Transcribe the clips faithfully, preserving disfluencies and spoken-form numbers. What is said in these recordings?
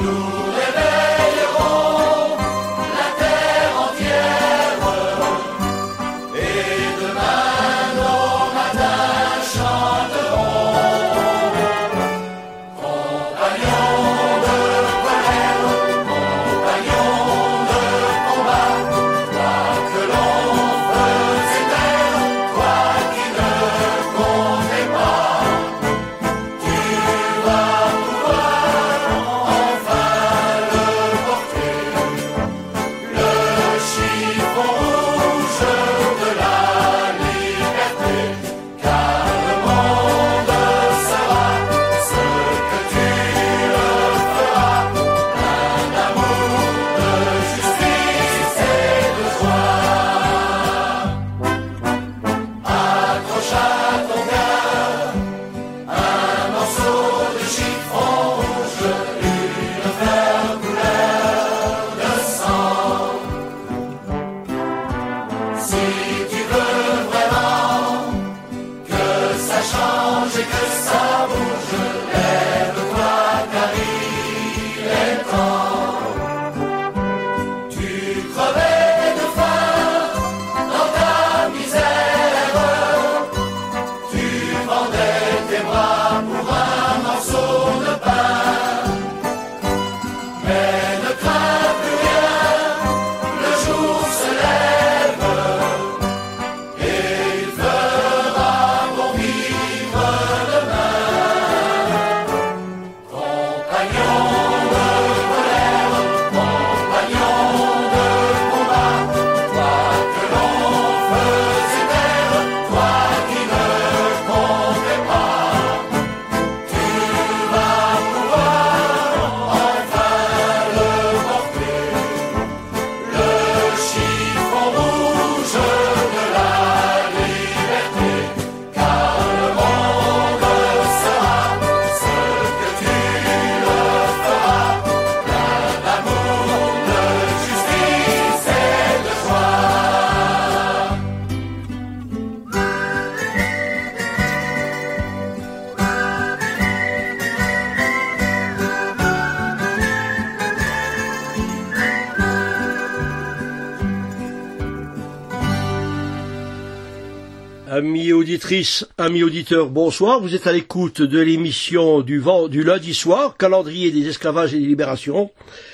Amis auditrices, amis auditeurs, bonsoir. Vous êtes à l'écoute de l'émission du, du lundi soir, calendrier des esclavages et des libérations.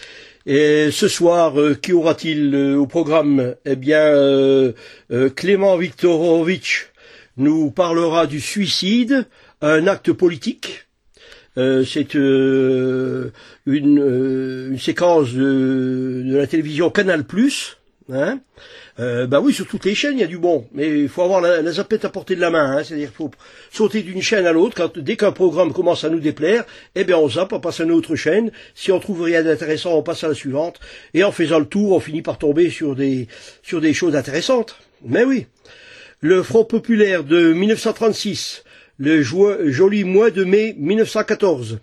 Et ce soir, euh, qui aura-t-il euh, au programme? Eh bien, euh, euh, Clément Viktorovitch nous parlera du suicide, un acte politique. Euh, c'est euh, une, euh, une séquence de, de la télévision Canal plus, hein. Euh, bah oui, sur toutes les chaînes, il y a du bon, mais il faut avoir la, la zapette à portée de la main, hein, c'est-à-dire qu'il faut sauter d'une chaîne à l'autre. Quand, dès qu'un programme commence à nous déplaire, eh bien on zappe, on passe à une autre chaîne. Si on trouve rien d'intéressant, on passe à la suivante. Et en faisant le tour, on finit par tomber sur des sur des choses intéressantes. Mais oui, le Front populaire de mille neuf cent trente-six, le jo- joli mois de mai mille neuf cent quatorze,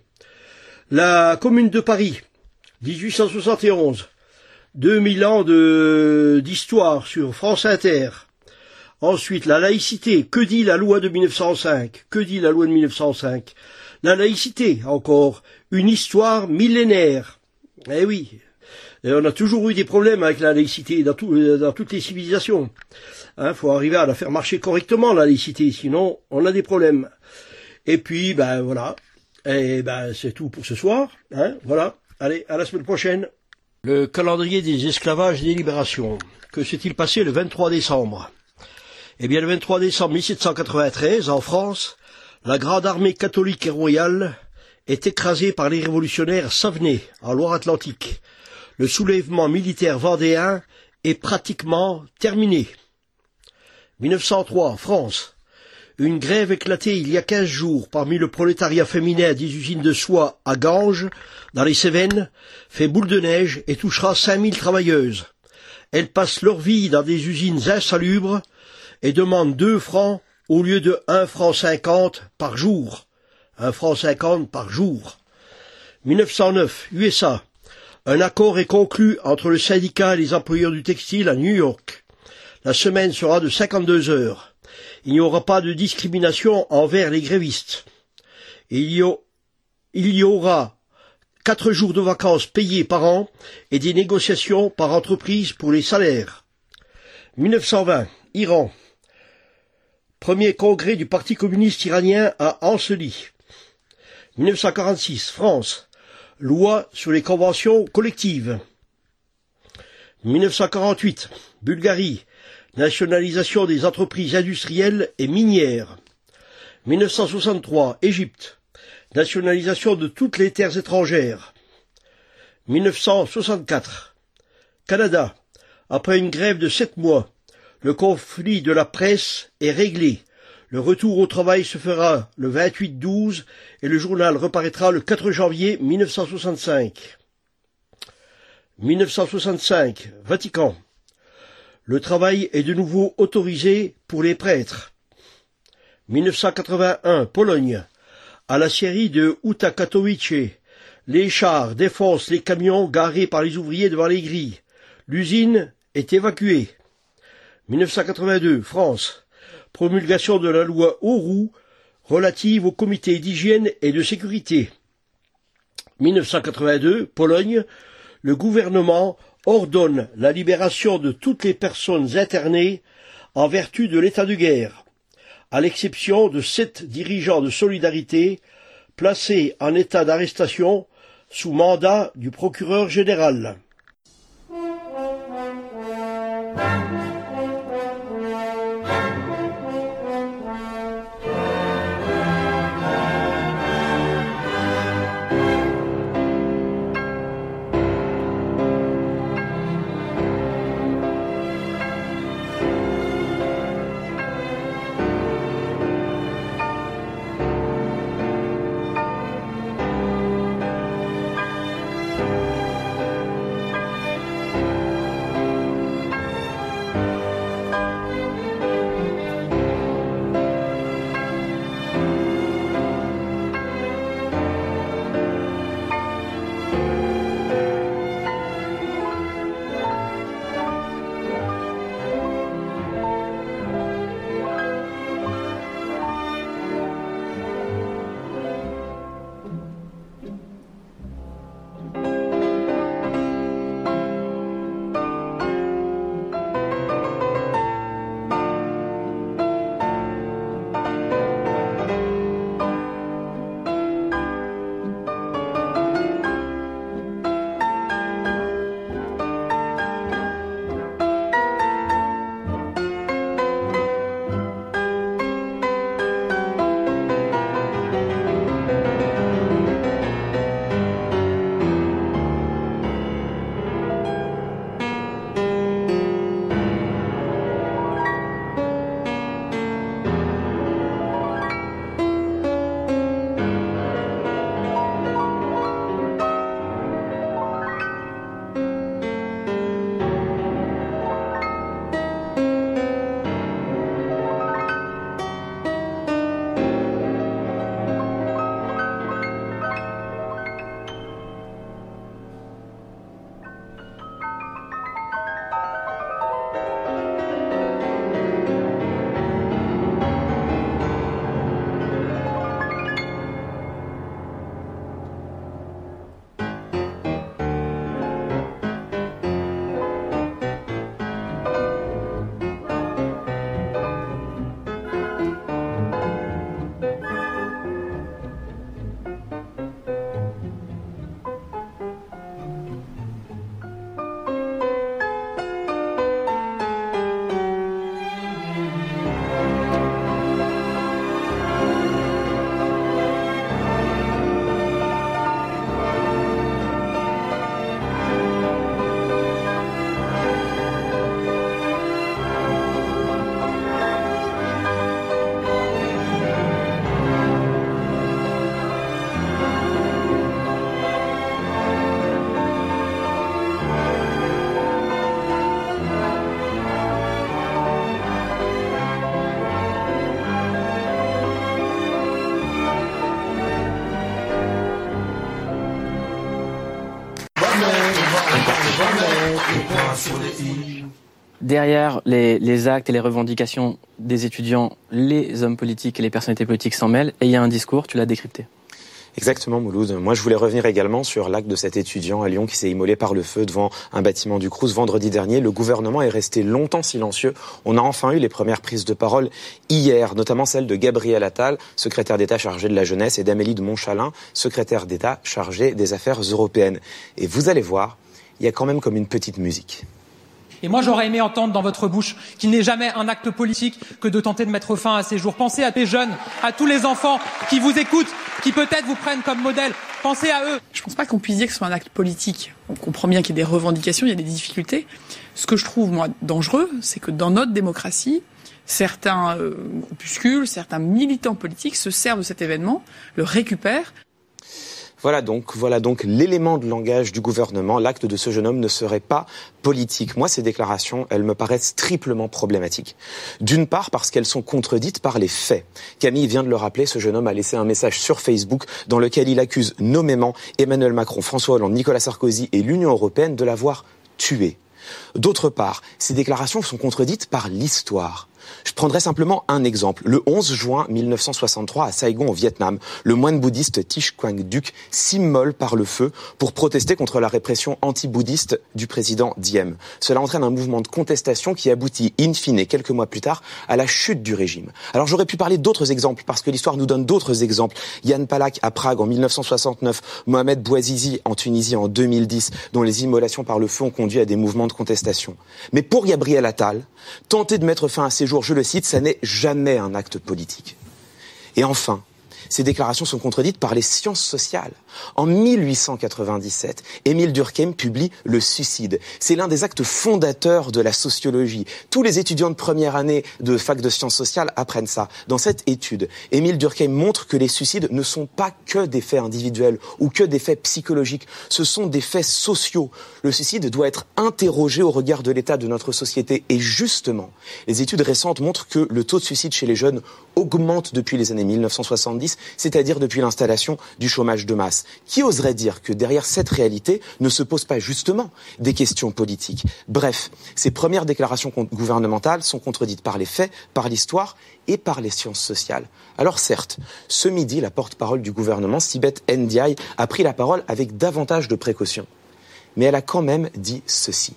la Commune de Paris, dix-huit cent soixante et onze. deux mille ans de d'histoire sur France Inter. Ensuite, la laïcité. Que dit la loi de mille neuf cent cinq? Que dit la loi de mille neuf cent cinq? La laïcité, encore. Une histoire millénaire. Eh oui. Et on a toujours eu des problèmes avec la laïcité dans, tout, dans toutes les civilisations. Hein, faut arriver à la faire marcher correctement, la laïcité. Sinon, on a des problèmes. Et puis, ben voilà. Et ben, c'est tout pour ce soir. Hein, voilà. Allez, à la semaine prochaine. Le calendrier des esclavages et des libérations. Que s'est-il passé le vingt-trois décembre? Eh bien, le vingt-trois décembre mille sept cent quatre-vingt-treize, en France, la grande armée catholique et royale est écrasée par les révolutionnaires Savenay, en Loire-Atlantique. Le soulèvement militaire vendéen est pratiquement terminé. mille neuf cent trois, en France. Une grève éclatée il y a quinze jours parmi le prolétariat féminin des usines de soie à Ganges, dans les Cévennes, fait boule de neige et touchera cinq mille travailleuses. Elles passent leur vie dans des usines insalubres et demandent deux francs au lieu de un franc cinquante par jour. Un franc cinquante par jour. mille neuf cent neuf, U S A. Un accord est conclu entre le syndicat et les employeurs du textile à New York. La semaine sera de cinquante-deux heures. Il n'y aura pas de discrimination envers les grévistes. Il y, a, il y aura quatre jours de vacances payés par an et des négociations par entreprise pour les salaires. mille neuf cent vingt, Iran. Premier congrès du Parti communiste iranien à Ancely. mille neuf cent quarante-six, France. Loi sur les conventions collectives. mille neuf cent quarante-huit, Bulgarie. Nationalisation des entreprises industrielles et minières. mille neuf cent soixante-trois, Égypte. Nationalisation de toutes les terres étrangères. mille neuf cent soixante-quatre, Canada. Après une grève de sept mois, le conflit de la presse est réglé. Le retour au travail se fera le vingt-huit douze et le journal reparaîtra le quatre janvier mille neuf cent soixante-cinq. mille neuf cent soixante-cinq, Vatican. Le travail est de nouveau autorisé pour les prêtres. mille neuf cent quatre-vingt-un, Pologne. À la scierie de Huta Katowice, les chars défoncent les camions garés par les ouvriers devant les grilles. L'usine est évacuée. mille neuf cent quatre-vingt-deux, France. Promulgation de la loi Auroux relative au comité d'hygiène et de sécurité. mille neuf cent quatre-vingt-deux, Pologne. Le gouvernement ordonne la libération de toutes les personnes internées en vertu de l'état de guerre, à l'exception de sept dirigeants de Solidarité placés en état d'arrestation sous mandat du procureur général. Derrière les, les actes et les revendications des étudiants, les hommes politiques et les personnalités politiques s'en mêlent, et il y a un discours, tu l'as décrypté. Exactement, Mouloud. Moi, je voulais revenir également sur l'acte de cet étudiant à Lyon qui s'est immolé par le feu devant un bâtiment du Crous vendredi dernier. Le gouvernement est resté longtemps silencieux. On a enfin eu les premières prises de parole hier, notamment celle de Gabriel Attal, secrétaire d'État chargé de la jeunesse, et d'Amélie de Montchalin, secrétaire d'État chargé des affaires européennes. Et vous allez voir, il y a quand même comme une petite musique. Et moi, j'aurais aimé entendre dans votre bouche qu'il n'est jamais un acte politique que de tenter de mettre fin à ces jours. Pensez à ces jeunes, à tous les enfants qui vous écoutent, qui peut-être vous prennent comme modèle. Pensez à eux. Je ne pense pas qu'on puisse dire que ce soit un acte politique. On comprend bien qu'il y a des revendications, il y a des difficultés. Ce que je trouve, moi, dangereux, c'est que dans notre démocratie, certains euh, groupuscules, certains militants politiques se servent de cet événement, le récupèrent. Voilà donc, voilà donc l'élément de langage du gouvernement. L'acte de ce jeune homme ne serait pas politique. Moi, ces déclarations, elles me paraissent triplement problématiques. D'une part, parce qu'elles sont contredites par les faits. Camille vient de le rappeler, ce jeune homme a laissé un message sur Facebook dans lequel il accuse nommément Emmanuel Macron, François Hollande, Nicolas Sarkozy et l'Union européenne de l'avoir tué. D'autre part, ces déclarations sont contredites par l'histoire. Je prendrai simplement un exemple. Le onze juin mille neuf cent soixante-trois, à Saigon, au Vietnam, le moine bouddhiste Thich Quang Duc s'immole par le feu pour protester contre la répression anti-bouddhiste du président Diem. Cela entraîne un mouvement de contestation qui aboutit in fine, quelques mois plus tard, à la chute du régime. Alors j'aurais pu parler d'autres exemples, parce que l'histoire nous donne d'autres exemples. Yann Palak à Prague en mille neuf cent soixante-neuf, Mohamed Bouazizi en Tunisie en deux mille dix, dont les immolations par le feu ont conduit à des mouvements de contestation. Mais pour Gabriel Attal, tenter de mettre fin à ces jours, je le cite, ça n'est jamais un acte politique. Et enfin, ces déclarations sont contredites par les sciences sociales. En mille huit cent quatre-vingt-dix-sept, Émile Durkheim publie Le Suicide. C'est l'un des actes fondateurs de la sociologie. Tous les étudiants de première année de fac de sciences sociales apprennent ça. Dans cette étude, Émile Durkheim montre que les suicides ne sont pas que des faits individuels ou que des faits psychologiques. Ce sont des faits sociaux. Le suicide doit être interrogé au regard de l'état de notre société. Et justement, les études récentes montrent que le taux de suicide chez les jeunes augmente depuis les années mille neuf cent soixante-dix, c'est-à-dire depuis l'installation du chômage de masse. Qui oserait dire que derrière cette réalité ne se posent pas justement des questions politiques? Bref, ces premières déclarations gouvernementales sont contredites par les faits, par l'histoire et par les sciences sociales. Alors certes, ce midi, la porte-parole du gouvernement, Sibeth Ndiaye, a pris la parole avec davantage de précautions. Mais elle a quand même dit ceci.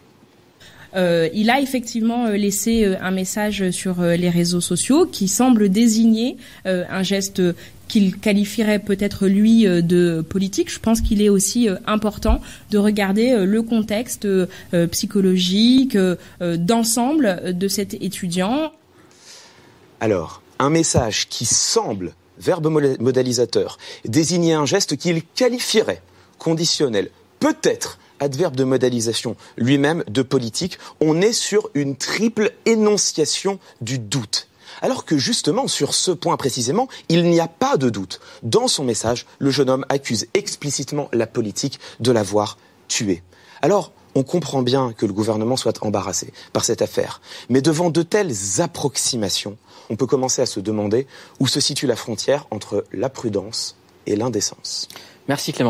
Euh, il a effectivement laissé un message sur les réseaux sociaux qui semble désigner euh, un geste qu'il qualifierait peut-être lui de politique. Je pense qu'il est aussi important de regarder le contexte euh, psychologique euh, d'ensemble de cet étudiant. Alors, un message qui semble, verbe modalisateur, désigner un geste qu'il qualifierait conditionnel, peut-être adverbe de modalisation, lui-même de politique, on est sur une triple énonciation du doute. Alors que justement, sur ce point précisément, il n'y a pas de doute. Dans son message, le jeune homme accuse explicitement la politique de l'avoir tué. Alors, on comprend bien que le gouvernement soit embarrassé par cette affaire. Mais devant de telles approximations, on peut commencer à se demander où se situe la frontière entre la prudence et l'indécence. Merci Clément.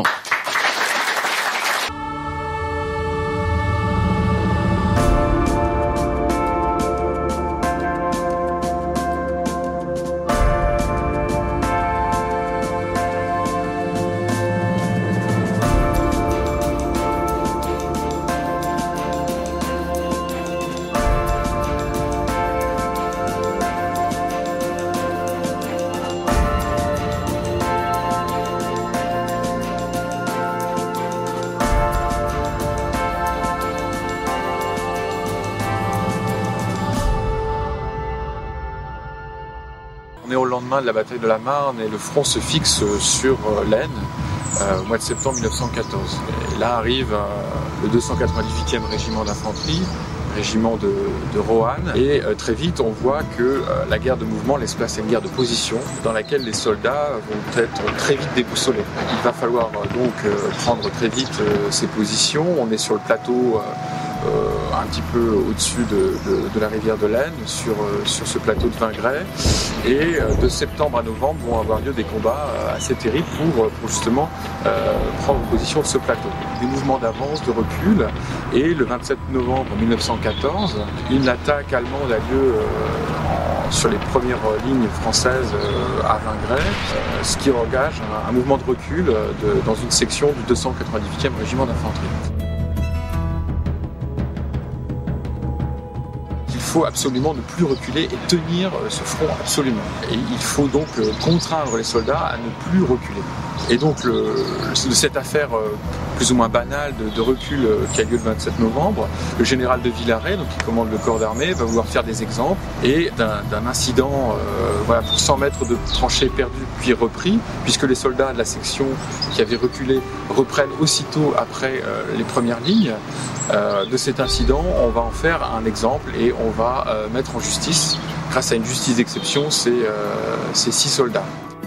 On est au lendemain de la bataille de la Marne et le front se fixe sur l'Aisne euh, au mois de septembre mille neuf cent quatorze. Et là arrive euh, le deux cent quatre-vingt-dix-huitième régiment d'infanterie, régiment de, de Roanne, et euh, très vite on voit que euh, la guerre de mouvement laisse place à une guerre de position dans laquelle les soldats vont être très vite déboussolés. Il va falloir euh, donc euh, prendre très vite euh, ces positions. On est sur le plateau euh, Euh, un petit peu au-dessus de, de, de la rivière de l'Aisne, sur, euh, sur ce plateau de Vingray. Et euh, de septembre à novembre vont avoir lieu des combats euh, assez terribles pour, pour justement euh, prendre position de ce plateau. Des mouvements d'avance, de recul. Et le vingt-sept novembre mille neuf cent quatorze, une attaque allemande a lieu euh, sur les premières lignes françaises euh, à Vingray, euh, ce qui engage un, un mouvement de recul de, dans une section du deux cent quatre-vingt-dix-huitième régiment d'infanterie. Il faut absolument ne plus reculer et tenir ce front absolument. Et il faut donc contraindre les soldats à ne plus reculer. Et donc le, de cette affaire plus ou moins banale de, de recul qui a lieu le vingt-sept novembre, le général de Villaret, donc qui commande le corps d'armée, va vouloir faire des exemples et d'un, d'un incident euh, voilà, pour cent mètres de tranchées perdues puis repris, puisque les soldats de la section qui avaient reculé reprennent aussitôt après euh, les premières lignes. Euh, de cet incident, on va en faire un exemple et on va euh, mettre en justice, grâce à une justice d'exception, ces, euh, ces six soldats.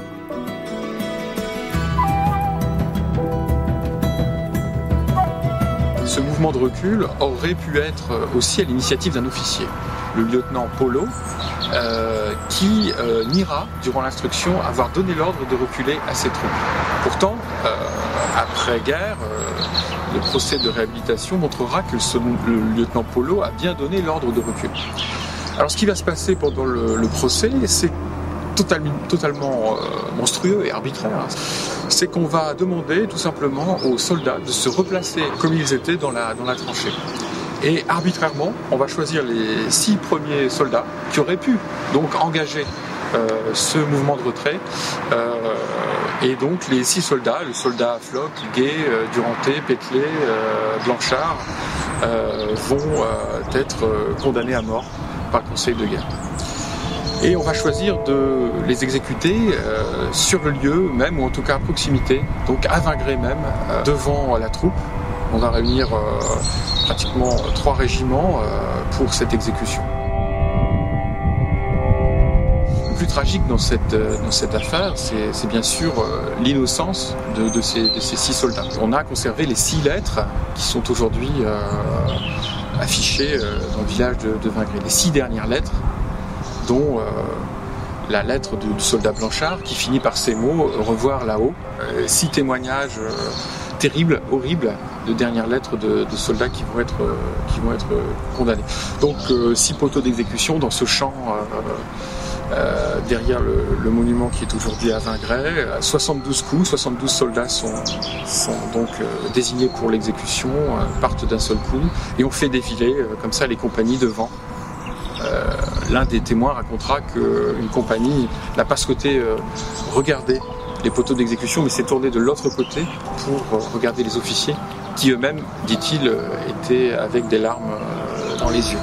Ce mouvement de recul aurait pu être aussi à l'initiative d'un officier, le lieutenant Polo, euh, qui euh, niera, durant l'instruction, avoir donné l'ordre de reculer à ses troupes. Pourtant, euh, après-guerre, euh, le procès de réhabilitation montrera que le, le lieutenant Polo a bien donné l'ordre de recul. Alors ce qui va se passer pendant le, le procès, c'est totalement, totalement euh, monstrueux et arbitraire. C'est qu'on va demander tout simplement aux soldats de se replacer comme ils étaient dans la, dans la tranchée. Et arbitrairement, on va choisir les six premiers soldats qui auraient pu donc engager euh, ce mouvement de retrait. Euh, et donc les six soldats, le soldat Floch, Gué, euh, Duranté, Pételet, euh, Blanchard, euh, vont euh, être euh, condamnés à mort par le Conseil de guerre. Et on va choisir de les exécuter euh, sur le lieu même, ou en tout cas à proximité, donc à Vingray même, euh, devant la troupe. On va réunir euh, pratiquement trois régiments euh, pour cette exécution. Le plus tragique dans cette, dans cette affaire, c'est, c'est bien sûr euh, l'innocence de, de, ces, de ces six soldats. On a conservé les six lettres qui sont aujourd'hui euh, affichées euh, dans le village de, de Vingray. Les six dernières lettres, dont euh, la lettre du, du soldat Blanchard qui finit par ces mots « revoir là-haut euh, ». Six témoignages euh, terribles, horribles, de dernières lettres de, de soldats qui vont être, euh, qui vont être euh, condamnés. Donc euh, six poteaux d'exécution dans ce champ euh, euh, derrière le, le monument qui est aujourd'hui à Vingray. soixante-douze coups, soixante-douze soldats sont, sont donc euh, désignés pour l'exécution, euh, partent d'un seul coup et on fait défiler euh, comme ça les compagnies devant. Euh, l'un des témoins racontera qu'une compagnie n'a pas souhaité euh, regarder les poteaux d'exécution, mais s'est tournée de l'autre côté pour euh, regarder les officiers, qui eux-mêmes, dit-il, euh, étaient avec des larmes euh, dans les yeux.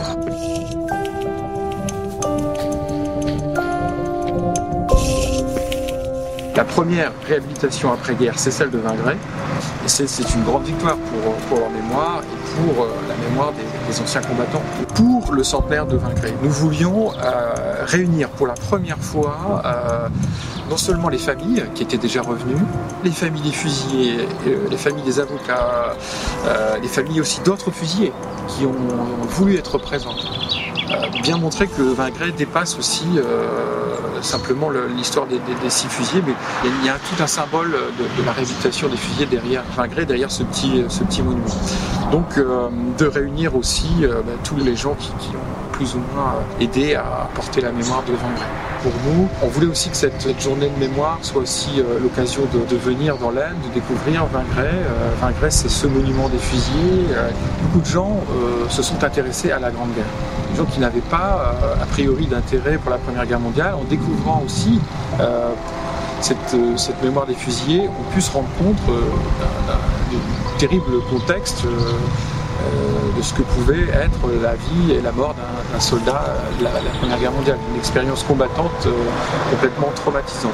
La première réhabilitation après-guerre, c'est celle de Vingray. Et c'est, c'est une grande victoire pour, pour leur mémoire et pour euh, la mémoire des, des anciens combattants. Pour le centenaire de Vingray, nous voulions euh, réunir pour la première fois euh, non seulement les familles qui étaient déjà revenues, les familles des fusillés, euh, les familles des avocats, euh, les familles aussi d'autres fusillés qui ont, ont voulu être présentes. Euh, bien montrer que Vingray dépasse aussi euh, simplement le, l'histoire des, des, des six fusillés, mais il y, a, il y a tout un symbole de, de la réhabilitation des fusillés derrière Vingray, derrière ce petit, ce petit monument. Donc euh, de réunir aussi euh, bah, tous les gens qui, qui ont plus ou moins aidé à porter la mémoire de Vingray. Pour nous, on voulait aussi que cette, cette journée de mémoire soit aussi euh, l'occasion de, de venir dans l'Aisne, de découvrir Vingray. Euh, Vingray, c'est ce monument des fusillés. Euh, beaucoup de gens euh, se sont intéressés à la Grande Guerre. Des gens qui n'avaient pas, euh, a priori, d'intérêt pour la Première Guerre mondiale, en découvrant aussi euh, cette, euh, cette mémoire des fusillés, ont pu se rendre compte euh, d'un, d'un, du terrible contexte euh, euh, de ce que pouvait être la vie et la mort d'un, d'un soldat de la, la Première Guerre mondiale. Une expérience combattante euh, complètement traumatisante.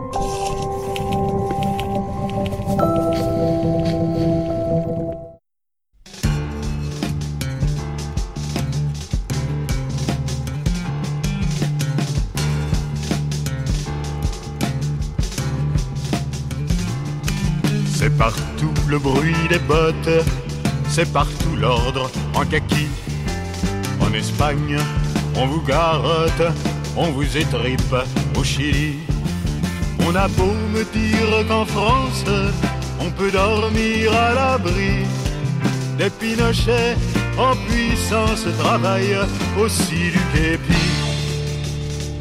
C'est partout le bruit des bottes, c'est partout l'ordre en kaki. En Espagne, on vous garotte, on vous étripe au Chili. On a beau me dire qu'en France, on peut dormir à l'abri. Des Pinochets en puissance travaillent aussi du képi.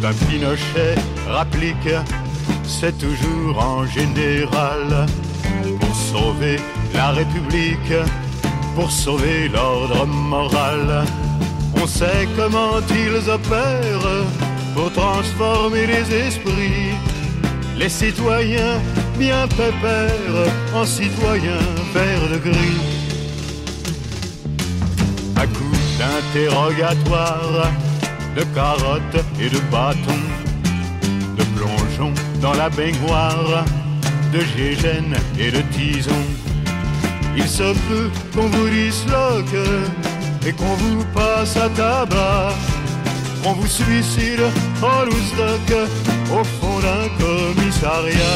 Quand un Pinochet rapplique, c'est toujours en général pour sauver la République, pour sauver l'ordre moral. On sait comment ils opèrent pour transformer les esprits, les citoyens bien pépères en citoyens vert de gris. À coup d'interrogatoire, de carottes et de bâtons, de plongeons dans la baignoire, de gégène et de tison. Il se peut qu'on vous disloque et qu'on vous passe à tabac, qu'on vous suicide en loustoc au fond d'un commissariat.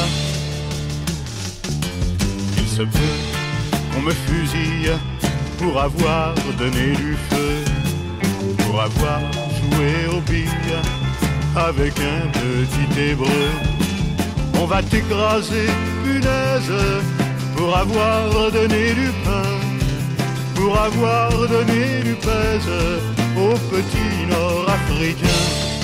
Il se peut qu'on me fusille pour avoir donné du feu, pour avoir joué aux billes avec un petit hébreu. On va t'écraser, punaise, pour avoir donné du pain, pour avoir donné du pèse aux petits nord-africains.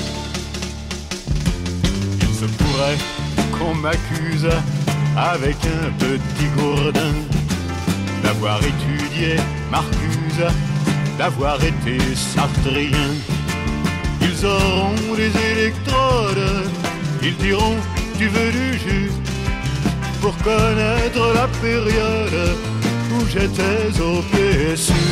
Il se pourrait qu'on m'accuse avec un petit gourdin d'avoir étudié Marcuse, d'avoir été sartrien. Ils auront des électrodes, ils diront tu veux du jus, pour connaître la période où j'étais au P S U.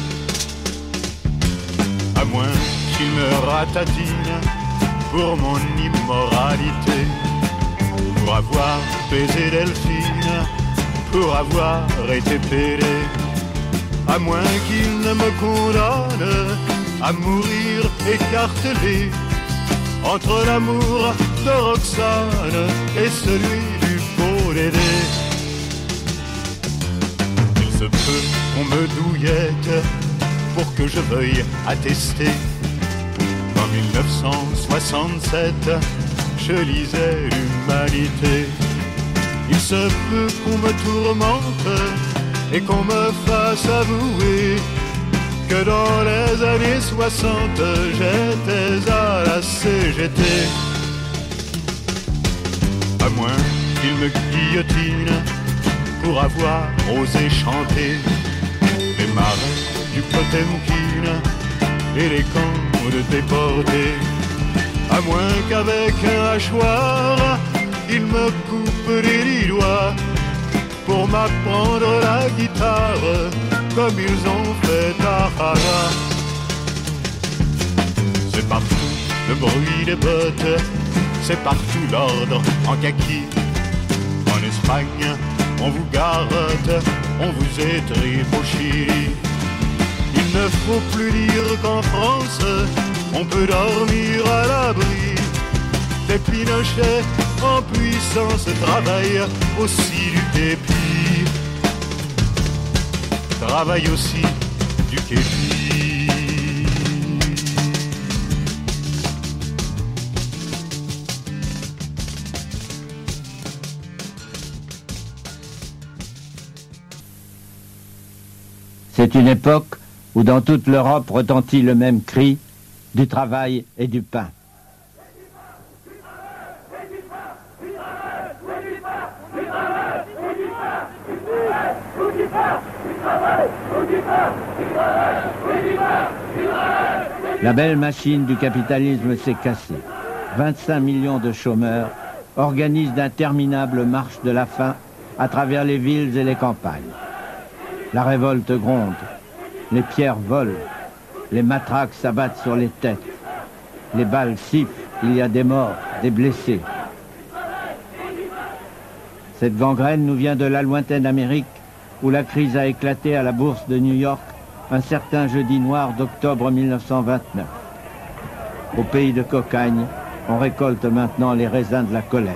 À moins qu'ils me ratatinent pour mon immoralité, pour avoir baisé Delphine, pour avoir été pédé. À moins qu'ils ne me condamnent à mourir écartelé entre l'amour de Roxane et celui du beau Dédé. Il se peut qu'on me douillette pour que je veuille attester qu'en mille neuf cent soixante-sept je lisais l'Humanité. Il se peut qu'on me tourmente et qu'on me fasse avouer que dans les années soixante j'étais à la C G T. À moins qu'il me guillotine pour avoir osé chanter les marins du Potemkin et les camps de déportés. À moins qu'avec un hachoir il me coupe les dix doigts pour m'apprendre la guitare comme ils ont fait à Haga. C'est partout le bruit des bottes, c'est partout l'ordre en kaki. En Espagne, on vous garotte, on vous étripe au Chili. Il ne faut plus dire qu'en France, on peut dormir à l'abri. Des Pinochets en puissance travaillent aussi du képi, travaillent aussi du képi. C'est une époque où dans toute l'Europe retentit le même cri du travail et du pain. La belle machine du capitalisme s'est cassée. vingt-cinq millions de chômeurs organisent d'interminables marches de la faim à travers les villes et les campagnes. La révolte gronde, les pierres volent, les matraques s'abattent sur les têtes, les balles sifflent, il y a des morts, des blessés. Cette gangrène nous vient de la lointaine Amérique, où la crise a éclaté à la bourse de New York un certain jeudi noir d'octobre mille neuf cent vingt-neuf. Au pays de Cocagne, on récolte maintenant les raisins de la colère.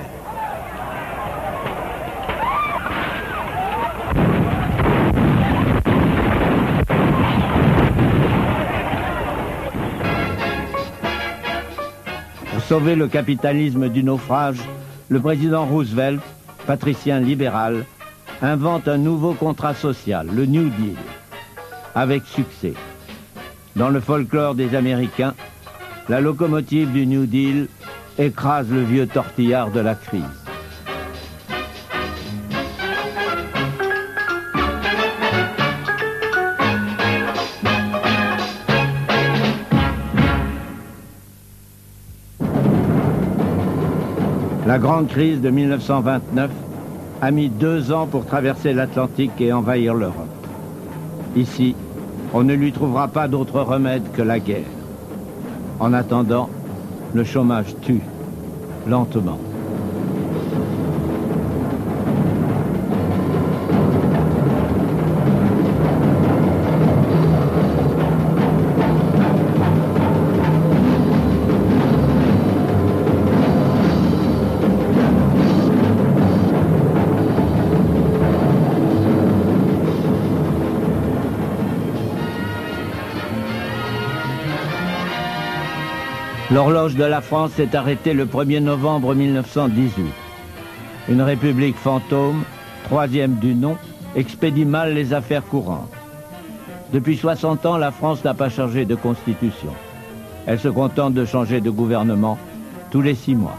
Pour sauver le capitalisme du naufrage, le président Roosevelt, patricien libéral, invente un nouveau contrat social, le New Deal, avec succès. Dans le folklore des Américains, la locomotive du New Deal écrase le vieux tortillard de la crise. La grande crise de mille neuf cent vingt-neuf a mis deux ans pour traverser l'Atlantique et envahir l'Europe. Ici, on ne lui trouvera pas d'autre remède que la guerre. En attendant, le chômage tue, lentement. L'horloge de la France s'est arrêtée le premier novembre mille neuf cent dix-huit. Une république fantôme, troisième du nom, expédie mal les affaires courantes. Depuis soixante ans, la France n'a pas changé de constitution. Elle se contente de changer de gouvernement tous les six mois.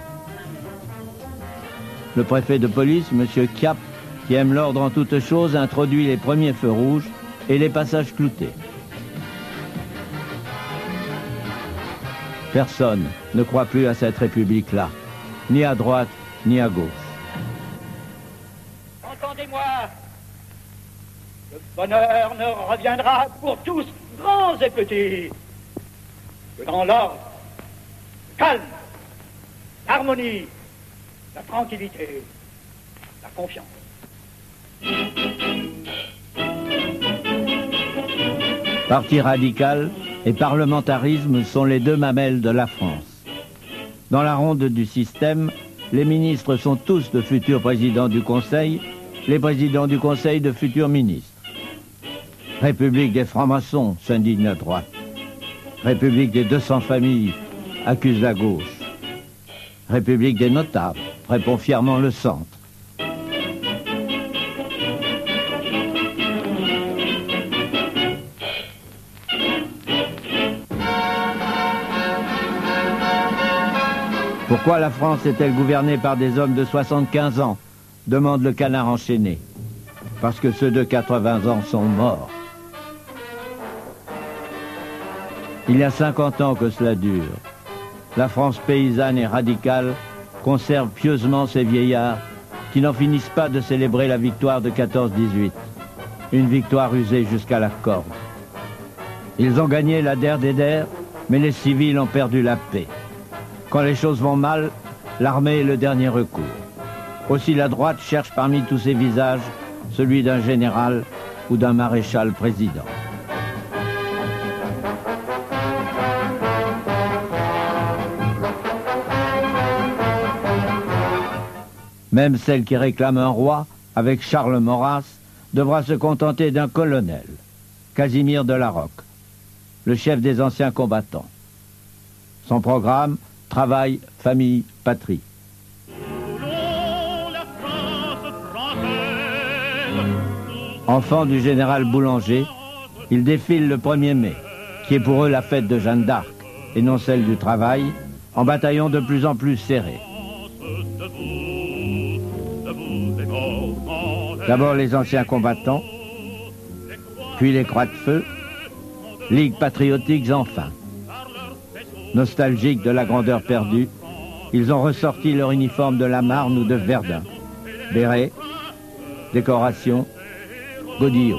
Le préfet de police, M. Chiappe, qui aime l'ordre en toutes choses, introduit les premiers feux rouges et les passages cloutés. Personne ne croit plus à cette République-là, ni à droite, ni à gauche. Entendez-moi, le bonheur ne reviendra pour tous, grands et petits, que dans l'ordre, le calme, l'harmonie, la tranquillité, la confiance. Parti radical et parlementarisme sont les deux mamelles de la France. Dans la ronde du système, les ministres sont tous de futurs présidents du Conseil, les présidents du Conseil de futurs ministres. République des francs-maçons, s'indigne la droite. République des deux cents familles, accuse la gauche. République des notables, répond fièrement le centre. Pourquoi la France est-elle gouvernée par des hommes de soixante-quinze ans? Demande le Canard enchaîné. Parce que ceux de quatre-vingts ans sont morts. Il y a cinquante ans que cela dure. La France paysanne et radicale conserve pieusement ces vieillards qui n'en finissent pas de célébrer la victoire de quatorze dix-huit. Une victoire usée jusqu'à la corde. Ils ont gagné la der des der, mais les civils ont perdu la paix. Quand les choses vont mal, l'armée est le dernier recours. Aussi la droite cherche parmi tous ces visages celui d'un général ou d'un maréchal président. Même celle qui réclame un roi, avec Charles Maurras, devra se contenter d'un colonel, Casimir de la Rocque, le chef des anciens combattants. Son programme, travail, famille, patrie. Enfant du général Boulanger, il défile le premier mai, qui est pour eux la fête de Jeanne d'Arc, et non celle du travail, en bataillon de plus en plus serré. D'abord les anciens combattants, puis les croix de feu, ligues patriotiques enfin. Nostalgiques de la grandeur perdue, ils ont ressorti leur uniforme de la Marne ou de Verdun. Béret, décoration, godillot.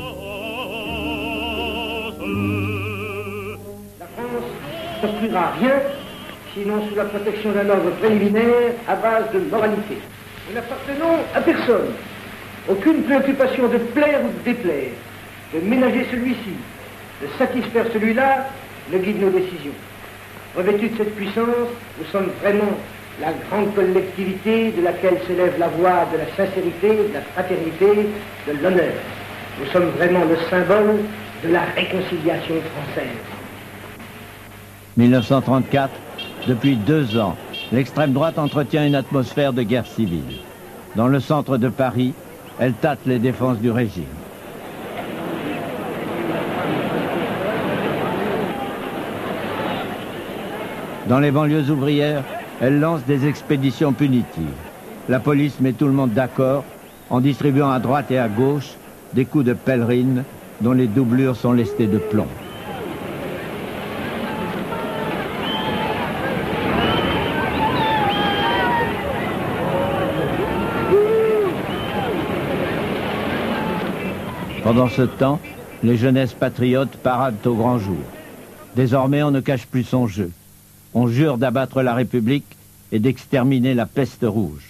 La France n'offrira rien, sinon sous la protection d'un ordre préliminaire à base de moralité. Nous n'appartenons à personne. Aucune préoccupation de plaire ou de déplaire, de ménager celui-ci, de satisfaire celui-là, ne guide nos décisions. Revêtus de cette puissance, nous sommes vraiment la grande collectivité de laquelle s'élève la voix de la sincérité, de la fraternité, de l'honneur. Nous sommes vraiment le symbole de la réconciliation française. mille neuf cent trente-quatre, depuis deux ans, l'extrême droite entretient une atmosphère de guerre civile. Dans le centre de Paris, elle tâte les défenses du régime. Dans les banlieues ouvrières, Elle lance des expéditions punitives. La police met tout le monde d'accord en distribuant à droite et à gauche des coups de pèlerine dont les doublures sont lestées de plomb. Pendant ce temps, les jeunesses patriotes paradent au grand jour. Désormais, on ne cache plus son jeu. On jure d'abattre la République et d'exterminer la peste rouge.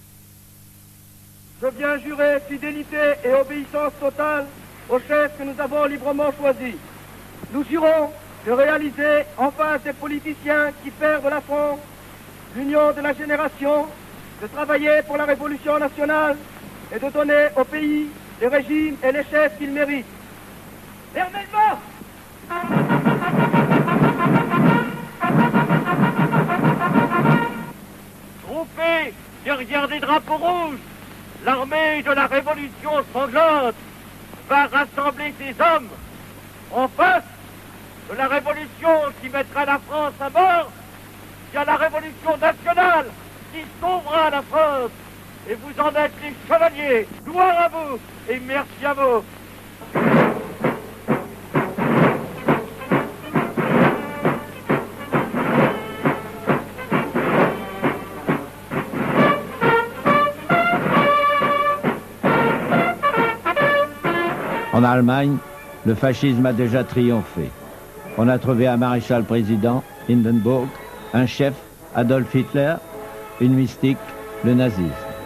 Je viens jurer fidélité et obéissance totale au chef que nous avons librement choisi. Nous jurons de réaliser en face des politiciens qui perdent la France l'union de la génération, de travailler pour la révolution nationale et de donner au pays les régimes et les chefs qu'il mérite. Fermez-le! Groupés derrière des drapeaux rouges, l'armée de la révolution sanglante va rassembler ses hommes en face de la révolution qui mettra la France à mort. Il y a la révolution nationale qui sauvera la France. Et vous en êtes les chevaliers. Gloire à vous et merci à vous. En Allemagne, le fascisme a déjà triomphé. On a trouvé un maréchal président, Hindenburg, un chef, Adolf Hitler, une mystique, le nazisme.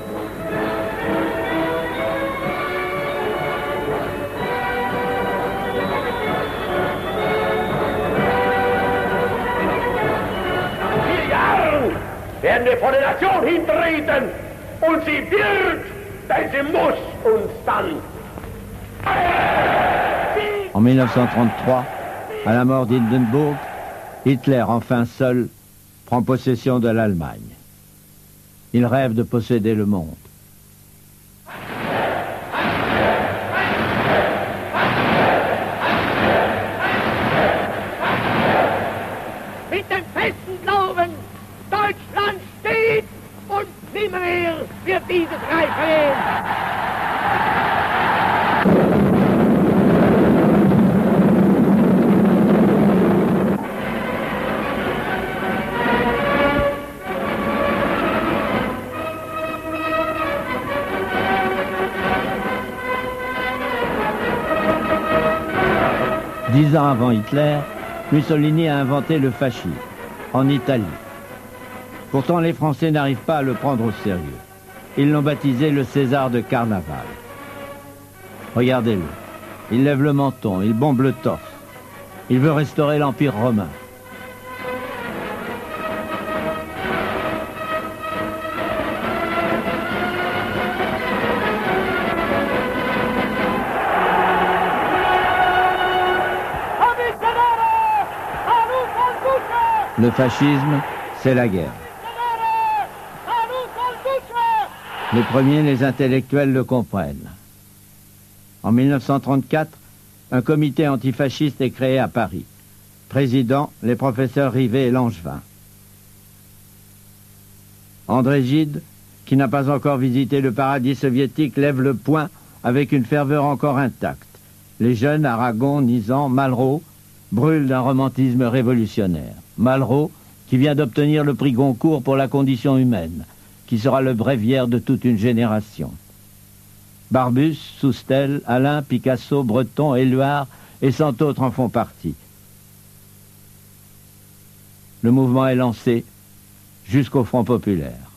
Werden wir vor der Nation hintreten und sie wird, denn sie muss uns dann. En mille neuf cent trente-trois, à la mort d'Hindenburg, Hitler, enfin seul, prend possession de l'Allemagne. Il rêve de posséder le monde. Mit dem festen Glauben, Deutschland steht und nimmermehr wird dieses Reich verlieren. Dix ans avant Hitler, Mussolini a inventé le fascisme, en Italie. Pourtant, les Français n'arrivent pas à le prendre au sérieux. Ils l'ont baptisé le César de Carnaval. Regardez-le. Il lève le menton, il bombe le torse. Il veut restaurer l'Empire romain. Le fascisme, c'est la guerre. Les premiers, les intellectuels, le comprennent. En mille neuf cent trente-quatre, un comité antifasciste est créé à Paris. Président, les professeurs Rivet et Langevin. André Gide, qui n'a pas encore visité le paradis soviétique, lève le poing avec une ferveur encore intacte. Les jeunes, Aragon, Nizan, Malraux, brûlent d'un romantisme révolutionnaire. Malraux, qui vient d'obtenir le prix Goncourt pour la condition humaine, qui sera le bréviaire de toute une génération. Barbus, Soustelle, Alain, Picasso, Breton, Éluard et cent autres en font partie. Le mouvement est lancé jusqu'au Front populaire.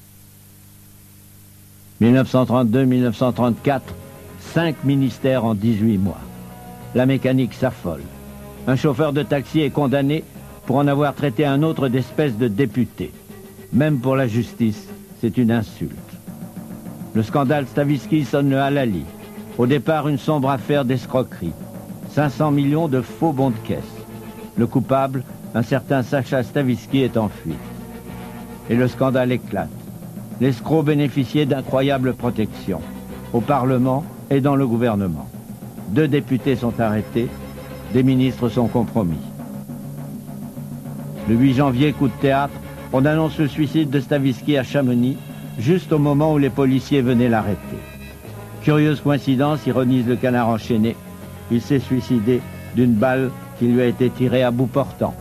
mille neuf cent trente-deux mille neuf cent trente-quatre, cinq ministères en dix-huit mois. La mécanique s'affole. Un chauffeur de taxi est condamné pour en avoir traité un autre d'espèce de député. Même pour la justice, c'est une insulte. Le scandale Stavisky sonne le halali. Au départ, une sombre affaire d'escroquerie. cinq cents millions de faux bons de caisse. Le coupable, un certain Sacha Stavisky, est en fuite. Et le scandale éclate. L'escroc bénéficiait d'incroyables protections, au Parlement et dans le gouvernement. Deux députés sont arrêtés, des ministres sont compromis. Le huit janvier, coup de théâtre, On annonce le suicide de Stavisky à Chamonix, juste au moment où les policiers venaient l'arrêter. Curieuse coïncidence, ironise le Canard enchaîné, il s'est suicidé d'une balle qui lui a été tirée à bout portant.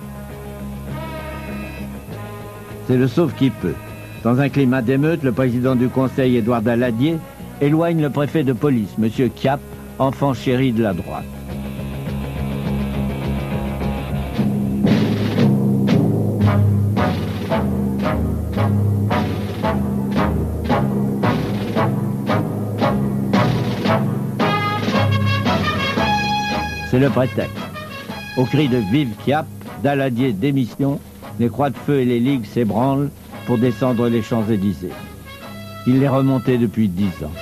C'est le sauve qui peut. Dans un climat d'émeute, le président du Conseil, Édouard Daladier, éloigne le préfet de police, M. Chiappe, enfant chéri de la droite. C'est le prétexte. Au cri de « Vive Chiappe », Daladier démission, les croix de feu et les ligues s'ébranlent pour descendre les Champs-Élysées. Il les remontait depuis dix ans.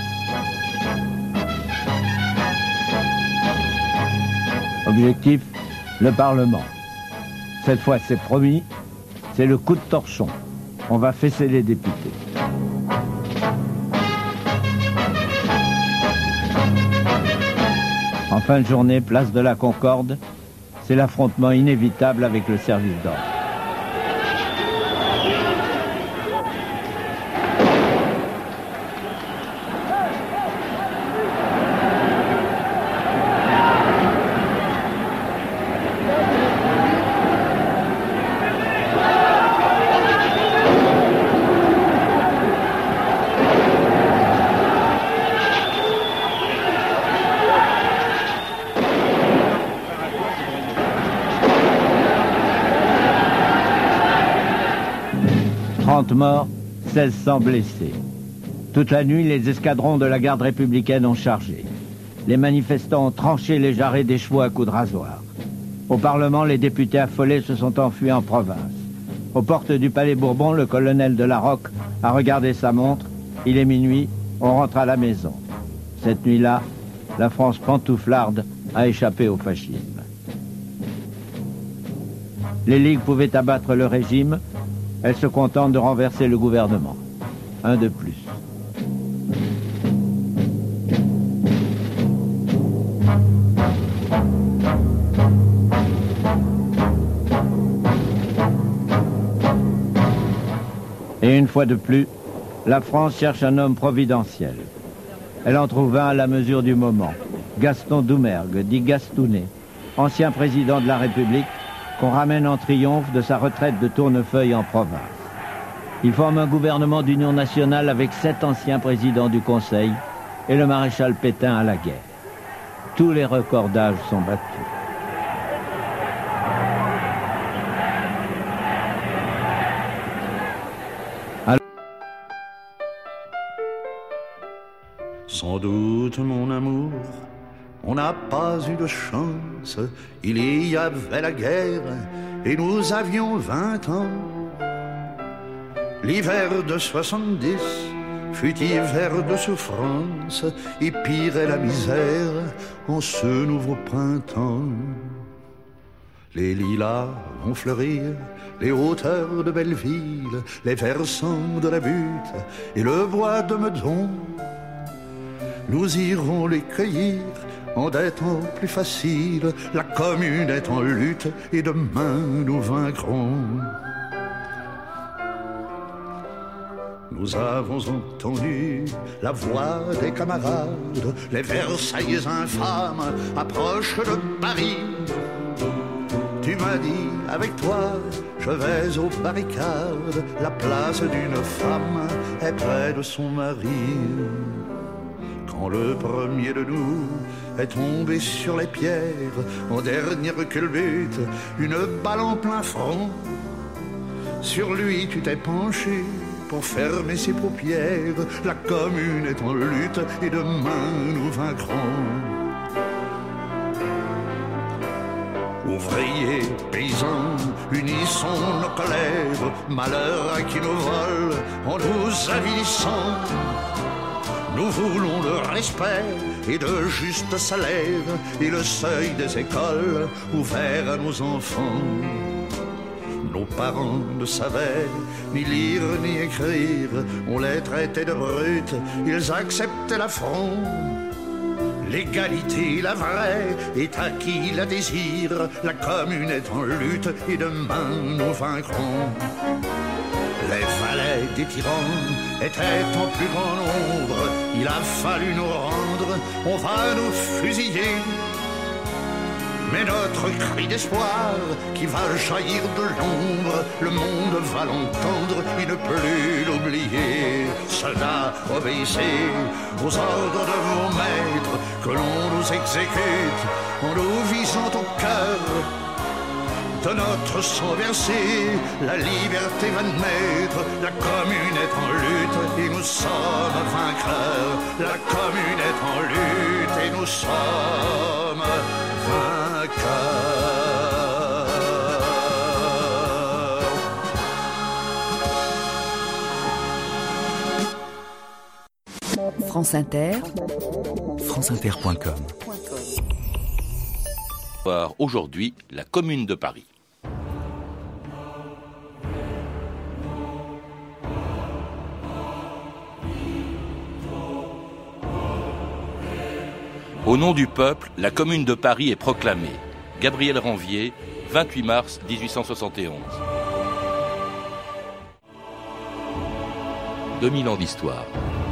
Objectif, le Parlement. Cette fois, c'est promis, c'est le coup de torchon. On va fesser les députés. En fin de journée, place de la Concorde, c'est l'affrontement inévitable avec le service d'ordre. trente morts, seize cents blessés. Toute la nuit, les escadrons de la garde républicaine ont chargé. Les manifestants ont tranché les jarrets des chevaux à coups de rasoir. Au Parlement, les députés affolés se sont enfuis en province. Aux portes du Palais Bourbon, le colonel de la Rocque a regardé sa montre. Il est minuit, on rentre à la maison. Cette nuit-là, la France pantouflarde a échappé au fascisme. Les ligues pouvaient abattre le régime. Elles se contentent de renverser le gouvernement. Un de plus. Et une fois de plus, la France cherche un homme providentiel. Elle en trouve un à la mesure du moment. Gaston Doumergue, dit Gastounet, ancien président de la République, qu'on ramène en triomphe de sa retraite de Tournefeuille en province. Il forme un gouvernement d'union nationale avec sept anciens présidents du Conseil et le maréchal Pétain à la guerre. Tous les records d'âge sont battus. Alors... Sans doute, mon amour, on n'a pas eu de chance, il y avait la guerre et nous avions vingt ans. L'hiver de soixante-dix fut hiver de souffrance et pire est la misère en ce nouveau printemps. Les lilas vont fleurir, les hauteurs de Belleville, les versants de la Butte et le bois de Meudon. Nous irons les cueillir en des temps plus faciles, la commune est en lutte et demain nous vaincrons. Nous avons entendu la voix des camarades, les Versaillais infâmes approchent de Paris. Tu m'as dit, avec toi, je vais aux barricades, la place d'une femme est près de son mari. Quand le premier de nous est tombé sur les pierres, en dernière culbute, une balle en plein front. Sur lui tu t'es penché pour fermer ses paupières. La commune est en lutte et demain nous vaincrons. Ouvriers, paysans, unissons nos colères. Malheur à qui nous vole en nous avilissant. Nous voulons le respect et de justes salaires et le seuil des écoles ouvert à nos enfants. Nos parents ne savaient ni lire ni écrire, on les traitait de brutes, ils acceptaient l'affront. L'égalité, la vraie, est à qui la désire. La commune est en lutte et demain nous vaincrons. Les valets des tyrans étaient en plus grand nombre. Il a fallu nous rendre, on va nous fusiller. Mais notre cri d'espoir qui va jaillir de l'ombre, le monde va l'entendre et ne plus l'oublier. Soldats, obéissez aux ordres de vos maîtres, que l'on nous exécute en nous visant au cœur. De notre sang versé, la liberté va naître. La commune est en lutte et nous sommes vainqueurs. La commune est en lutte et nous sommes vainqueurs. France Inter, france inter point com. Aujourd'hui, la Commune de Paris. Au nom du peuple, la Commune de Paris est proclamée. Gabriel Ranvier, vingt-huit mars mille huit cent soixante et onze. deux mille ans d'histoire.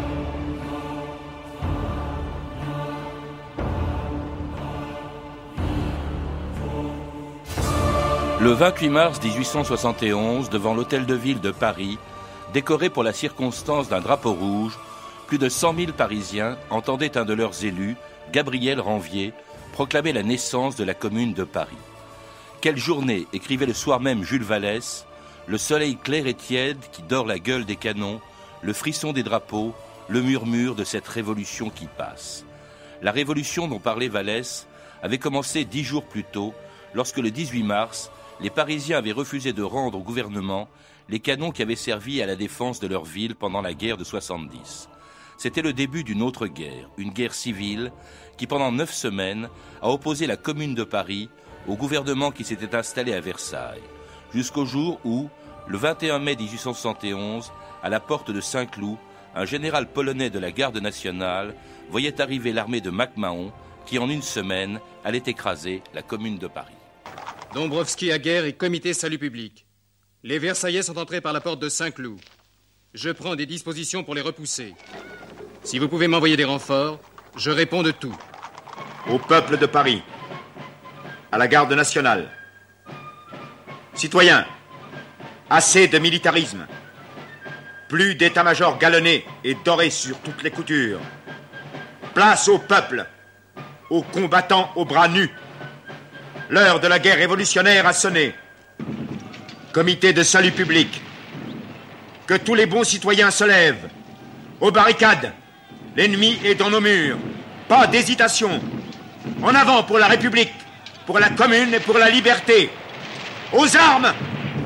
Le vingt-huit mars mille huit cent soixante et onze, devant l'hôtel de ville de Paris, décoré pour la circonstance d'un drapeau rouge, plus de cent mille Parisiens entendaient un de leurs élus, Gabriel Ranvier, proclamer la naissance de la Commune de Paris. Quelle journée, écrivait le soir même Jules Vallès, le soleil clair et tiède qui dore la gueule des canons, le frisson des drapeaux, le murmure de cette révolution qui passe. La révolution dont parlait Vallès avait commencé dix jours plus tôt, lorsque le dix-huit mars, les Parisiens avaient refusé de rendre au gouvernement les canons qui avaient servi à la défense de leur ville pendant la guerre de soixante-dix. C'était le début d'une autre guerre, une guerre civile, qui pendant neuf semaines a opposé la Commune de Paris au gouvernement qui s'était installé à Versailles, jusqu'au jour où, le vingt et un mai mille huit cent soixante et onze, à la porte de Saint-Cloud, un général polonais de la garde nationale voyait arriver l'armée de MacMahon qui, en une semaine, allait écraser la Commune de Paris. Dombrowski à guerre et comité salut public. Les Versaillais sont entrés par la porte de Saint-Cloud. Je prends des dispositions pour les repousser. Si vous pouvez m'envoyer des renforts, je réponds de tout. Au peuple de Paris, à la garde nationale. Citoyens, assez de militarisme. Plus d'état-major galonné et doré sur toutes les coutures. Place au peuple, aux combattants aux bras nus. L'heure de la guerre révolutionnaire a sonné. Comité de salut public. Que tous les bons citoyens se lèvent. Aux barricades. L'ennemi est dans nos murs. Pas d'hésitation. En avant pour la République, pour la Commune et pour la liberté. Aux armes!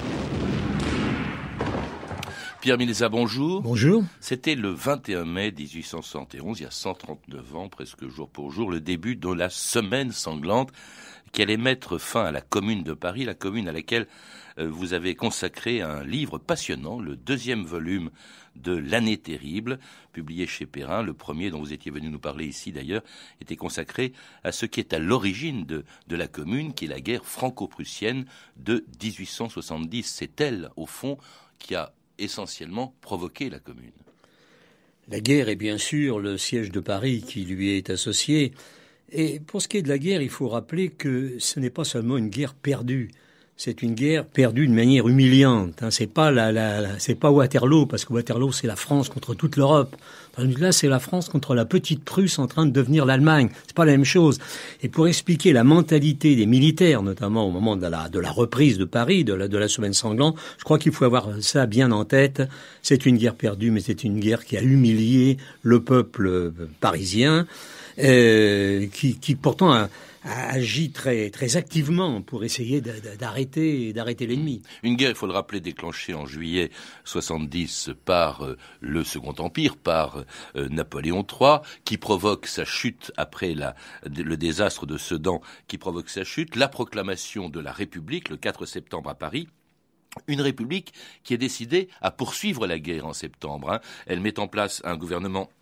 Pierre Milza, bonjour. Bonjour. C'était le vingt et un mai mille huit cent soixante et onze, il y a cent trente-neuf ans, presque jour pour jour, le début de la semaine sanglante qui allait mettre fin à la Commune de Paris, la commune à laquelle euh, vous avez consacré un livre passionnant, le deuxième volume de L'année terrible, publié chez Perrin. Le premier dont vous étiez venu nous parler ici d'ailleurs était consacré à ce qui est à l'origine de, de la Commune, qui est la guerre franco-prussienne de mille huit cent soixante-dix. C'est elle, au fond, qui a essentiellement provoqué la Commune. La guerre est bien sûr le siège de Paris qui lui est associé. Et pour ce qui est de la guerre, il faut rappeler que ce n'est pas seulement une guerre perdue. C'est une guerre perdue de manière humiliante. Hein. C'est pas la, la, la, c'est pas Waterloo, parce que Waterloo c'est la France contre toute l'Europe. Tandis que là, c'est la France contre la petite Prusse en train de devenir l'Allemagne. C'est pas la même chose. Et pour expliquer la mentalité des militaires, notamment au moment de la, de la reprise de Paris, de la, de la semaine sanglante, je crois qu'il faut avoir ça bien en tête. C'est une guerre perdue, mais c'est une guerre qui a humilié le peuple parisien. Euh, qui, qui pourtant a, a agi très, très activement pour essayer de, de, d'arrêter, d'arrêter l'ennemi. Une guerre, il faut le rappeler, déclenchée en juillet soixante-dix par euh, le Second Empire, par euh, Napoléon trois, qui provoque sa chute après la, le désastre de Sedan, qui provoque sa chute, la proclamation de la République le quatre septembre à Paris. Une République qui est décidée à poursuivre la guerre en septembre. Hein. Elle met en place un gouvernement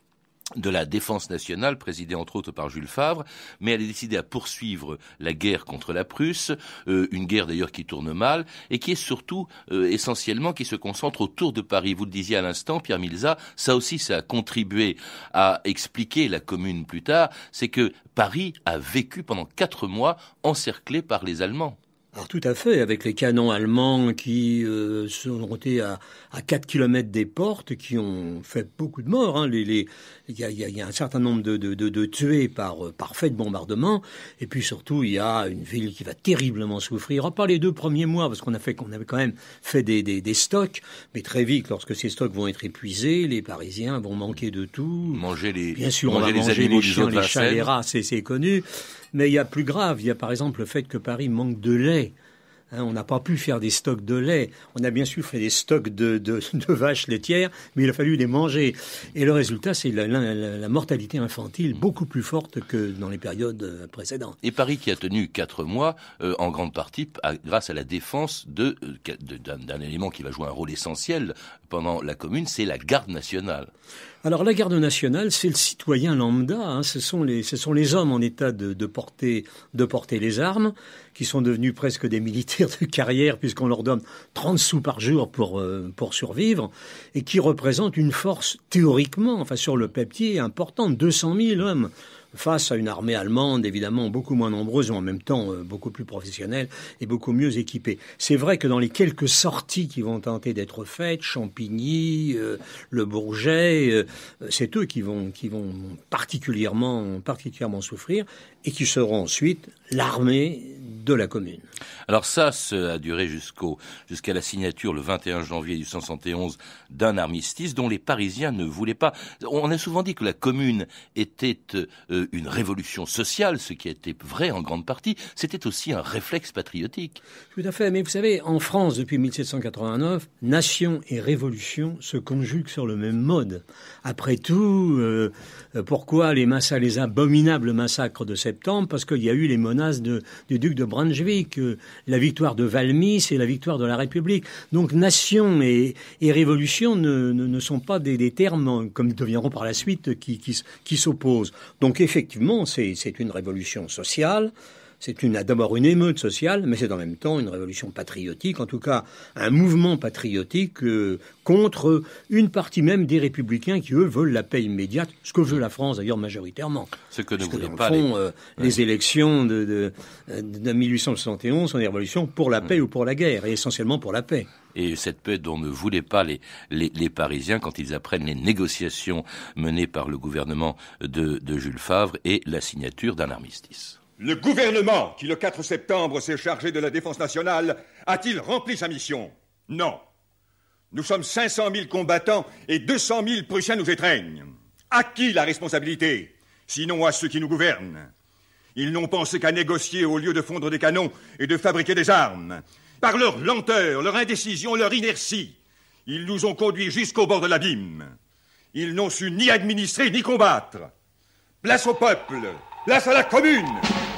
de la défense nationale, présidée entre autres par Jules Favre, mais elle est décidée à poursuivre la guerre contre la Prusse, euh, une guerre d'ailleurs qui tourne mal, et qui est surtout, euh, essentiellement, qui se concentre autour de Paris. Vous le disiez à l'instant, Pierre Milza, ça aussi, ça a contribué à expliquer la Commune plus tard, c'est que Paris a vécu pendant quatre mois encerclé par les Allemands. Alors tout à fait, avec les canons allemands qui euh, sont montés à, à quatre kilomètres des portes, qui ont fait beaucoup de morts. Hein. Les, les, il y a, il y a un certain nombre de, de, de, de tués par, par fait de bombardement. Et puis surtout, il y a une ville qui va terriblement souffrir. Pas les deux premiers mois, parce qu'on a fait, qu'on avait quand même fait des, des, des stocks. Mais très vite, lorsque ces stocks vont être épuisés, les Parisiens vont manquer de tout. Manger les, Bien sûr, manger on va les manger animaux les chiens, du les chats, les rats, c'est, c'est connu. Mais il y a plus grave, il y a par exemple le fait que Paris manque de lait. Hein, on n'a pas pu faire des stocks de lait. On a bien sûr fait des stocks de, de, de vaches laitières, mais il a fallu les manger. Et le résultat, c'est la, la, la mortalité infantile beaucoup plus forte que dans les périodes précédentes. Et Paris qui a tenu quatre mois, euh, en grande partie, à, grâce à la défense de, de, d'un, d'un élément qui va jouer un rôle essentiel pendant la Commune, c'est la garde nationale. Alors la garde nationale, c'est le citoyen lambda, hein, ce sont les, ce sont les hommes en état de, de porter, de porter les armes, qui sont devenus presque des militaires de carrière puisqu'on leur donne trente sous par jour pour, euh, pour survivre, et qui représentent une force théoriquement, enfin sur le papier, importante, deux cent mille hommes. Face à une armée allemande, évidemment, beaucoup moins nombreuse, mais en même temps euh, beaucoup plus professionnelle et beaucoup mieux équipée. C'est vrai que dans les quelques sorties qui vont tenter d'être faites, Champigny, euh, Le Bourget, euh, c'est eux qui vont, qui vont particulièrement, particulièrement souffrir et qui seront ensuite l'armée de la Commune. Alors ça, ça a duré jusqu'au, jusqu'à la signature le vingt et un janvier mille huit cent soixante et onze d'un armistice dont les Parisiens ne voulaient pas. On a souvent dit que la Commune était euh, une révolution sociale, ce qui était vrai en grande partie. C'était aussi un réflexe patriotique. Tout à fait, mais vous savez, en France, depuis mille sept cent quatre-vingt-neuf, nation et révolution se conjuguent sur le même mode. Après tout, euh, pourquoi les, massa- les abominables massacres de septembre ? Parce qu'il y a eu les menaces de, du duc de Brunswick, euh, la victoire de Valmy, c'est la victoire de la République. Donc nation et, et révolution ne, ne, ne sont pas des, des termes, comme ils deviendront par la suite, qui, qui, qui s'opposent. Donc effectivement, c'est, c'est une révolution sociale. C'est une, d'abord une émeute sociale, mais c'est en même temps une révolution patriotique, en tout cas un mouvement patriotique euh, contre une partie même des républicains qui, eux, veulent la paix immédiate, ce que veut la France d'ailleurs majoritairement. Ce que ne Parce que voulaient dans pas le fond, les... euh, ouais. les élections de, de, de mille huit cent soixante et onze sont des révolutions pour la paix mmh. ou pour la guerre, et essentiellement pour la paix. Et cette paix dont ne voulaient pas les, les, les Parisiens quand ils apprennent les négociations menées par le gouvernement de, de Jules Favre et la signature d'un armistice. Le gouvernement, qui le quatre septembre s'est chargé de la défense nationale, a-t-il rempli sa mission? Non. Nous sommes cinq cent mille combattants et deux cent mille Prussiens nous étreignent. À qui la responsabilité? Sinon à ceux qui nous gouvernent. Ils n'ont pensé qu'à négocier au lieu de fondre des canons et de fabriquer des armes. Par leur lenteur, leur indécision, leur inertie, ils nous ont conduits jusqu'au bord de l'abîme. Ils n'ont su ni administrer ni combattre. Place au peuple, place à la Commune.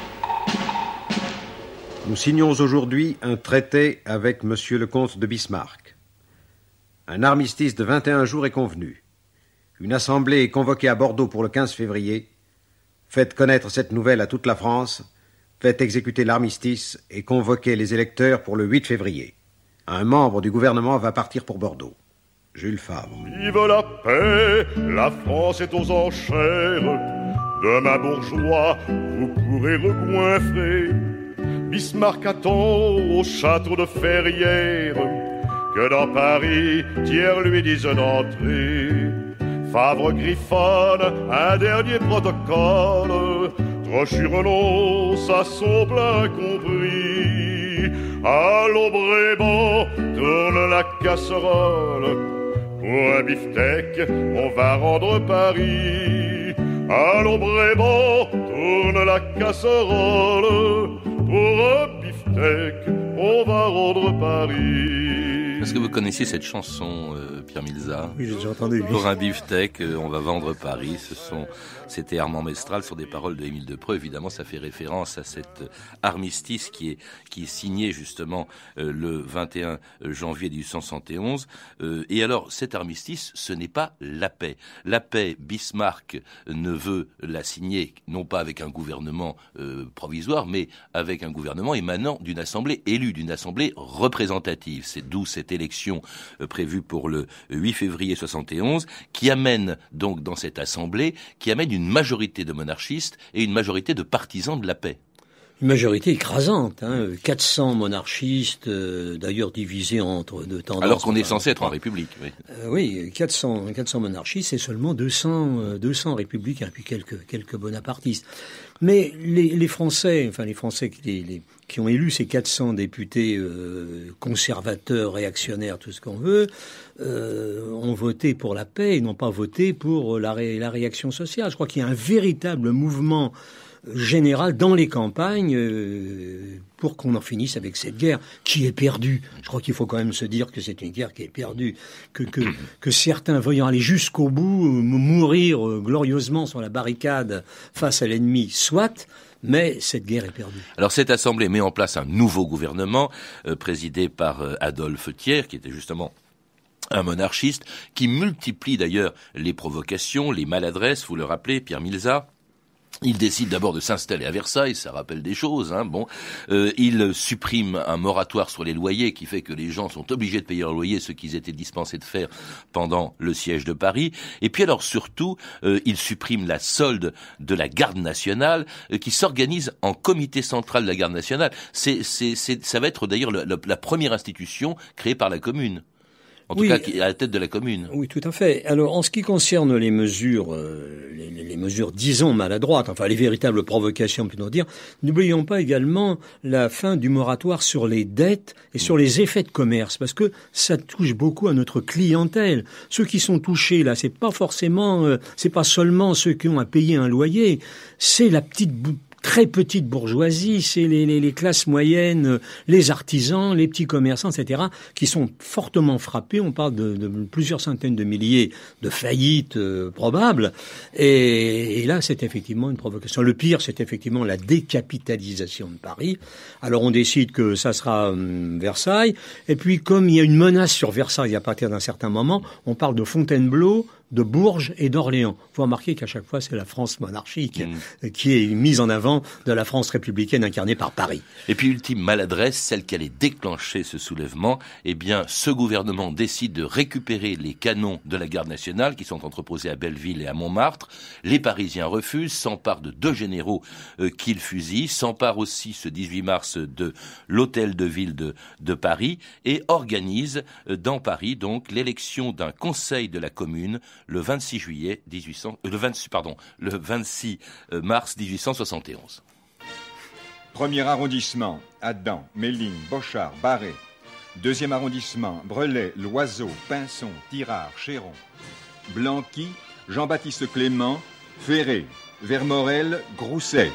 Nous signons aujourd'hui un traité avec Monsieur le comte de Bismarck. Un armistice de vingt et un jours est convenu. Une assemblée est convoquée à Bordeaux pour le quinze février. Faites connaître cette nouvelle à toute la France. Faites exécuter l'armistice et convoquez les électeurs pour le huit février. Un membre du gouvernement va partir pour Bordeaux. Jules Favre. Vive la paix, la France est aux enchères. Demain bourgeois, vous pourrez regoinfrer. Bismarck attend au château de Ferrières que dans Paris, Thiers lui dise d'entrer. Favre griffonne un dernier protocole. Trochu renonce à son plein compris. Allons Bréban, tourne la casserole. Pour un beefsteak, on va rendre Paris. Allons Bréban, tourne la casserole. Pour un beefsteak, on va rendre Paris. Est-ce que vous connaissiez cette chanson, euh, Pierre Milza. Oui, j'ai déjà entendu. Pour un beefsteak, euh, on va vendre Paris. Ce sont, c'était Armand Mestral sur des paroles de Émile Depreux. Évidemment, ça fait référence à cet armistice qui est, qui est signé justement euh, le vingt et un janvier mille huit cent soixante et onze. Euh, et alors, cet armistice, ce n'est pas la paix. La paix, Bismarck ne veut la signer, non pas avec un gouvernement euh, provisoire, mais avec un gouvernement émanant d'une assemblée élue, d'une assemblée représentative. C'est d'où cette élection euh, prévue pour le huit février soixante et onze, qui amène donc dans cette assemblée, qui amène une majorité de monarchistes et une majorité de partisans de la paix. Une majorité écrasante, hein, quatre cents monarchistes, euh, d'ailleurs divisés entre deux tendances. Alors qu'on est censé être en République, oui. Euh, oui, quatre cents, quatre cents monarchistes et seulement deux cents, euh, deux cents républicains, puis quelques, quelques bonapartistes. Mais les, les Français, enfin les Français qui, les, qui ont élu ces quatre cents députés euh, conservateurs, réactionnaires, tout ce qu'on veut, euh, ont voté pour la paix et n'ont pas voté pour la, ré, la réaction sociale. Je crois qu'il y a un véritable mouvement général dans les campagnes euh, pour qu'on en finisse avec cette guerre qui est perdue. Je crois qu'il faut quand même se dire que c'est une guerre qui est perdue, que, que, que certains voyant aller jusqu'au bout, euh, mourir euh, glorieusement sur la barricade face à l'ennemi, soit, mais cette guerre est perdue. Alors cette assemblée met en place un nouveau gouvernement euh, présidé par euh, Adolphe Thiers, qui était justement un monarchiste, qui multiplie d'ailleurs les provocations, les maladresses, vous le rappelez, Pierre Milza. Il décide d'abord de s'installer à Versailles, ça rappelle des choses, hein, bon. Euh, il supprime un moratoire sur les loyers qui fait que les gens sont obligés de payer leur loyer, ce qu'ils étaient dispensés de faire pendant le siège de Paris. Et puis alors surtout, euh, il supprime la solde de la garde nationale euh, qui s'organise en comité central de la garde nationale. C'est, c'est, c'est, ça va être d'ailleurs le, le, la première institution créée par la commune. En tout oui, cas, à la tête de la commune. Oui, tout à fait. Alors, en ce qui concerne les mesures, euh, les, les mesures, disons, maladroites, enfin, les véritables provocations, plutôt dire, n'oublions pas également la fin du moratoire sur les dettes et sur les effets de commerce, parce que ça touche beaucoup à notre clientèle. Ceux qui sont touchés, là, c'est pas forcément, euh, c'est pas seulement ceux qui ont à payer un loyer, c'est la petite bou- très petite bourgeoisie, c'est les, les, les classes moyennes, les artisans, les petits commerçants, et cetera, qui sont fortement frappés. On parle de, de plusieurs centaines de milliers de faillites euh, probables. Et, et là, c'est effectivement une provocation. Le pire, c'est effectivement la décapitalisation de Paris. Alors, on décide que ça sera euh, Versailles. Et puis, comme il y a une menace sur Versailles à partir d'un certain moment, on parle de Fontainebleau, de Bourges et d'Orléans. Il faut remarquer qu'à chaque fois, c'est la France monarchique mmh. qui est mise en avant de la France républicaine incarnée par Paris. Et puis, ultime maladresse, celle qui allait déclencher ce soulèvement, eh bien, ce gouvernement décide de récupérer les canons de la garde nationale qui sont entreposés à Belleville et à Montmartre. Les Parisiens refusent, s'emparent de deux généraux euh, qu'ils fusillent, s'emparent aussi ce dix-huit mars de l'hôtel de ville de, de Paris et organisent euh, dans Paris donc l'élection d'un conseil de la commune le vingt-six juillet dix-huit cents, euh, le vingt-six, pardon, le vingt-six mars dix-huit cent soixante et onze. Premier arrondissement, Adam, Méline, Bochard, Barret. Deuxième arrondissement, Brelay, Loiseau, Pinson, Tirard, Chéron. Blanqui, Jean-Baptiste Clément, Ferré, Vermorel, Grousset.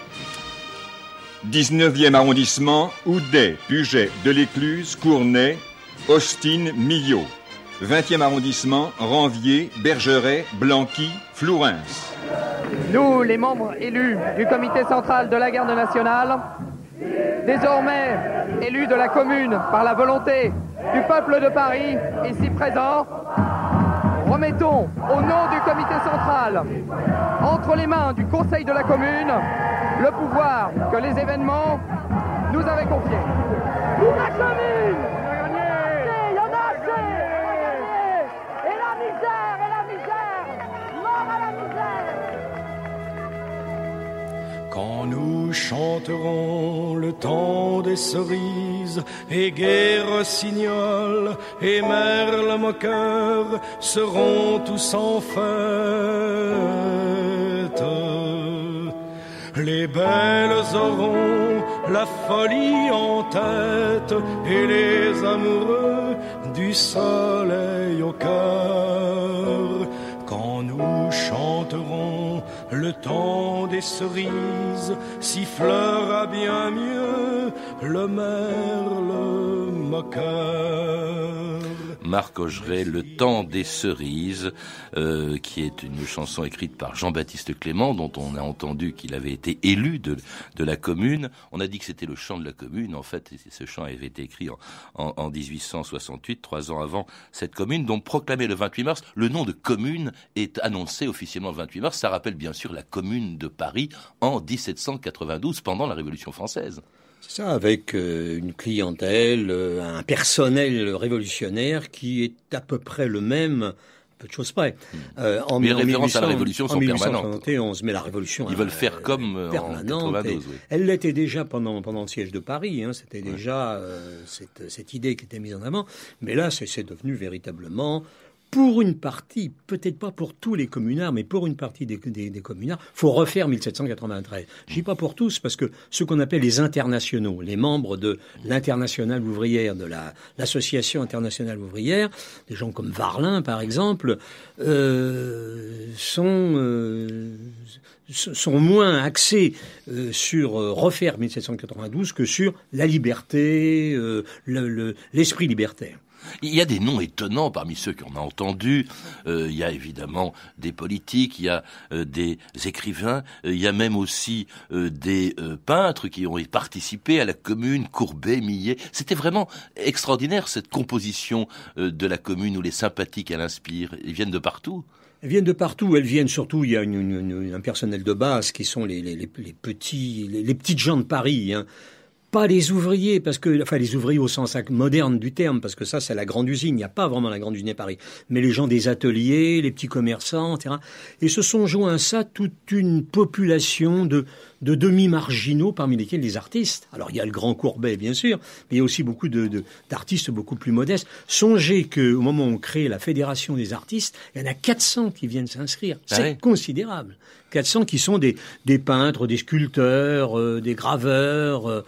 dix-neuvième arrondissement, Houdet, Puget, Delécluse, Cournay, Austin, Millau. vingtième arrondissement, Ranvier, Bergeret, Blanqui, Flourens. Nous, les membres élus du comité central de la garde nationale, désormais élus de la commune par la volonté du peuple de Paris, ici présent, remettons au nom du comité central, entre les mains du conseil de la commune, le pouvoir que les événements nous avaient confié. Pour la commune, il y en a assez, et la misère, et la misère, mort à la misère. Quand nous chanterons le temps des cerises, et Gai Rossignol et Merle Moqueur seront tous en fête. Les belles auront la folie en tête, et les amoureux du soleil au cœur. Quand nous chanterons le temps des cerises sifflera bien mieux le merle moqueur. Marc Augeret, Le temps des cerises, euh, qui est une chanson écrite par Jean-Baptiste Clément, dont on a entendu qu'il avait été élu de, de la commune. On a dit que c'était le chant de la commune. En fait, ce chant avait été écrit en, en, en dix-huit cent soixante-huit, trois ans avant cette commune, donc proclamé le vingt-huit mars. Le nom de commune est annoncé officiellement le vingt-huit mars. Ça rappelle bien sûr la commune de Paris en dix-sept cent quatre-vingt-douze, pendant la Révolution française. C'est ça, avec euh, une clientèle, euh, un personnel révolutionnaire qui est à peu près le même, peu de choses près. Euh, en, mais les en références mille huit cents, à la Révolution sont permanentes. En mille huit cent soixante et onze, mais la Révolution... Ils veulent euh, faire comme euh, en quatre-vingt-douze. Oui. Elle l'était déjà pendant, pendant le siège de Paris, hein, c'était ouais. déjà euh, cette, cette idée qui était mise en avant, mais là c'est, c'est devenu véritablement... Pour une partie, peut-être pas pour tous les communards, mais pour une partie des, des, des communards, il faut refaire mille sept cent quatre-vingt-treize. Je dis pas pour tous, parce que ceux qu'on appelle les internationaux, les membres de l'Internationale ouvrière, de la, l'Association internationale ouvrière, des gens comme Varlin, par exemple, euh, sont, euh, sont moins axés euh, sur euh, refaire mille sept cent quatre-vingt-douze que sur la liberté, euh, le, le, l'esprit libertaire. Il y a des noms étonnants parmi ceux qu'on a entendus. Euh, il y a évidemment des politiques, il y a euh, des écrivains, euh, il y a même aussi euh, des euh, peintres qui ont participé à la commune, Courbet, Millet. C'était vraiment extraordinaire cette composition euh, de la commune où les sympathies qu'elle inspire, ils viennent de partout. Elles viennent de partout, elles viennent surtout, il y a une, une, une, un personnel de base qui sont les, les, les, les petits, les, les petites gens de Paris, hein. Pas les ouvriers, parce que, enfin, les ouvriers au sens moderne du terme, parce que ça, c'est la grande usine. Il n'y a pas vraiment la grande usine à Paris. Mais les gens des ateliers, les petits commerçants, et cetera. Et se sont joints à ça toute une population de, de demi-marginaux, parmi lesquels les artistes. Alors, il y a le grand Courbet, bien sûr, mais il y a aussi beaucoup de, de, d'artistes beaucoup plus modestes. Songez qu'au moment où on crée la Fédération des artistes, il y en a quatre cents qui viennent s'inscrire. Ah c'est oui. considérable. quatre cents qui sont des, des peintres, des sculpteurs, euh, des graveurs, euh,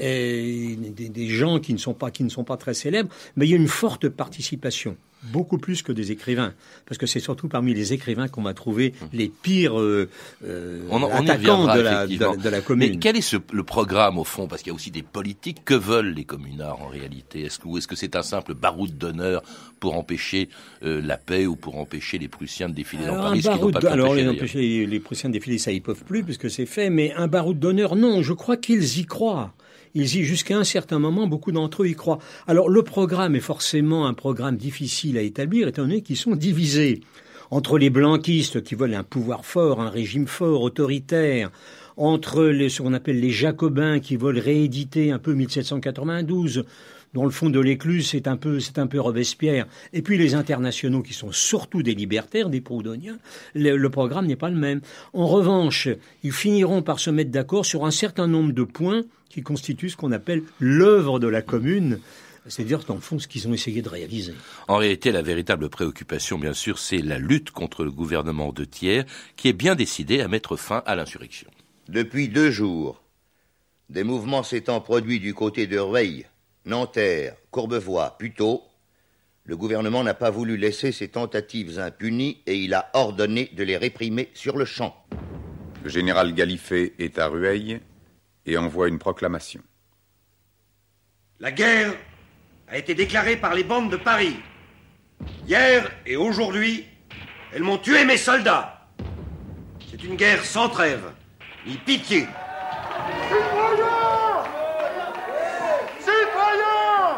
et des, des gens qui ne sont pas, qui ne sont pas très célèbres, mais il y a une forte participation. Beaucoup plus que des écrivains, parce que c'est surtout parmi les écrivains qu'on va trouver les pires euh, euh, on, on attaquants de la, de, de la commune. Mais quel est ce, le programme au fond? Parce qu'il y a aussi des politiques. Que veulent les communards en réalité? Est-ce que, ou est-ce que c'est un simple baroud d'honneur pour empêcher euh, la paix ou pour empêcher les Prussiens de défiler alors, dans Paris? Un baroud, alors les, empêcher les, les Prussiens de défiler, ça ils peuvent plus puisque c'est fait. Mais un baroud d'honneur, non. Je crois qu'ils y croient. Ils y, jusqu'à un certain moment, beaucoup d'entre eux y croient. Alors, le programme est forcément un programme difficile à établir, étant donné qu'ils sont divisés entre les blanquistes qui veulent un pouvoir fort, un régime fort, autoritaire, entre les, ce qu'on appelle les jacobins qui veulent rééditer un peu mille sept cent quatre-vingt-douze, dont le fond de l'écluse, c'est un peu, c'est un peu Robespierre, et puis les internationaux qui sont surtout des libertaires, des proudhoniens, le, le programme n'est pas le même. En revanche, ils finiront par se mettre d'accord sur un certain nombre de points qui constituent ce qu'on appelle l'œuvre de la commune, c'est-à-dire, dans le fond, ce qu'ils ont essayé de réaliser. En réalité, la véritable préoccupation, bien sûr, c'est la lutte contre le gouvernement de Thiers, qui est bien décidé à mettre fin à l'insurrection. Depuis deux jours, des mouvements s'étant produits du côté de Rueil, Nanterre, Courbevoie, Puteaux, le gouvernement n'a pas voulu laisser ces tentatives impunies et il a ordonné de les réprimer sur le champ. Le général Gallifet est à Rueil et envoie une proclamation. La guerre a été déclarée par les bandes de Paris. Hier et aujourd'hui, elles m'ont tué mes soldats. C'est une guerre sans trêve, ni pitié. Citoyens! Citoyens!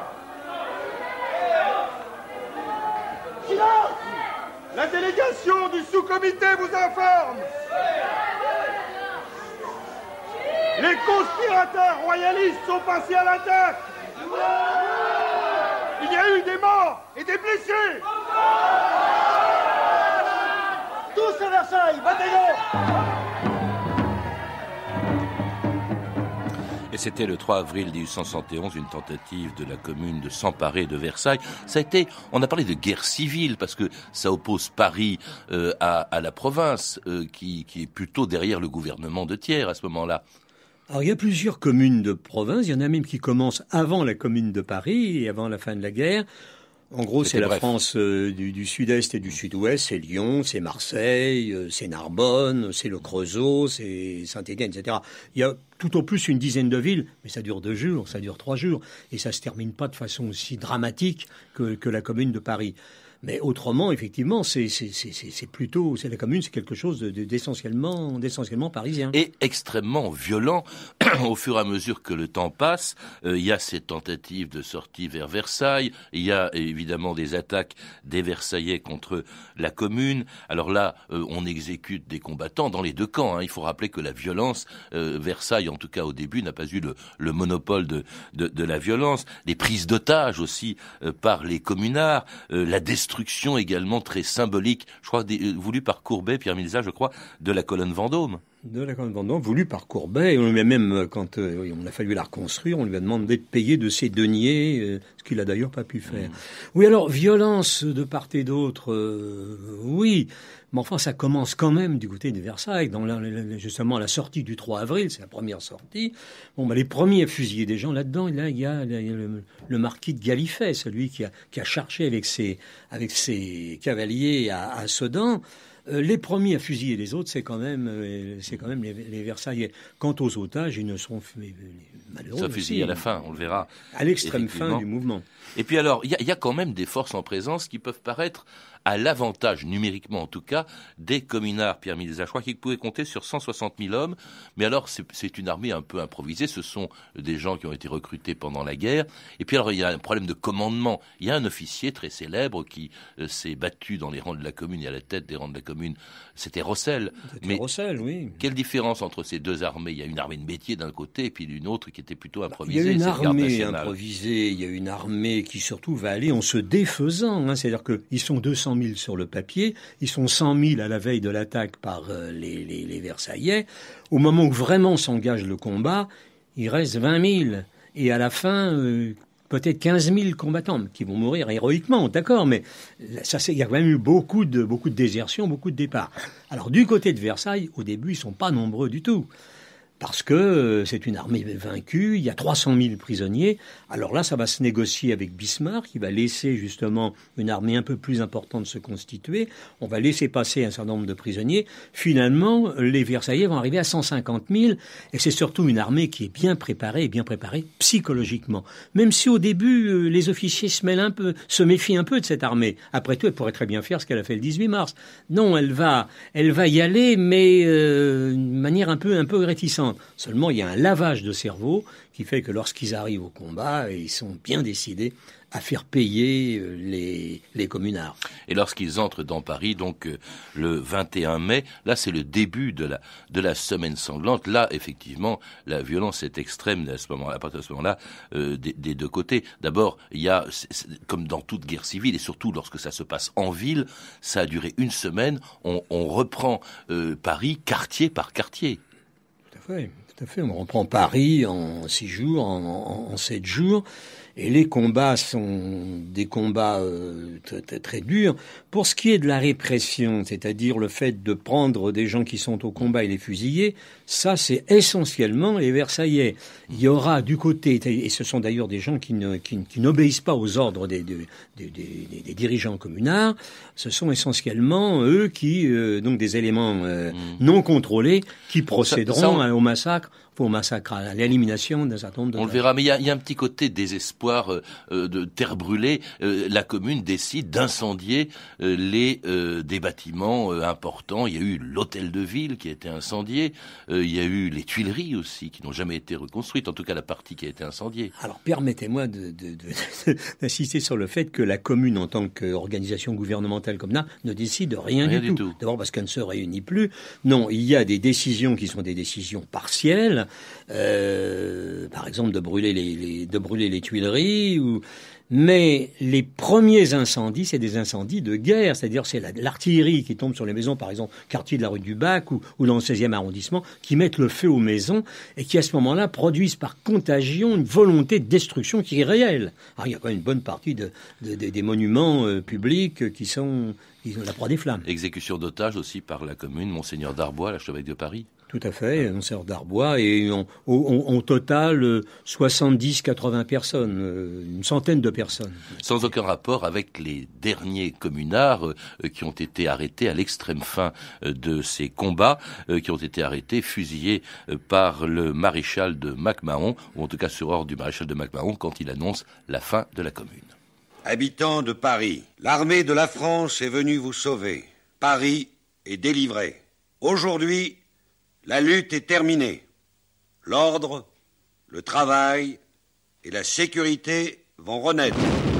Silence! La délégation du sous-comité vous informe. Les conspirateurs royalistes sont passés à l'attaque. Il y a eu des morts et des blessés. Tous à Versailles, battez-vous! Et c'était le trois avril mille huit cent soixante et onze, une tentative de la commune de s'emparer de Versailles. Ça a été, on a parlé de guerre civile parce que ça oppose Paris euh, à, à la province euh, qui, qui est plutôt derrière le gouvernement de Thiers à ce moment-là. Alors, il y a plusieurs communes de province. Il y en a même qui commencent avant la commune de Paris et avant la fin de la guerre. En gros, C'était c'est la bref. France euh, du, du sud-est et du sud-ouest, c'est Lyon, c'est Marseille, euh, c'est Narbonne, c'est le Creusot, c'est Saint-Étienne, et cetera. Il y a tout au plus une dizaine de villes, mais ça dure deux jours, ça dure trois jours, et ça se termine pas de façon aussi dramatique que, que la Commune de Paris. Mais autrement, effectivement, c'est, c'est, c'est, c'est plutôt, c'est la Commune, c'est quelque chose de, de, d'essentiellement, d'essentiellement parisien. Et extrêmement violent au fur et à mesure que le temps passe. Euh, il y a ces tentatives de sortie vers Versailles. Il y a évidemment des attaques des Versaillais contre la Commune. Alors là, euh, on exécute des combattants dans les deux camps. Hein. Il faut rappeler que la violence, euh, Versailles, en tout cas au début, n'a pas eu le, le monopole de, de, de la violence. Les prises d'otages aussi euh, par les communards, euh, la destruction également très symbolique, je crois, des, euh, voulu par Courbet, Pierre Milza, je crois, de la colonne Vendôme. De la colonne Vendôme, voulu par Courbet, et on lui a même, quand euh, oui, on a fallu la reconstruire, on lui a demandé de payer de ses deniers, euh, ce qu'il a d'ailleurs pas pu faire. Mmh. Oui, alors, violence de part et d'autre, euh, oui, mais enfin, ça commence quand même du côté de Versailles, dans la, la, justement la sortie du trois avril, c'est la première sortie. Bon, bah, les premiers à fusiller des gens là-dedans, là, il y a, là, il y a le, le marquis de Gallifet, celui qui a, qui a chargé avec ses, avec ses cavaliers à, à Sedan. Euh, les premiers à fusiller les autres, c'est quand même, euh, c'est quand même les, les Versaillais. Quant aux otages, ils ne sont malheureux. Ça fusille à la fin, on le verra. À l'extrême fin du mouvement. Et puis alors, il y, y a quand même des forces en présence qui peuvent paraître à l'avantage, numériquement en tout cas, des communards, Pierre Milza. Je crois qu'ils pouvaient compter sur cent soixante mille hommes, mais alors c'est, c'est une armée un peu improvisée, ce sont des gens qui ont été recrutés pendant la guerre. Et puis alors il y a un problème de commandement. Il y a un officier très célèbre qui euh, s'est battu dans les rangs de la commune et à la tête des rangs de la commune, c'était Rossel. C'était mais Rossel, oui. Quelle différence entre ces deux armées? Il y a une armée de métier d'un côté et puis une autre qui était plutôt improvisée. Il y a une c'est armée improvisée, il y a une armée qui surtout va aller en se défaisant. Hein, c'est-à-dire qu'ils sont deux cent mille sur le papier, ils sont cent mille à la veille de l'attaque par euh, les, les, les Versaillais. Au moment où vraiment s'engage le combat, il reste vingt mille. Et à la fin, euh, peut-être quinze mille combattants qui vont mourir héroïquement, d'accord, mais ça, c'est, il y a quand même eu beaucoup de, beaucoup de désertions, beaucoup de départs. Alors du côté de Versailles, au début, ils sont pas nombreux du tout. Parce que c'est une armée vaincue, il y a trois cent mille prisonniers. Alors là, ça va se négocier avec Bismarck, qui va laisser justement une armée un peu plus importante se constituer. On va laisser passer un certain nombre de prisonniers. Finalement, les Versaillais vont arriver à cent cinquante mille, et c'est surtout une armée qui est bien préparée, et bien préparée psychologiquement. Même si au début, les officiers se mêlent un peu, se méfient un peu de cette armée. Après tout, elle pourrait très bien faire ce qu'elle a fait le dix-huit mars. Non, elle va, elle va y aller, mais euh, d'une manière un peu, un peu réticente. Seulement, il y a un lavage de cerveau qui fait que lorsqu'ils arrivent au combat, ils sont bien décidés à faire payer les, les communards. Et lorsqu'ils entrent dans Paris, donc euh, le vingt et un mai, là c'est le début de la, de la semaine sanglante. Là, effectivement, la violence est extrême à, ce moment, à partir de ce moment-là euh, des, des deux côtés. D'abord, il y a, c'est, c'est, comme dans toute guerre civile, et surtout lorsque ça se passe en ville, ça a duré une semaine, on, on reprend euh, Paris quartier par quartier. Tout à fait. Tout à fait. On reprend Paris en six jours, en, en, en sept jours. Et les combats sont des combats euh, très, très, très durs. Pour ce qui est de la répression, c'est-à-dire le fait de prendre des gens qui sont au combat et les fusiller, ça c'est essentiellement les Versaillais. Il y aura du côté, et ce sont d'ailleurs des gens qui, ne, qui, qui n'obéissent pas aux ordres des, des, des, des, des dirigeants communards, ce sont essentiellement eux qui, euh, donc des éléments euh, mmh. non contrôlés, qui procéderont ça, ça on... au massacre. Au massacre, à l'élimination d'un certain nombre de... On le verra, mais il y a, y a un petit côté désespoir euh, de terre brûlée. Euh, la commune décide d'incendier euh, les euh, des bâtiments euh, importants. Il y a eu l'hôtel de ville qui a été incendié. Euh, il y a eu les Tuileries aussi qui n'ont jamais été reconstruites. En tout cas, la partie qui a été incendiée. Alors, permettez-moi de, de, de, d'insister sur le fait que la commune, en tant qu'organisation gouvernementale comme ça, ne décide rien, rien du, du tout. tout. D'abord parce qu'elle ne se réunit plus. Non, il y a des décisions qui sont des décisions partielles. Euh, par exemple de brûler les, les de brûler les Tuileries ou mais les premiers incendies, c'est des incendies de guerre, c'est-à-dire c'est la, l'artillerie qui tombe sur les maisons, par exemple, quartier de la rue du Bac ou, ou dans le seizième arrondissement, qui mettent le feu aux maisons et qui, à ce moment-là, produisent par contagion une volonté de destruction qui est réelle. Alors, il y a quand même une bonne partie de, de, de, des monuments euh, publics qui sont, qui sont la proie des flammes. Exécution d'otages aussi par la commune, Monseigneur Darbois, l'archevêque de Paris. Tout à fait, un serre d'Arbois, et en, au, en total soixante-dix à quatre-vingts personnes, une centaine de personnes. Sans aucun rapport avec les derniers communards euh, qui ont été arrêtés à l'extrême fin euh, de ces combats, euh, qui ont été arrêtés, fusillés euh, par le maréchal de MacMahon, ou en tout cas sur ordre du maréchal de MacMahon, quand il annonce la fin de la commune. Habitants de Paris, l'armée de la France est venue vous sauver. Paris est délivré. Aujourd'hui, la lutte est terminée. L'ordre, le travail et la sécurité vont renaître.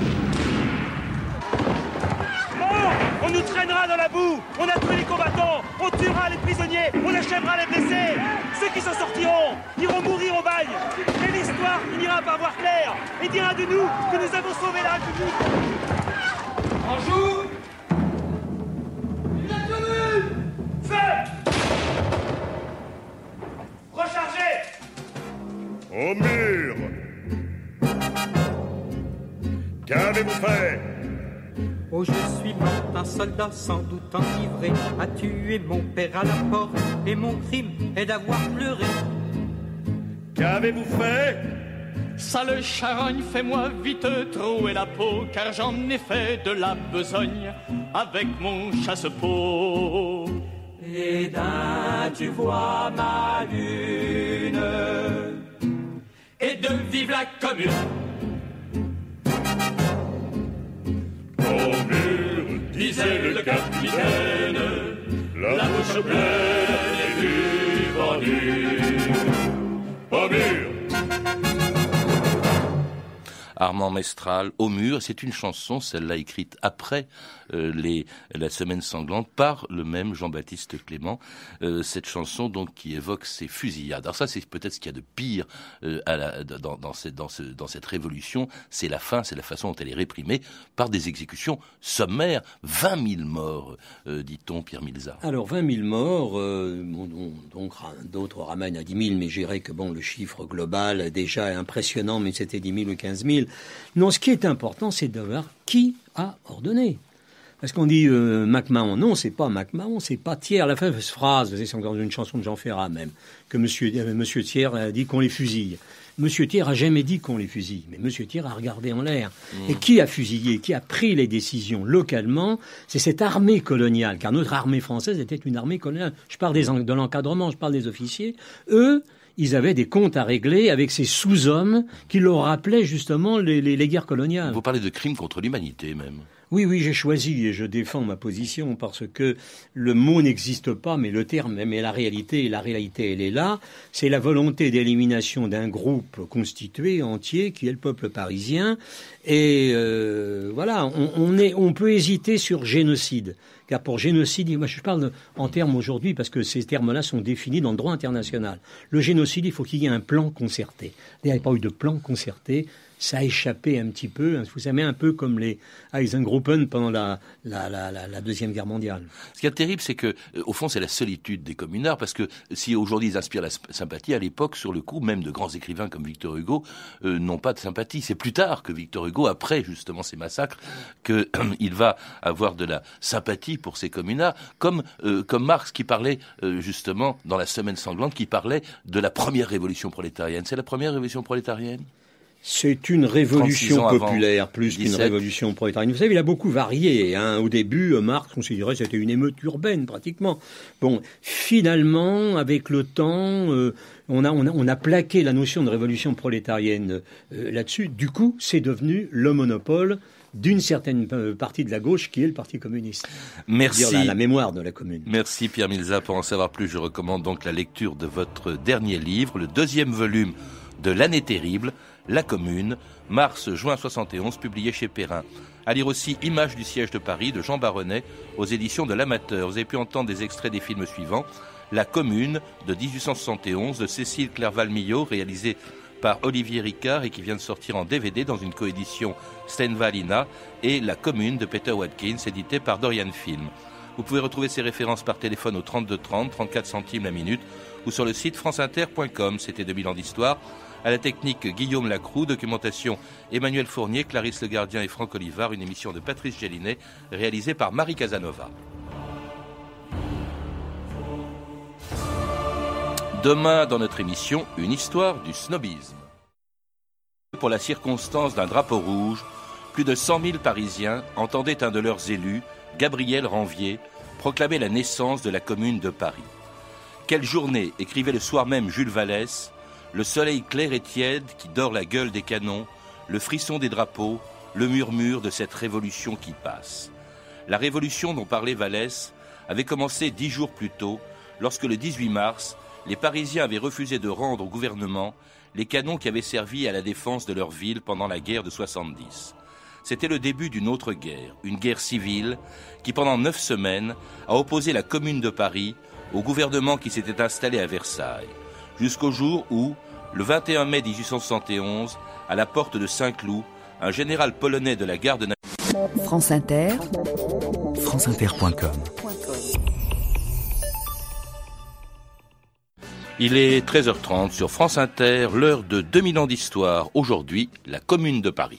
On nous traînera dans la boue, on a tué les combattants, on tuera les prisonniers, on achèvera les blessés. Ceux qui s'en sortiront iront mourir au bagne. Et l'histoire finira par voir clair et dira de nous que nous avons sauvé la République. Bonjour. La commune. Feu. Rechargez. Au mur. Qu'avez-vous fait? Oh, je suis mort, un soldat sans doute enivré a tué mon père à la porte, et mon crime est d'avoir pleuré. Qu'avez-vous fait? Sale charogne, fais-moi vite trouer la peau, car j'en ai fait de la besogne avec mon chasse-peau. Et d'un, tu vois ma lune, et de vive la commune. Au mur, disait le capitaine, la bouche pleine et du vendu. Au mur. Armand Mestral, Au mur, c'est une chanson, celle-là écrite après euh, les, la Semaine sanglante par le même Jean-Baptiste Clément. Euh, cette chanson donc qui évoque ces fusillades. Alors ça, c'est peut-être ce qu'il y a de pire euh, à la, dans, dans, cette, dans, ce, dans cette révolution. C'est la fin, c'est la façon dont elle est réprimée par des exécutions sommaires. vingt mille morts, euh, dit-on, Pierre Milza. Alors vingt mille morts, euh, bon, donc d'autres ramènent à dix mille, mais je dirais que bon, le chiffre global déjà est impressionnant, mais c'était dix mille ou quinze mille. Non, ce qui est important, c'est de voir qui a ordonné. Parce qu'on dit euh, MacMahon. Non, c'est pas MacMahon, c'est pas Thiers. À la fin de cette phrase, c'est encore une chanson de Jean Ferrat même, que Monsieur, euh, Monsieur Thiers a dit qu'on les fusille. Monsieur Thiers a jamais dit qu'on les fusille, mais Monsieur Thiers a regardé en l'air. Mmh. Et qui a fusillé, qui a pris les décisions localement, c'est cette armée coloniale, car notre armée française était une armée coloniale. Je parle des, de l'encadrement, je parle des officiers. Eux, ils avaient des comptes à régler avec ces sous-hommes qui leur rappelaient justement les, les, les guerres coloniales. Vous parlez de crimes contre l'humanité même. Oui, oui, j'ai choisi et je défends ma position parce que le mot n'existe pas, mais le terme, mais la réalité, la réalité, elle est là. C'est la volonté d'élimination d'un groupe constitué entier qui est le peuple parisien. Et euh, voilà, on, on, est, on peut hésiter sur génocide. Car pour génocide, moi je parle en termes aujourd'hui parce que ces termes-là sont définis dans le droit international. Le génocide, il faut qu'il y ait un plan concerté. Il n'y a pas eu de plan concerté. Ça a échappé un petit peu, vous savez, un peu comme les Eisengruppen pendant la, la, la, la, la Deuxième Guerre mondiale. Ce qui est terrible, c'est que, euh, au fond, c'est la solitude des communards, parce que si aujourd'hui ils inspirent la sympathie, à l'époque, sur le coup, même de grands écrivains comme Victor Hugo euh, n'ont pas de sympathie. C'est plus tard que Victor Hugo, après justement ces massacres, qu'il euh, va avoir de la sympathie pour ces communards, comme, euh, comme Marx qui parlait euh, justement, dans la Semaine sanglante, qui parlait de la première révolution prolétarienne. C'est la première révolution prolétarienne ? C'est une révolution populaire plus qu'une révolution prolétarienne. Vous savez, il a beaucoup varié. Hein. Au début, Marx considérait que c'était une émeute urbaine, pratiquement. Bon, finalement, avec le temps, euh, on, a, on, a, on a plaqué la notion de révolution prolétarienne euh, là-dessus. Du coup, c'est devenu le monopole d'une certaine partie de la gauche qui est le Parti communiste. Merci. Dire la, la mémoire de la commune. Merci Pierre Milza. Pour en savoir plus, je recommande donc la lecture de votre dernier livre, le deuxième volume de L'année terrible, La Commune, mars-juin soixante et onze, publié chez Perrin. À lire aussi Images du siège de Paris, de Jean Baronnet, aux éditions de l'Amateur. Vous avez pu entendre des extraits des films suivants. La Commune, de dix-huit cent soixante et onze, de Cécile Clerval-Millot, réalisé par Olivier Ricard et qui vient de sortir en D V D dans une coédition Stenval-Ina, et La Commune, de Peter Watkins, édité par Dorian Film. Vous pouvez retrouver ces références par téléphone au trente-deux trente, trente-quatre centimes la minute, ou sur le site franceinter point com. C'était deux mille ans d'histoire. À la technique, Guillaume Lacroux, documentation Emmanuel Fournier, Clarisse Le Gardien et Franck Olivard, une émission de Patrice Gélinet, réalisée par Marie Casanova. Demain, dans notre émission, une histoire du snobisme. Pour la circonstance d'un drapeau rouge, plus de cent mille Parisiens entendaient un de leurs élus, Gabriel Ranvier, proclamer la naissance de la Commune de Paris. Quelle journée, écrivait le soir même Jules Vallès, le soleil clair et tiède qui dore la gueule des canons, le frisson des drapeaux, le murmure de cette révolution qui passe. La révolution dont parlait Vallès avait commencé dix jours plus tôt, lorsque le dix-huit mars, les Parisiens avaient refusé de rendre au gouvernement les canons qui avaient servi à la défense de leur ville pendant la guerre de soixante-dix. C'était le début d'une autre guerre, une guerre civile, qui pendant neuf semaines a opposé la Commune de Paris au gouvernement qui s'était installé à Versailles, jusqu'au jour où, le vingt et un mai mille huit cent soixante et onze, à la porte de Saint-Cloud, un général polonais de la garde nationale... France Inter, franceinter point com. Il est treize heures trente sur France Inter, l'heure de deux mille ans d'histoire. Aujourd'hui, la Commune de Paris.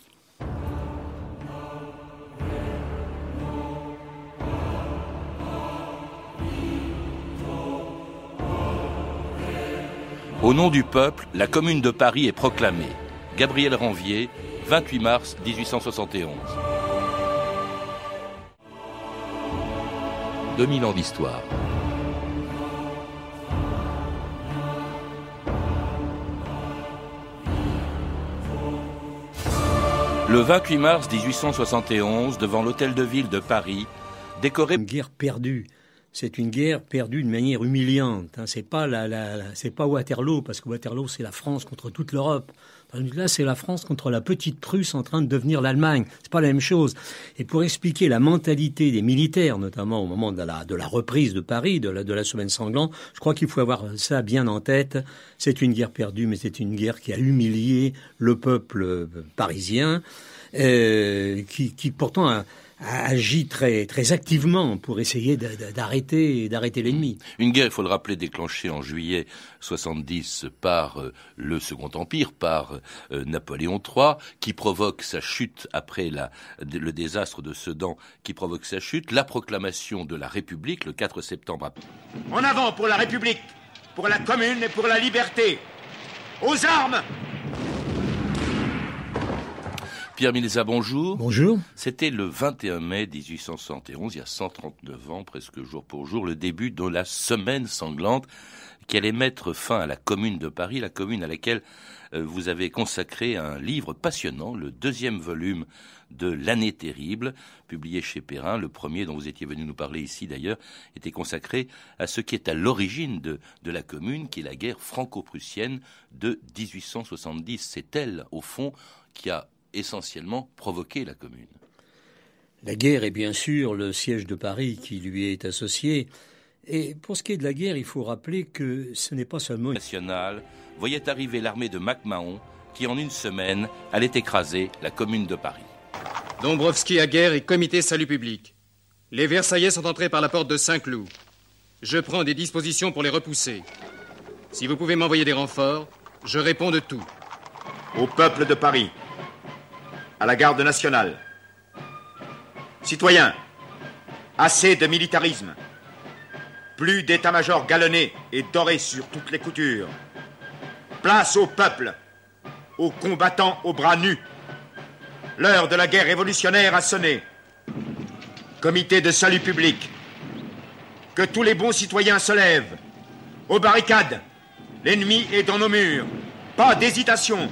Au nom du peuple, la Commune de Paris est proclamée. Gabriel Ranvier, vingt-huit mars mille huit cent soixante et onze. deux mille ans d'histoire. Le vingt-huit mars mille huit cent soixante et onze, devant l'hôtel de ville de Paris, décoré... Une guerre perdue. C'est une guerre perdue de manière humiliante. Hein. C'est pas la, la, la, c'est pas Waterloo, parce que Waterloo, c'est la France contre toute l'Europe. Là, c'est la France contre la petite Prusse en train de devenir l'Allemagne. C'est pas la même chose. Et pour expliquer la mentalité des militaires, notamment au moment de la, de la reprise de Paris, de la, de la semaine sanglante, je crois qu'il faut avoir ça bien en tête. C'est une guerre perdue, mais c'est une guerre qui a humilié le peuple parisien, euh, qui, qui pourtant a, a agi très, très activement pour essayer de, de, d'arrêter, d'arrêter l'ennemi. Une guerre, il faut le rappeler, déclenchée en juillet soixante-dix par euh, le Second Empire, par euh, Napoléon trois, qui provoque sa chute après la, le désastre de Sedan, qui provoque sa chute, la proclamation de la République le quatre septembre. En avant pour la République, pour la Commune et pour la liberté. Aux armes! Pierre Milza, bonjour. Bonjour. C'était le vingt et un mai mille huit cent soixante et onze, il y a cent trente-neuf ans, presque jour pour jour, le début de la semaine sanglante qui allait mettre fin à la Commune de Paris, la commune à laquelle euh, vous avez consacré un livre passionnant, le deuxième volume de L'année terrible, publié chez Perrin. Le premier dont vous étiez venu nous parler ici d'ailleurs était consacré à ce qui est à l'origine de, de la Commune, qui est la guerre franco-prussienne de mille huit cent soixante-dix. C'est elle, au fond, qui a essentiellement provoqué la Commune. La guerre est bien sûr le siège de Paris qui lui est associé. Et pour ce qui est de la guerre, il faut rappeler que ce n'est pas seulement... National voyait arriver l'armée de MacMahon qui, en une semaine, allait écraser la Commune de Paris. Dombrowski à guerre et comité salut public. Les Versaillais sont entrés par la porte de Saint-Cloud. Je prends des dispositions pour les repousser. Si vous pouvez m'envoyer des renforts, je réponds de tout. Au peuple de Paris, à la garde nationale. Citoyens, assez de militarisme. Plus d'état-major galonné et doré sur toutes les coutures. Place au peuple, aux combattants aux bras nus. L'heure de la guerre révolutionnaire a sonné. Comité de salut public. Que tous les bons citoyens se lèvent. Aux barricades. L'ennemi est dans nos murs. Pas d'hésitation.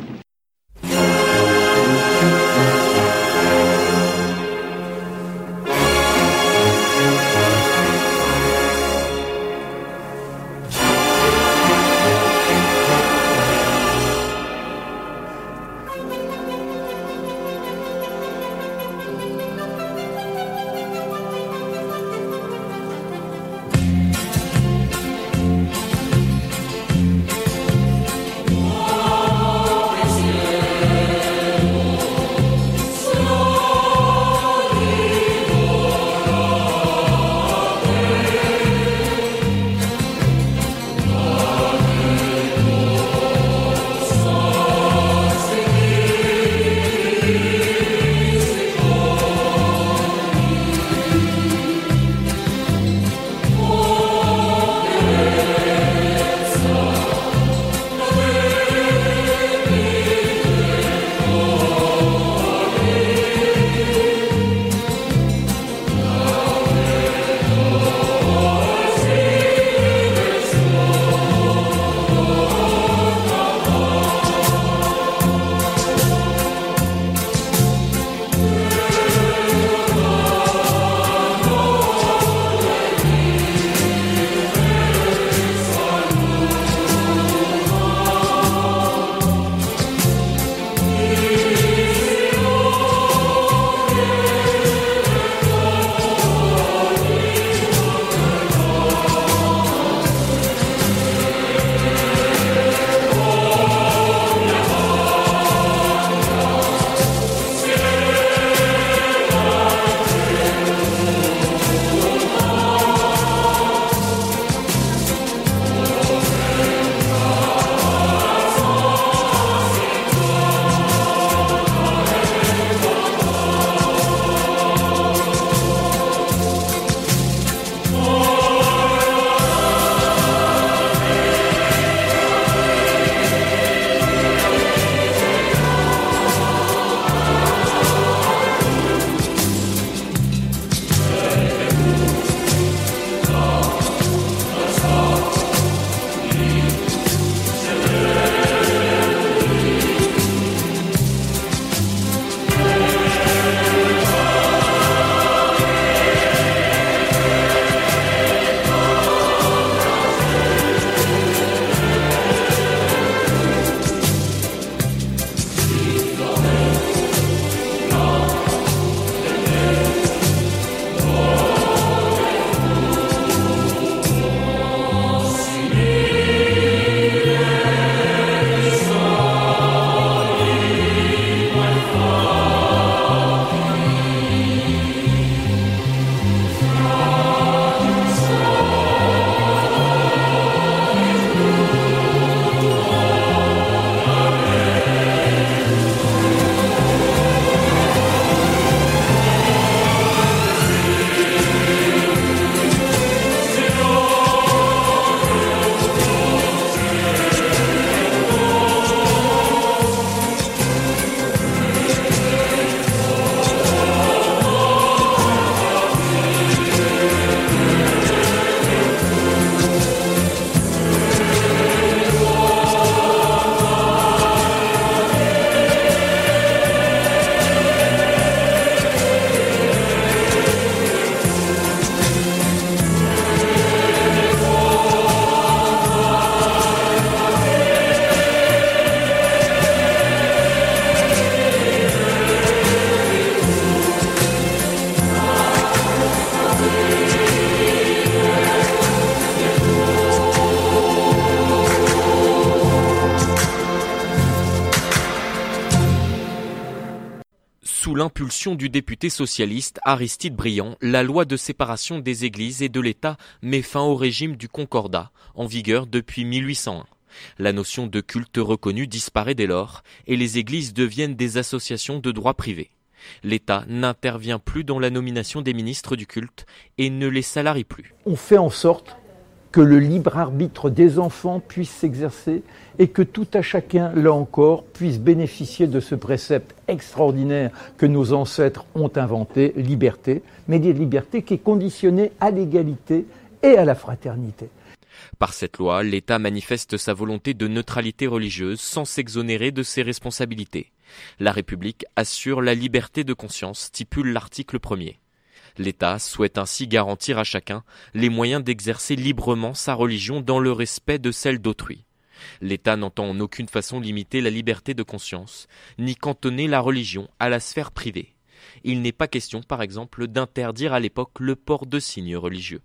Sous l'impulsion du député socialiste Aristide Briand, la loi de séparation des églises et de l'État met fin au régime du Concordat, en vigueur depuis mille huit cent un. La notion de culte reconnu disparaît dès lors et les églises deviennent des associations de droit privé. L'État n'intervient plus dans la nomination des ministres du culte et ne les salarie plus. On fait en sorte que le libre arbitre des enfants puisse s'exercer et que tout à chacun, là encore, puisse bénéficier de ce précepte extraordinaire que nos ancêtres ont inventé, liberté, mais des libertés qui est conditionnée à l'égalité et à la fraternité. Par cette loi, l'État manifeste sa volonté de neutralité religieuse sans s'exonérer de ses responsabilités. La République assure la liberté de conscience, stipule l'article premier. L'État souhaite ainsi garantir à chacun les moyens d'exercer librement sa religion dans le respect de celle d'autrui. L'État n'entend en aucune façon limiter la liberté de conscience, ni cantonner la religion à la sphère privée. Il n'est pas question, par exemple, d'interdire à l'époque le port de signes religieux.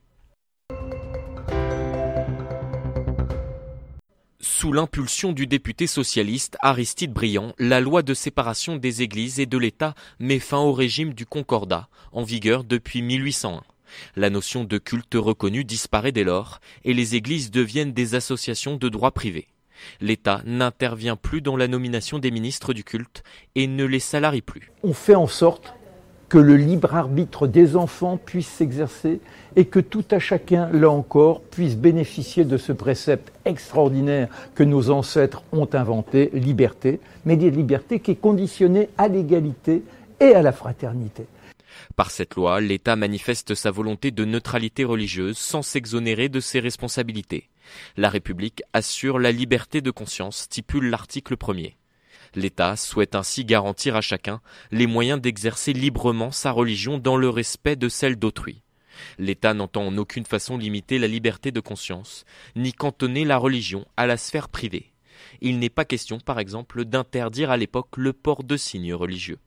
Sous l'impulsion du député socialiste Aristide Briand, la loi de séparation des églises et de l'État met fin au régime du Concordat, en vigueur depuis mille huit cent un. La notion de culte reconnu disparaît dès lors et les églises deviennent des associations de droit privé. L'État n'intervient plus dans la nomination des ministres du culte et ne les salarie plus. On fait en sorte que le libre arbitre des enfants puisse s'exercer et que tout à chacun, là encore, puisse bénéficier de ce précepte extraordinaire que nos ancêtres ont inventé, liberté, mais des libertés qui est conditionnée à l'égalité et à la fraternité. Par cette loi, l'État manifeste sa volonté de neutralité religieuse sans s'exonérer de ses responsabilités. La République assure la liberté de conscience, stipule l'article premier. L'État souhaite ainsi garantir à chacun les moyens d'exercer librement sa religion dans le respect de celle d'autrui. L'État n'entend en aucune façon limiter la liberté de conscience, ni cantonner la religion à la sphère privée. Il n'est pas question, par exemple, d'interdire à l'époque le port de signes religieux.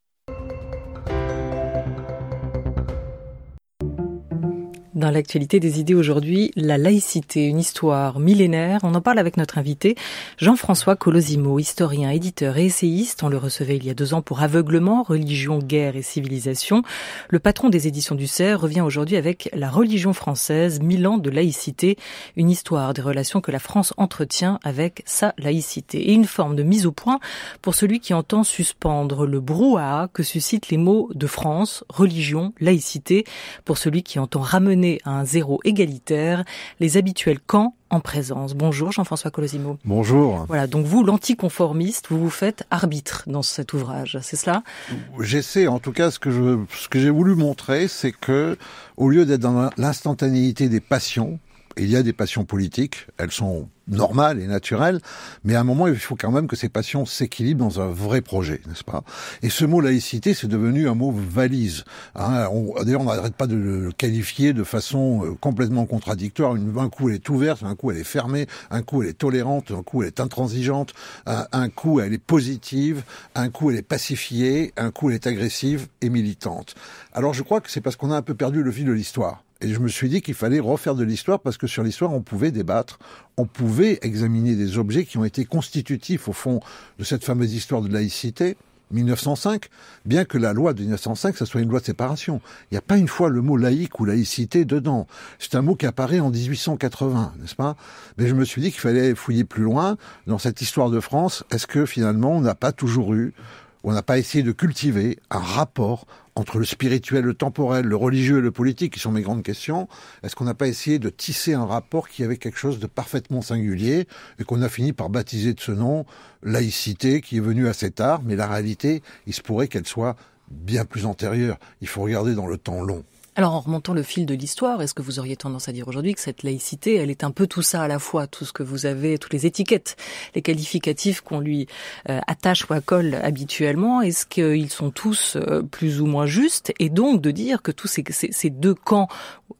Dans l'actualité des idées aujourd'hui, la laïcité, une histoire millénaire. On en parle avec notre invité, Jean-François Colosimo, historien, éditeur et essayiste. On le recevait il y a deux ans pour Aveuglement, religion, guerre et civilisation. Le patron des éditions du Cerf revient aujourd'hui avec La religion française, mille ans de laïcité, une histoire des relations que la France entretient avec sa laïcité. Et une forme de mise au point pour celui qui entend suspendre le brouhaha que suscitent les mots de France, religion, laïcité, pour celui qui entend ramener à un zéro égalitaire les habituels camps en présence. Bonjour Jean-François Colosimo. Bonjour. Voilà, donc vous, l'anticonformiste, vous vous faites arbitre dans cet ouvrage, c'est cela ? J'essaie, en tout cas, ce que je, ce que j'ai voulu montrer, c'est que, au lieu d'être dans l'instantanéité des passions, il y a des passions politiques, elles sont normales et naturelles, mais à un moment, il faut quand même que ces passions s'équilibrent dans un vrai projet, n'est-ce pas ? Et ce mot laïcité, c'est devenu un mot valise. Hein, on, d'ailleurs, on n'arrête pas de le qualifier de façon euh, complètement contradictoire. Une, un coup, elle est ouverte, un coup, elle est fermée, un coup, elle est tolérante, un coup, elle est intransigeante, un, un coup, elle est positive, un coup, elle est pacifiée, un coup, elle est agressive et militante. Alors, je crois que c'est parce qu'on a un peu perdu le fil de l'histoire. Et je me suis dit qu'il fallait refaire de l'histoire parce que sur l'histoire, on pouvait débattre, on pouvait examiner des objets qui ont été constitutifs, au fond, de cette fameuse histoire de laïcité, mille neuf cent cinq, bien que la loi de mille neuf cent cinq, ça soit une loi de séparation. Il n'y a pas une fois le mot laïque ou laïcité dedans. C'est un mot qui apparaît en dix-huit cent quatre-vingts, n'est-ce pas ? Mais je me suis dit qu'il fallait fouiller plus loin dans cette histoire de France. Est-ce que finalement, on n'a pas toujours eu, on n'a pas essayé de cultiver un rapport entre le spirituel, le temporel, le religieux et le politique, qui sont mes grandes questions? Est-ce qu'on n'a pas essayé de tisser un rapport qui avait quelque chose de parfaitement singulier et qu'on a fini par baptiser de ce nom laïcité, qui est venue assez tard, mais la réalité, il se pourrait qu'elle soit bien plus antérieure. Il faut regarder dans le temps long. Alors, en remontant le fil de l'histoire, est-ce que vous auriez tendance à dire aujourd'hui que cette laïcité, elle est un peu tout ça à la fois, tout ce que vous avez, toutes les étiquettes, les qualificatifs qu'on lui euh, attache ou accole habituellement, est-ce qu'ils sont tous euh, plus ou moins justes? Et donc de dire que tous ces, ces, ces deux camps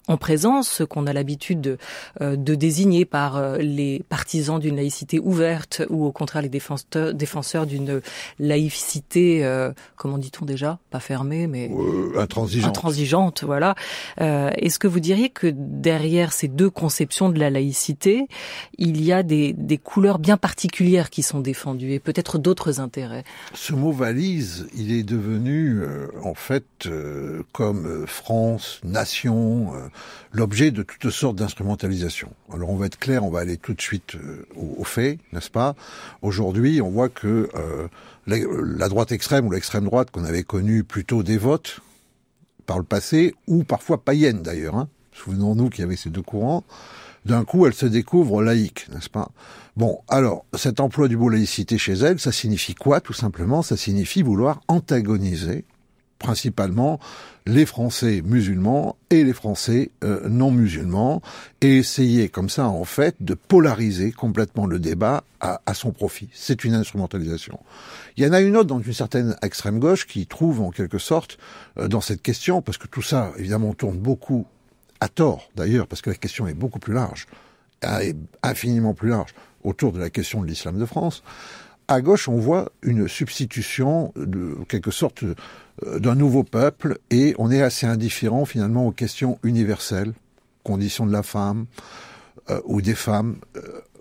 en présence, ce qu'on a l'habitude de, euh, de désigner par euh, les partisans d'une laïcité ouverte ou au contraire les défenseurs, défenseurs d'une laïcité, euh, comment dit-on déjà, pas fermée, mais euh, intransigeante. intransigeante, voilà. Euh, est-ce que vous diriez que derrière ces deux conceptions de la laïcité, il y a des, des couleurs bien particulières qui sont défendues et peut-être d'autres intérêts? Ce mot valise, il est devenu euh, en fait euh, comme euh, France, nation, euh, l'objet de toutes sortes d'instrumentalisation. Alors on va être clair, on va aller tout de suite euh, au, au fait, n'est-ce pas? Aujourd'hui, on voit que euh, la, la droite extrême ou l'extrême droite qu'on avait connue plutôt dévote par le passé, ou parfois païenne d'ailleurs, hein, souvenons-nous qu'il y avait ces deux courants, d'un coup elle se découvre laïque, n'est-ce pas? Bon, alors, cet emploi du mot laïcité chez elle, ça signifie quoi? Tout simplement, ça signifie vouloir antagoniser principalement les Français musulmans et les Français euh, non musulmans, et essayer comme ça, en fait, de polariser complètement le débat à, à son profit. C'est une instrumentalisation. Il y en a une autre dans une certaine extrême gauche qui trouve en quelque sorte euh, dans cette question, parce que tout ça, évidemment, tourne beaucoup à tort, d'ailleurs, parce que la question est beaucoup plus large, est infiniment plus large, autour de la question de l'islam de France. À gauche, on voit une substitution de quelque sorte d'un nouveau peuple, et on est assez indifférent finalement aux questions universelles, conditions de la femme euh, ou des femmes, euh,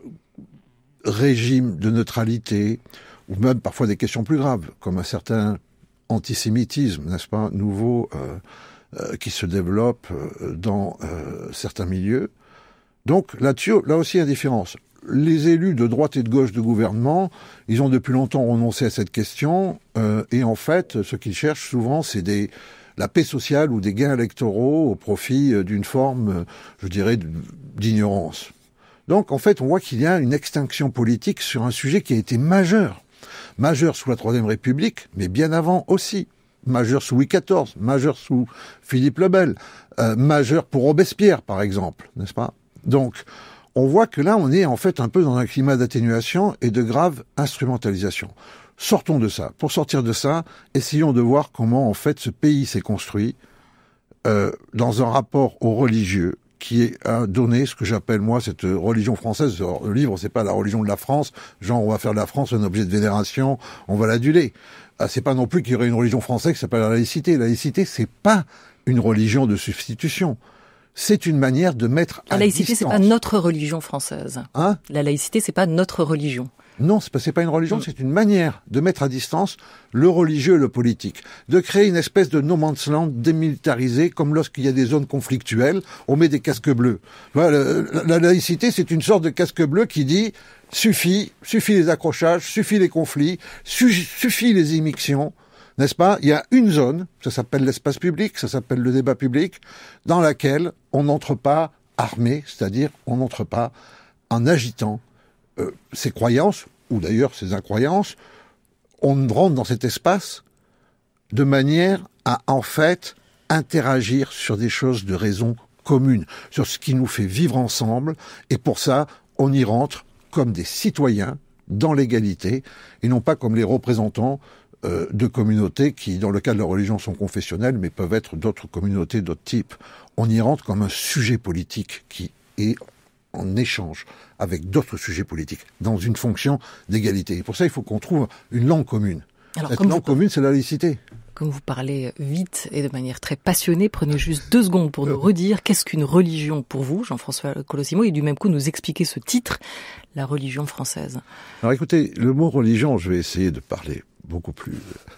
régime de neutralité, ou même parfois des questions plus graves, comme un certain antisémitisme, n'est-ce pas, nouveau, euh, euh, qui se développe euh, dans euh, certains milieux. Donc là-dessus, là aussi, indifférence. Les élus de droite et de gauche de gouvernement, ils ont depuis longtemps renoncé à cette question, euh, et en fait, ce qu'ils cherchent souvent, c'est des, la paix sociale ou des gains électoraux au profit d'une forme, je dirais, d'ignorance. Donc, en fait, on voit qu'il y a une extinction politique sur un sujet qui a été majeur. Majeur sous la Troisième République, mais bien avant aussi. Majeur sous Louis quatorze, majeur sous Philippe le Bel, euh, majeur pour Robespierre, par exemple, n'est-ce pas? Donc, on voit que là, on est en fait un peu dans un climat d'atténuation et de grave instrumentalisation. Sortons de ça. Pour sortir de ça, essayons de voir comment en fait ce pays s'est construit euh, dans un rapport au religieux qui a donné ce que j'appelle moi cette religion française. Alors, le livre, c'est pas la religion de la France, genre on va faire de la France un objet de vénération, on va l'aduler. Ah, c'est pas non plus qu'il y aurait une religion française qui s'appelle la laïcité. La laïcité, c'est pas une religion de substitution. C'est une manière de mettre à distance. La laïcité, c'est pas notre religion française. Hein? La laïcité, c'est pas notre religion. Non, c'est pas, c'est pas une religion, mmh. c'est une manière de mettre à distance le religieux et le politique. De créer une espèce de no man's land démilitarisé, comme lorsqu'il y a des zones conflictuelles, on met des casques bleus. Voilà, la, la laïcité, c'est une sorte de casque bleu qui dit suffit, suffit les accrochages, suffit les conflits, su, suffit les immixtions. N'est-ce pas? Il y a une zone, ça s'appelle l'espace public, ça s'appelle le débat public, dans laquelle on n'entre pas armé, c'est-à-dire on n'entre pas en agitant euh, ses croyances, ou d'ailleurs ses incroyances. On rentre dans cet espace de manière à, en fait, interagir sur des choses de raison commune, sur ce qui nous fait vivre ensemble, et pour ça, on y rentre comme des citoyens, dans l'égalité, et non pas comme les représentants Euh, de communautés qui, dans le cas de leur religion, sont confessionnelles, mais peuvent être d'autres communautés, d'autres types. On y rentre comme un sujet politique qui est en échange avec d'autres sujets politiques, dans une fonction d'égalité. Et pour ça, il faut qu'on trouve une langue commune. Alors, Cette langue commune, c'est la laïcité. Comme vous parlez vite et de manière très passionnée, prenez juste deux secondes pour nous redire qu'est-ce qu'une religion pour vous, Jean-François Colosimo, et du même coup nous expliquer ce titre, la religion française. Alors écoutez, le mot religion, je vais essayer de parler beaucoup plus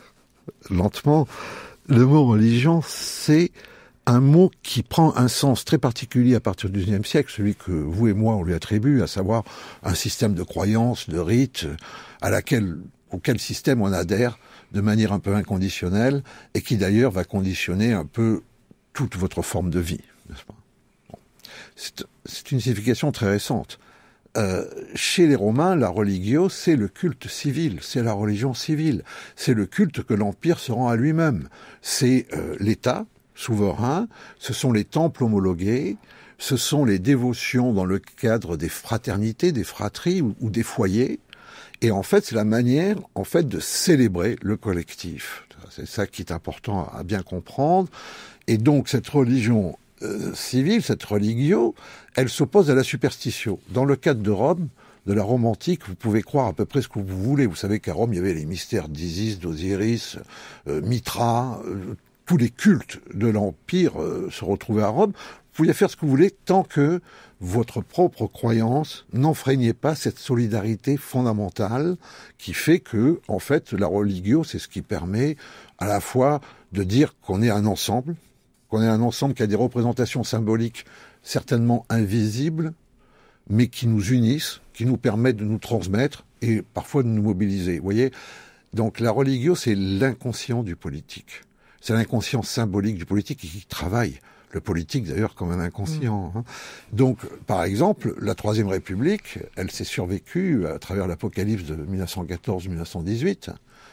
lentement. Le mot religion, c'est un mot qui prend un sens très particulier à partir du dix-neuvième siècle, celui que vous et moi on lui attribue, à savoir un système de croyances, de rites, à laquelle, auquel système on adhère de manière un peu inconditionnelle, et qui d'ailleurs va conditionner un peu toute votre forme de vie, n'est-ce pas? Bon. C'est, c'est une signification très récente. Euh, chez les Romains, la religio, c'est le culte civil, c'est la religion civile, c'est le culte que l'Empire se rend à lui-même. C'est euh, l'État souverain, ce sont les temples homologués, ce sont les dévotions dans le cadre des fraternités, des fratries ou, ou des foyers. Et en fait, c'est la manière, en fait, de célébrer le collectif. C'est ça qui est important à bien comprendre. Et donc, cette religion euh, civile, cette religio, elle s'oppose à la superstition. Dans le cadre de Rome, de la Rome antique, vous pouvez croire à peu près ce que vous voulez. Vous savez qu'à Rome, il y avait les mystères d'Isis, d'Osiris, euh, Mitra, euh, tous les cultes de l'Empire euh, se retrouvaient à Rome. Vous pouviez faire ce que vous voulez tant que votre propre croyance n'enfreignait pas cette solidarité fondamentale qui fait que, en fait, la religio, c'est ce qui permet à la fois de dire qu'on est un ensemble, qu'on est un ensemble qui a des représentations symboliques certainement invisibles, mais qui nous unissent, qui nous permettent de nous transmettre et parfois de nous mobiliser. Vous voyez ? Donc la religio, c'est l'inconscient du politique. C'est l'inconscient symbolique du politique qui travaille. Le politique, d'ailleurs, comme un inconscient. Mmh. Hein. Donc, par exemple, la Troisième République, elle s'est survécue à travers l'apocalypse de mille neuf cent quatorze mille neuf cent dix-huit.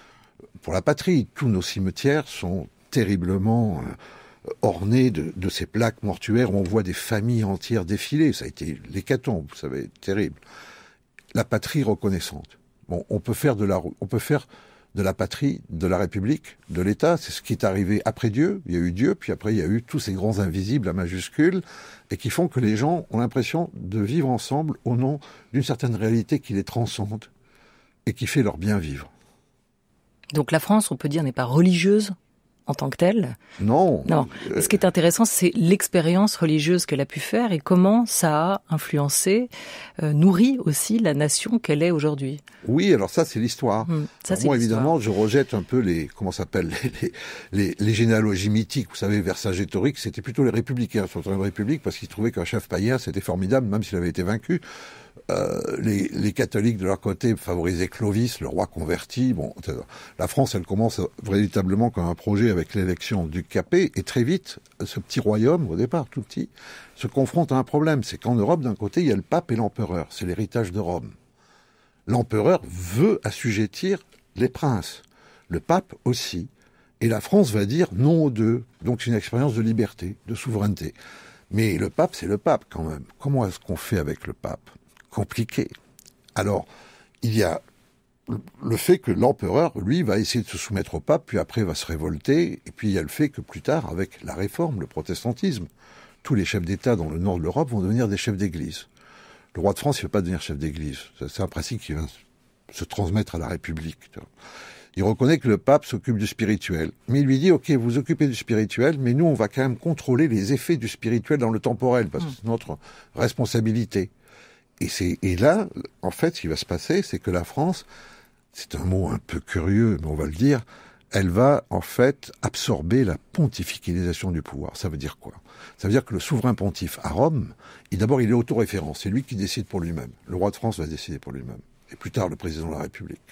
Pour la patrie, tous nos cimetières sont terriblement euh, ornés de, de ces plaques mortuaires où on voit des familles entières défiler. Ça a été l'hécatombe, vous savez, terrible. La patrie reconnaissante. Bon, on peut faire de la, on peut faire de la patrie, de la République, de l'État. C'est ce qui est arrivé après Dieu. Il y a eu Dieu, puis après il y a eu tous ces grands invisibles à majuscules, et qui font que les gens ont l'impression de vivre ensemble au nom d'une certaine réalité qui les transcende et qui fait leur bien vivre. Donc la France, on peut dire, n'est pas religieuse en tant que telle. Non. Non. Ce qui est intéressant, c'est l'expérience religieuse qu'elle a pu faire et comment ça a influencé, euh, nourri aussi la nation qu'elle est aujourd'hui. Oui, alors ça, c'est l'histoire. Mmh, ça, c'est moi, l'histoire. Évidemment, je rejette un peu les, comment ça s'appelle, les, les, les généalogies mythiques. Vous savez, Vercingétorix, c'était plutôt les républicains sur la République parce qu'ils trouvaient qu'un chef païen, c'était formidable, même s'il avait été vaincu. Euh, les, les catholiques de leur côté favorisaient Clovis, le roi converti. Bon, la France, elle commence véritablement comme un projet avec l'élection du Capet, et très vite, ce petit royaume, au départ tout petit, se confronte à un problème. C'est qu'en Europe, d'un côté, il y a le pape et l'empereur. C'est l'héritage de Rome. L'empereur veut assujettir les princes. Le pape aussi. Et la France va dire non aux deux. Donc c'est une expérience de liberté, de souveraineté. Mais le pape, c'est le pape quand même. Comment est-ce qu'on fait avec le pape ? Compliqué. Alors, il y a le fait que l'empereur, lui, va essayer de se soumettre au pape, puis après va se révolter, et puis il y a le fait que plus tard, avec la réforme, le protestantisme, tous les chefs d'État dans le nord de l'Europe vont devenir des chefs d'église. Le roi de France, il ne veut pas devenir chef d'église. C'est un principe qui va se transmettre à la République. Il reconnaît que le pape s'occupe du spirituel. Mais il lui dit, ok, vous occupez du spirituel, mais nous, on va quand même contrôler les effets du spirituel dans le temporel, parce que c'est notre responsabilité. Et, c'est, et là, en fait, ce qui va se passer, c'est que la France, c'est un mot un peu curieux, mais on va le dire, elle va en fait absorber la pontificalisation du pouvoir. Ça veut dire quoi ? Ça veut dire que le souverain pontife à Rome, il, d'abord, il est autoréférent. C'est lui qui décide pour lui-même. Le roi de France va décider pour lui-même. Et plus tard, le président de la République.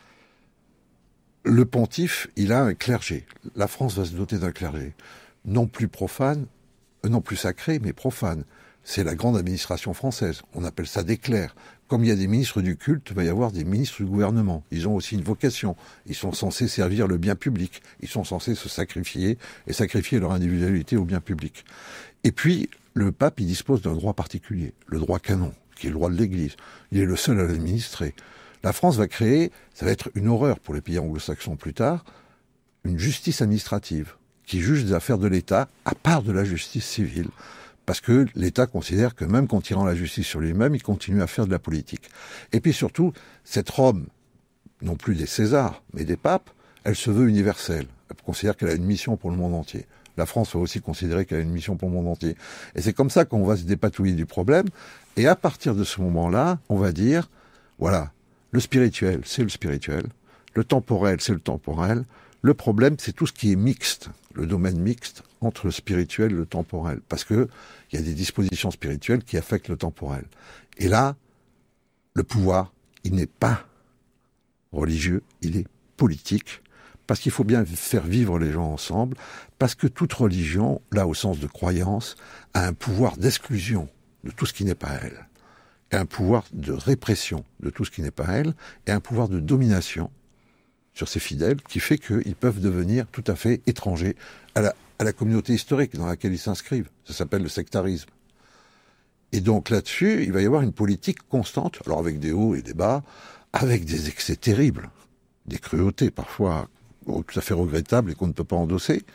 Le pontife, il a un clergé. La France va se doter d'un clergé. Non plus profane, non plus sacré, mais profane. C'est la grande administration française. On appelle ça des clercs. Comme il y a des ministres du culte, il va y avoir des ministres du gouvernement. Ils ont aussi une vocation. Ils sont censés servir le bien public. Ils sont censés se sacrifier et sacrifier leur individualité au bien public. Et puis, le pape, il dispose d'un droit particulier, le droit canon, qui est le droit de l'Église. Il est le seul à l'administrer. La France va créer, ça va être une horreur pour les pays anglo-saxons plus tard, une justice administrative qui juge des affaires de l'État à part de la justice civile. Parce que l'État considère que même qu'en tirant la justice sur lui-même, il continue à faire de la politique. Et puis surtout, cette Rome, non plus des Césars, mais des papes, elle se veut universelle. Elle considère qu'elle a une mission pour le monde entier. La France va aussi considérer qu'elle a une mission pour le monde entier. Et c'est comme ça qu'on va se dépatouiller du problème. Et à partir de ce moment-là, on va dire, voilà, le spirituel, c'est le spirituel. Le temporel, c'est le temporel. Le problème, c'est tout ce qui est mixte, le domaine mixte entre le spirituel et le temporel. Parce que il y a des dispositions spirituelles qui affectent le temporel. Et là, le pouvoir, il n'est pas religieux, il est politique. Parce qu'il faut bien faire vivre les gens ensemble. Parce que toute religion, là au sens de croyance, a un pouvoir d'exclusion de tout ce qui n'est pas elle. Et un pouvoir de répression de tout ce qui n'est pas elle. Et un pouvoir de domination sur ses fidèles, qui fait qu'ils peuvent devenir tout à fait étrangers à la, à la communauté historique dans laquelle ils s'inscrivent. Ça s'appelle le sectarisme. Et donc là-dessus, il va y avoir une politique constante, alors avec des hauts et des bas, avec des excès terribles, des cruautés parfois tout à fait regrettables et qu'on ne peut pas endosser,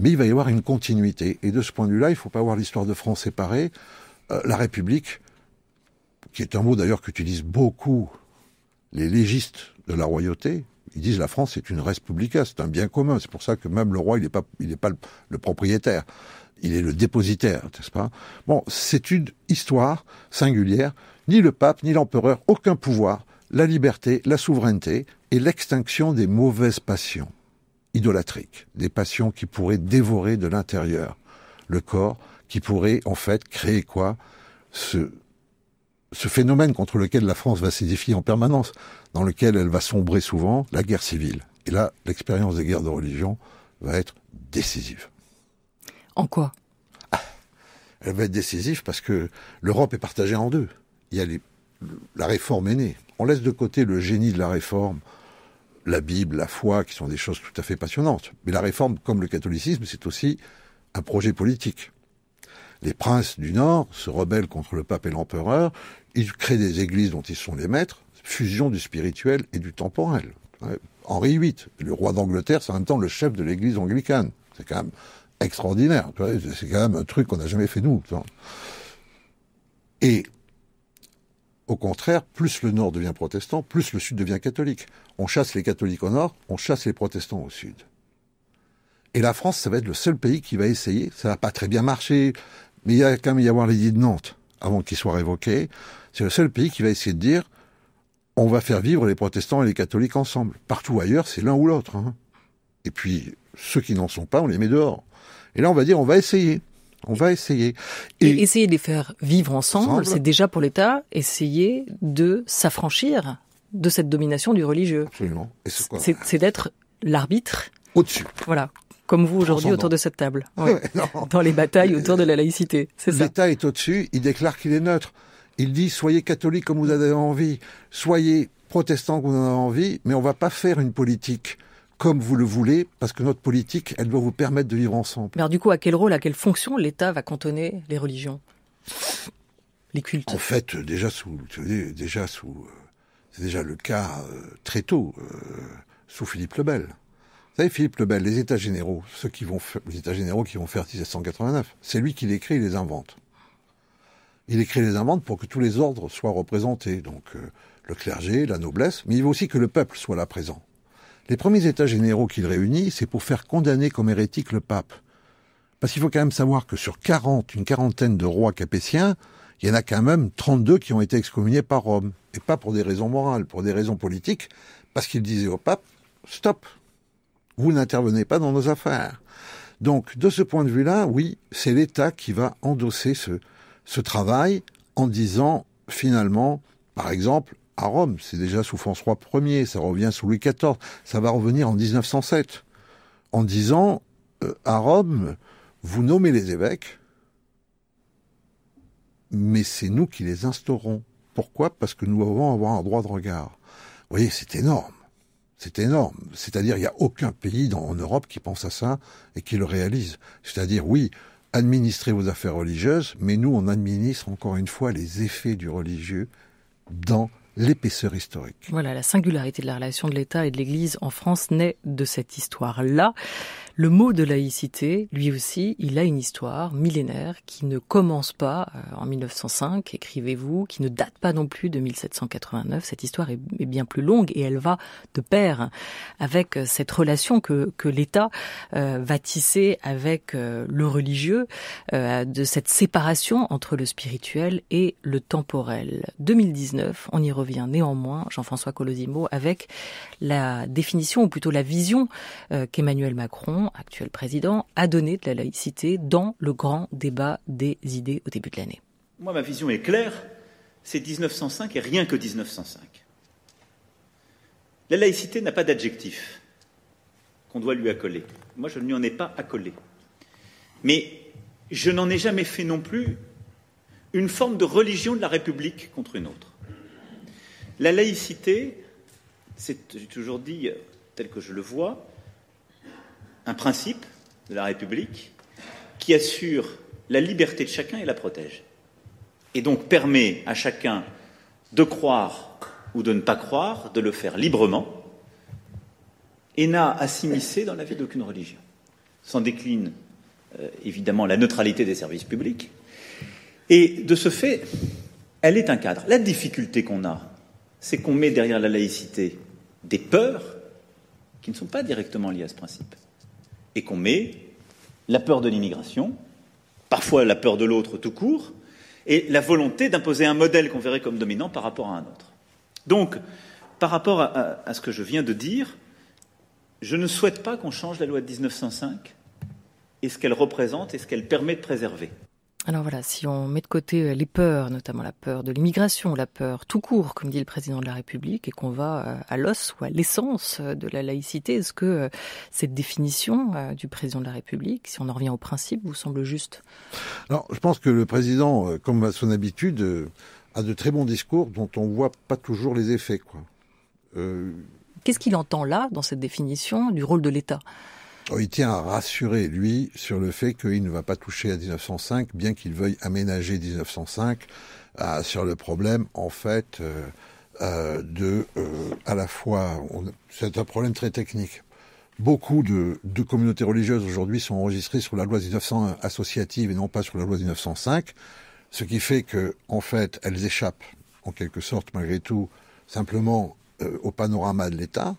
mais il va y avoir une continuité. Et de ce point de vue-là, il ne faut pas voir l'histoire de France séparée. Euh, la République, qui est un mot d'ailleurs qu'utilisent beaucoup les légistes de la royauté, ils disent la France c'est une res publica, c'est un bien commun. C'est pour ça que même le roi, il n'est pas, il n'est pas le, le propriétaire, il est le dépositaire, n'est-ce pas? Bon, c'est une histoire singulière. Ni le pape, ni l'empereur, aucun pouvoir, la liberté, la souveraineté et l'extinction des mauvaises passions idolâtriques, des passions qui pourraient dévorer de l'intérieur le corps, qui pourraient en fait créer quoi? Ce Ce phénomène contre lequel la France va s'édifier en permanence, dans lequel elle va sombrer souvent, la guerre civile. Et là, l'expérience des guerres de religion va être décisive. En quoi? Elle va être décisive parce que l'Europe est partagée en deux. Il y a les, la réforme est née. On laisse de côté le génie de la réforme, la Bible, la foi, qui sont des choses tout à fait passionnantes. Mais la réforme, comme le catholicisme, c'est aussi un projet politique. Les princes du Nord se rebellent contre le pape et l'empereur, ils créent des églises dont ils sont les maîtres, fusion du spirituel et du temporel. Henri huit, le roi d'Angleterre, c'est en même temps le chef de l'église anglicane. C'est quand même extraordinaire. C'est quand même un truc qu'on n'a jamais fait nous. Et au contraire, plus le Nord devient protestant, plus le Sud devient catholique. On chasse les catholiques au Nord, on chasse les protestants au Sud. Et la France, ça va être le seul pays qui va essayer. Ça va pas très bien marcher, mais il y a quand même y avoir l'édit de Nantes avant qu'il soit révoqué. C'est le seul pays qui va essayer de dire on va faire vivre les protestants et les catholiques ensemble. Partout ailleurs, c'est l'un ou l'autre. Hein. Et puis, ceux qui n'en sont pas, on les met dehors. Et là, on va dire on va essayer. On va essayer. Et, et essayer de les faire vivre ensemble, ensemble, c'est déjà pour l'État essayer de s'affranchir de cette domination du religieux. Absolument. Et c'est quoi? C'est, c'est d'être l'arbitre. Au-dessus. Voilà. Comme vous aujourd'hui autour de cette table. Ouais. Dans les batailles autour de la laïcité. C'est ça. L'État est au-dessus, il déclare qu'il est neutre. Il dit soyez catholiques comme vous avez envie, soyez protestants comme vous en avez envie, mais on ne va pas faire une politique comme vous le voulez, parce que notre politique, elle doit vous permettre de vivre ensemble. Mais alors du coup, à quel rôle, à quelle fonction l'État va cantonner les religions, les cultes? En fait, déjà sous, déjà sous, c'est déjà le cas euh, très tôt, euh, sous Philippe le Bel. Vous savez, Philippe le Bel, les États généraux, ceux qui vont faire, les États généraux qui vont faire dix-sept cent quatre-vingt-neuf, c'est lui qui les crée et les invente. Il écrit et les invente pour que tous les ordres soient représentés, donc euh, le clergé, la noblesse, mais il veut aussi que le peuple soit là présent. Les premiers États généraux qu'il réunit, c'est pour faire condamner comme hérétique le pape. Parce qu'il faut quand même savoir que sur quarante, une quarantaine de rois capétiens, il y en a quand même trente-deux qui ont été excommuniés par Rome. Et pas pour des raisons morales, pour des raisons politiques, parce qu'il disait au pape, stop, vous n'intervenez pas dans nos affaires. Donc, de ce point de vue-là, oui, c'est l'État qui va endosser ce, ce travail en disant, finalement, par exemple, à Rome, c'est déjà sous François Ier, ça revient sous Louis quatorze, ça va revenir en dix-neuf cent sept, en disant, euh, à Rome, vous nommez les évêques, mais c'est nous qui les instaurons. Pourquoi? Parce que nous devons avoir un droit de regard. Vous voyez, c'est énorme. C'est énorme. C'est-à-dire, il n'y a aucun pays dans, en Europe qui pense à ça et qui le réalise. C'est-à-dire, oui, administrez vos affaires religieuses, mais nous, on administre encore une fois les effets du religieux dans l'épaisseur historique. Voilà, la singularité de la relation de l'État et de l'Église en France naît de cette histoire-là. Le mot de laïcité, lui aussi, il a une histoire millénaire qui ne commence pas en mille neuf cent cinq, écrivez-vous, qui ne date pas non plus de mille sept cent quatre-vingt-neuf. Cette histoire est, est bien plus longue et elle va de pair avec cette relation que, que l'État euh, va tisser avec euh, le religieux, euh, de cette séparation entre le spirituel et le temporel. deux mille dix-neuf, on y revient néanmoins, Jean-François Colosimo, avec la définition, ou plutôt la vision euh, qu'Emmanuel Macron, actuel président, a donné de la laïcité dans le grand débat des idées au début de l'année. Moi, ma vision est claire, c'est dix-neuf cent cinq et rien que dix-neuf cent cinq. La laïcité n'a pas d'adjectif qu'on doit lui accoler. Moi, je ne lui en ai pas accolé. Mais je n'en ai jamais fait non plus une forme de religion de la République contre une autre. La laïcité, c'est, j'ai toujours dit, tel que je le vois, un principe de la République qui assure la liberté de chacun et la protège. Et donc permet à chacun de croire ou de ne pas croire, de le faire librement, et n'a à s'immiscer dans la vie d'aucune religion. s'en décline euh, évidemment la neutralité des services publics. Et de ce fait, elle est un cadre. La difficulté qu'on a, c'est qu'on met derrière la laïcité des peurs qui ne sont pas directement liées à ce principe. Et qu'on met la peur de l'immigration, parfois la peur de l'autre tout court, et la volonté d'imposer un modèle qu'on verrait comme dominant par rapport à un autre. Donc, par rapport à, à, à ce que je viens de dire, je ne souhaite pas qu'on change la loi de dix-neuf cent cinq et ce qu'elle représente et ce qu'elle permet de préserver. Alors voilà, si on met de côté les peurs, notamment la peur de l'immigration, la peur tout court, comme dit le président de la République, et qu'on va à l'os ou à l'essence de la laïcité, est-ce que cette définition du président de la République, si on en revient au principe, vous semble juste ? Alors, je pense que le président, comme à son habitude, a de très bons discours dont on ne voit pas toujours les effets, quoi. Euh... Qu'est-ce qu'il entend là, dans cette définition du rôle de l'État ? Il tient à rassurer, lui, sur le fait qu'il ne va pas toucher à dix-neuf cent cinq, bien qu'il veuille aménager dix-neuf cent cinq, euh, sur le problème, en fait, euh, euh, de, euh, à la fois, on, c'est un problème très technique. Beaucoup de, de communautés religieuses aujourd'hui sont enregistrées sur la loi dix-neuf cent un associative et non pas sur la loi dix-neuf cent cinq, ce qui fait que, en fait, elles échappent, en quelque sorte, malgré tout, simplement euh, au panorama de l'État.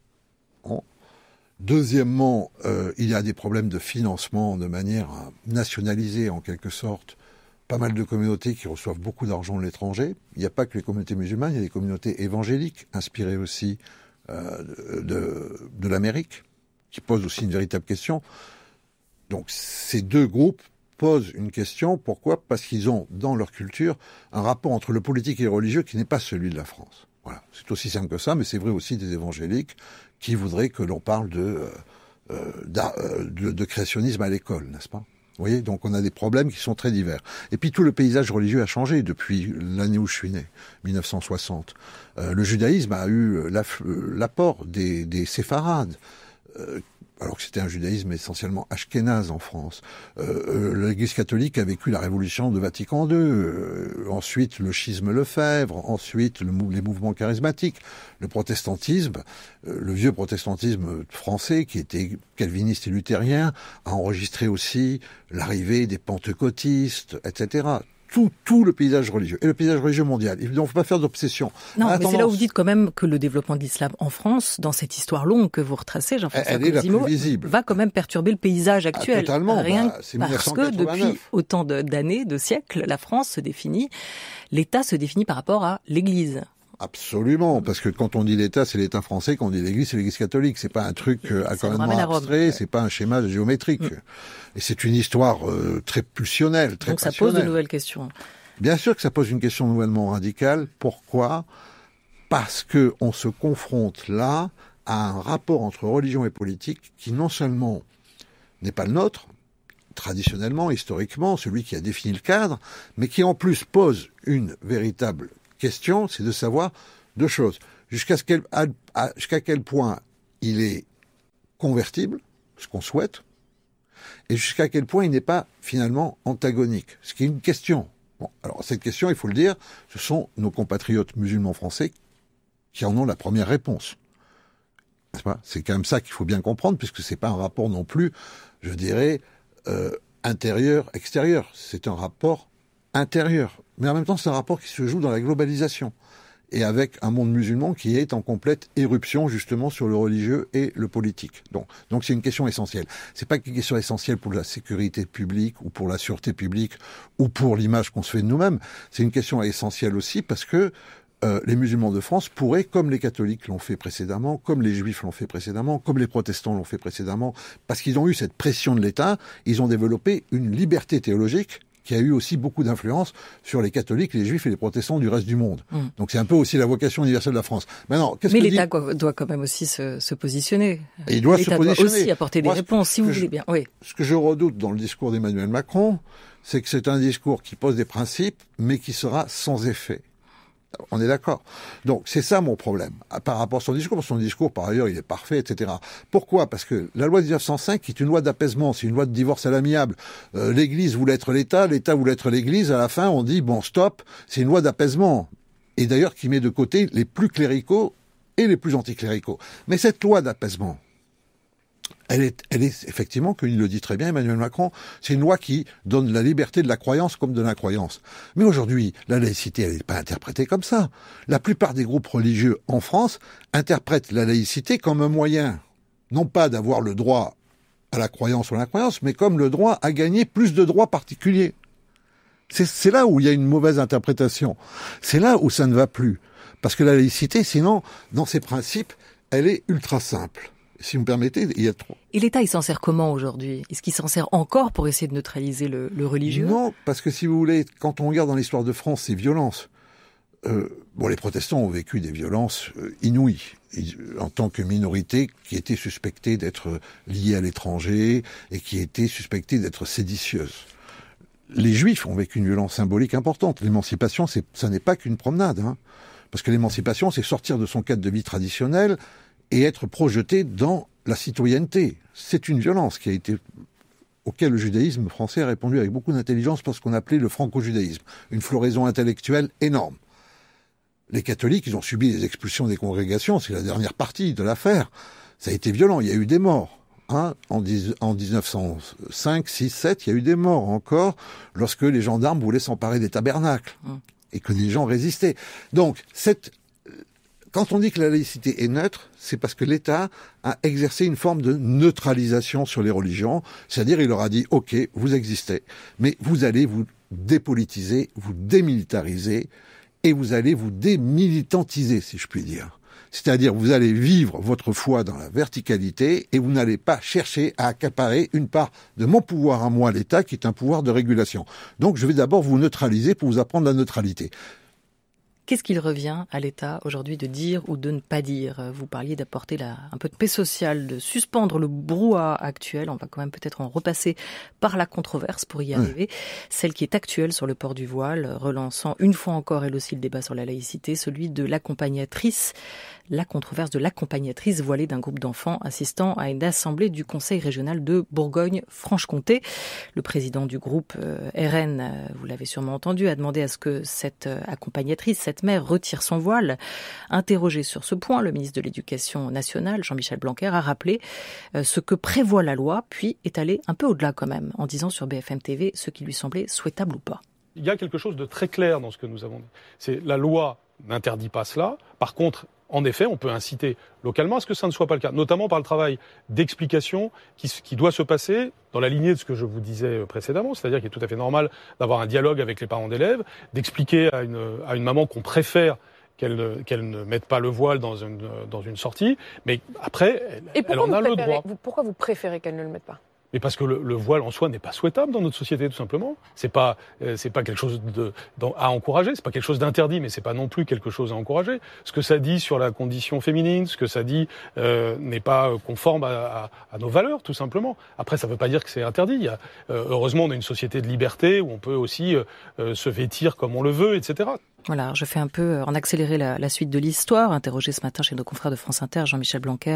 Bon. Deuxièmement, euh, il y a des problèmes de financement de manière à nationaliser en quelque sorte pas mal de communautés qui reçoivent beaucoup d'argent de l'étranger. Il n'y a pas que les communautés musulmanes, il y a des communautés évangéliques inspirées aussi euh, de, de l'Amérique, qui posent aussi une véritable question. Donc ces deux groupes posent une question. Pourquoi ? Parce qu'ils ont dans leur culture un rapport entre le politique et le religieux qui n'est pas celui de la France. Voilà, c'est aussi simple que ça, mais c'est vrai aussi des évangéliques qui voudraient que l'on parle de, euh, de, de créationnisme à l'école, n'est-ce pas ? Vous voyez, donc on a des problèmes qui sont très divers. Et puis tout le paysage religieux a changé depuis l'année où je suis né, mille neuf cent soixante. Euh, le judaïsme a eu l'apport des, des séfarades, euh, alors que c'était un judaïsme essentiellement ashkénaze en France. Euh, L'Église catholique a vécu la révolution de Vatican deux, euh, ensuite le schisme Lefebvre, ensuite le, les mouvements charismatiques, le protestantisme, euh, le vieux protestantisme français qui était calviniste et luthérien, a enregistré aussi l'arrivée des pentecôtistes, et cetera. Tout, tout le paysage religieux, et le paysage religieux mondial. Il ne faut pas faire d'obsession. Non, mais c'est là où vous dites quand même que le développement de l'islam en France, dans cette histoire longue que vous retracez, Jean-François Colosimo, va quand même perturber le paysage actuel. Ah, totalement. Rien bah, c'est parce que depuis autant d'années, de siècles, la France se définit, l'État se définit par rapport à l'Église. Absolument, parce que quand on dit l'État, c'est l'État français, quand on dit l'Église, c'est l'Église catholique. C'est pas un truc euh, complètement abstrait, c'est pas un schéma géométrique. Mm. Et c'est une histoire euh, très pulsionnelle, très Donc ça passionnelle. pose de nouvelles questions. Bien sûr que ça pose une question nouvellement radicale. Pourquoi ? Parce que on se confronte là à un rapport entre religion et politique qui non seulement n'est pas le nôtre, traditionnellement, historiquement, celui qui a défini le cadre, mais qui en plus pose une véritable question, c'est de savoir deux choses. Jusqu'à ce quel, à, à, jusqu'à quel point il est convertible, ce qu'on souhaite, et jusqu'à quel point il n'est pas finalement antagonique, ce qui est une question. Bon, alors cette question, il faut le dire, ce sont nos compatriotes musulmans français qui en ont la première réponse. N'est-ce pas ? C'est quand même ça qu'il faut bien comprendre, puisque c'est pas un rapport non plus, je dirais, euh, intérieur-extérieur. C'est un rapport intérieur. Mais en même temps, c'est un rapport qui se joue dans la globalisation. Et avec un monde musulman qui est en complète éruption, justement, sur le religieux et le politique. Donc, donc c'est une question essentielle. C'est pas une question essentielle pour la sécurité publique, ou pour la sûreté publique, ou pour l'image qu'on se fait de nous-mêmes. C'est une question essentielle aussi parce que euh, les musulmans de France pourraient, comme les catholiques l'ont fait précédemment, comme les juifs l'ont fait précédemment, comme les protestants l'ont fait précédemment, parce qu'ils ont eu cette pression de l'État, ils ont développé une liberté théologique qui a eu aussi beaucoup d'influence sur les catholiques, les juifs et les protestants du reste du monde. Mmh. Donc c'est un peu aussi la vocation universelle de la France. Maintenant, qu'est-ce Mais que l'État dit... doit quand même aussi se, se positionner. Et il doit se positionner. Doit aussi apporter des Moi, réponses, si vous voulez je, bien. Oui. Ce que je redoute dans le discours d'Emmanuel Macron, c'est que c'est un discours qui pose des principes, mais qui sera sans effet. On est d'accord. Donc c'est ça mon problème par rapport à son discours. Son discours, par ailleurs, il est parfait, et cetera. Pourquoi ? Parce que la loi de dix-neuf cent cinq est une loi d'apaisement, c'est une loi de divorce à l'amiable. Euh, L'Église voulait être l'État, l'État voulait être l'Église. À la fin, on dit bon, stop. C'est une loi d'apaisement. Et d'ailleurs, qui met de côté les plus cléricaux et les plus anticléricaux. Mais cette loi d'apaisement, Elle est, elle est effectivement, comme il le dit très bien Emmanuel Macron, c'est une loi qui donne la liberté de la croyance comme de l'incroyance. Mais aujourd'hui, la laïcité, elle n'est pas interprétée comme ça. La plupart des groupes religieux en France interprètent la laïcité comme un moyen, non pas d'avoir le droit à la croyance ou à l'incroyance, mais comme le droit à gagner plus de droits particuliers. C'est, c'est là où il y a une mauvaise interprétation. C'est là où ça ne va plus. Parce que la laïcité, sinon, dans ses principes, elle est ultra simple. Si vous me permettez, il y a trop. Et l'État, il s'en sert comment aujourd'hui ? Est-ce qu'il s'en sert encore pour essayer de neutraliser le, le religieux ? Non, parce que si vous voulez, quand on regarde dans l'histoire de France, ces violences, euh, bon, les protestants ont vécu des violences euh, inouïes, en tant que minorité qui était suspectée d'être liée à l'étranger et qui était suspectée d'être séditieuse. Les Juifs ont vécu une violence symbolique importante. L'émancipation, c'est, ça n'est pas qu'une promenade, hein. Parce que l'émancipation, c'est sortir de son cadre de vie traditionnel et être projeté dans la citoyenneté. C'est une violence qui a été, auquel le judaïsme français a répondu avec beaucoup d'intelligence par ce qu'on appelait le franco-judaïsme. Une floraison intellectuelle énorme. Les catholiques, ils ont subi les expulsions des congrégations, c'est la dernière partie de l'affaire. Ça a été violent, il y a eu des morts. Hein, en, dix, en dix-neuf cent cinq, six, sept, il y a eu des morts encore lorsque les gendarmes voulaient s'emparer des tabernacles mmh. et que les gens résistaient. Donc, cette, quand on dit que la laïcité est neutre, c'est parce que l'État a exercé une forme de neutralisation sur les religions, c'est-à-dire il leur a dit « Ok, vous existez, mais vous allez vous dépolitiser, vous démilitariser et vous allez vous démilitantiser, si je puis dire. » C'est-à-dire, vous allez vivre votre foi dans la verticalité et vous n'allez pas chercher à accaparer une part de mon pouvoir à moi, l'État, qui est un pouvoir de régulation. Donc, je vais d'abord vous neutraliser pour vous apprendre la neutralité. Qu'est-ce qu'il revient à l'État aujourd'hui de dire ou de ne pas dire ? Vous parliez d'apporter la, un peu de paix sociale, de suspendre le brouhaha actuel. On va quand même peut-être en repasser par la controverse pour y arriver. Oui. Celle qui est actuelle sur le port du voile, relançant une fois encore elle aussi le débat sur la laïcité, celui de l'accompagnatrice, la controverse de l'accompagnatrice voilée d'un groupe d'enfants assistant à une assemblée du Conseil régional de Bourgogne-Franche-Comté. Le président du groupe euh, R N, euh, vous l'avez sûrement entendu, a demandé à ce que cette euh, accompagnatrice, cette mère, retire son voile. Interrogé sur ce point, le ministre de l'Éducation nationale, Jean-Michel Blanquer, a rappelé euh, ce que prévoit la loi, puis est allé un peu au-delà quand même, en disant sur B F M T V ce qui lui semblait souhaitable ou pas. Il y a quelque chose de très clair dans ce que nous avons dit. C'est la loi n'interdit pas cela. Par contre, en effet, on peut inciter localement à ce que ça ne soit pas le cas, notamment par le travail d'explication qui, qui doit se passer dans la lignée de ce que je vous disais précédemment, c'est-à-dire qu'il est tout à fait normal d'avoir un dialogue avec les parents d'élèves, d'expliquer à une, à une maman qu'on préfère qu'elle ne, qu'elle ne mette pas le voile dans une, dans une sortie, mais après, elle, Et elle en a le droit. Vous, pourquoi vous préférez qu'elle ne le mette pas ? Mais parce que le, le voile en soi n'est pas souhaitable dans notre société, tout simplement. C'est pas, euh, c'est pas quelque chose de, à encourager. C'est pas quelque chose d'interdit, mais c'est pas non plus quelque chose à encourager. Ce que ça dit sur la condition féminine, ce que ça dit euh, n'est pas conforme à, à, à nos valeurs, tout simplement. Après, ça veut pas dire que c'est interdit. Il y a, euh, heureusement, on a une société de liberté où on peut aussi euh, se vêtir comme on le veut, et cetera. Voilà, je fais un peu en accélérer la, la suite de l'histoire. Interrogé ce matin chez nos confrères de France Inter, Jean-Michel Blanquer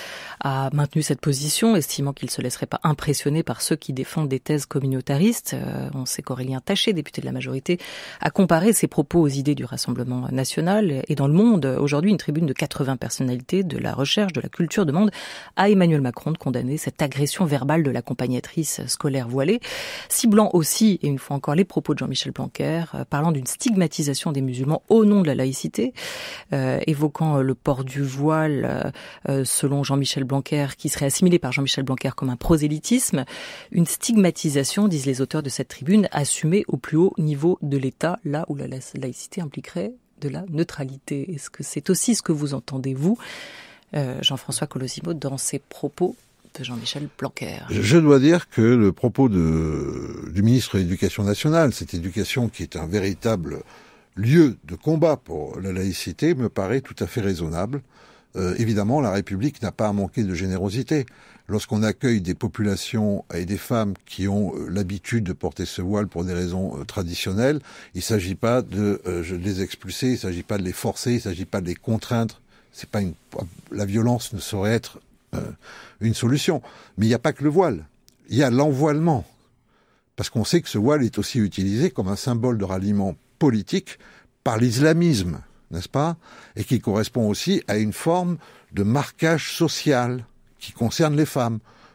a maintenu cette position, estimant qu'il ne se laisserait pas impressionner par ceux qui défendent des thèses communautaristes. Euh, on sait qu'Aurélien Taché, député de la majorité, a comparé ses propos aux idées du Rassemblement national. Et dans le Monde, aujourd'hui, une tribune de quatre-vingts personnalités de la recherche, de la culture demande à Emmanuel Macron de condamner cette agression verbale de l'accompagnatrice scolaire voilée, ciblant aussi, et une fois encore, les propos de Jean-Michel Blanquer, euh, parlant d'une stigmatisation des musulmans au nom de la laïcité, euh, évoquant le port du voile, euh, selon Jean-Michel Blanquer, qui serait assimilé par Jean-Michel Blanquer comme un prosélytisme, une stigmatisation, disent les auteurs de cette tribune, assumée au plus haut niveau de l'État, là où la laïcité impliquerait de la neutralité. Est-ce que c'est aussi ce que vous entendez, vous, euh, Jean-François Colosimo, dans ces propos de Jean-Michel Blanquer? Je dois dire que le propos de, du ministre de l'Éducation nationale, cette éducation qui est un véritable lieu de combat pour la laïcité, me paraît tout à fait raisonnable. Euh, évidemment, la République n'a pas à manquer de générosité. Lorsqu'on accueille des populations et des femmes qui ont euh, l'habitude de porter ce voile pour des raisons euh, traditionnelles, il ne s'agit pas de euh, les expulser, il ne s'agit pas de les forcer, il ne s'agit pas de les contraindre. C'est pas une... La violence ne saurait être euh, une solution. Mais il n'y a pas que le voile. Il y a l'envoilement. Parce qu'on sait que ce voile est aussi utilisé comme un symbole de ralliement politique par l'islamisme, n'est-ce pas ? Et qui correspond aussi à une forme de marquage social qui concerne les femmes.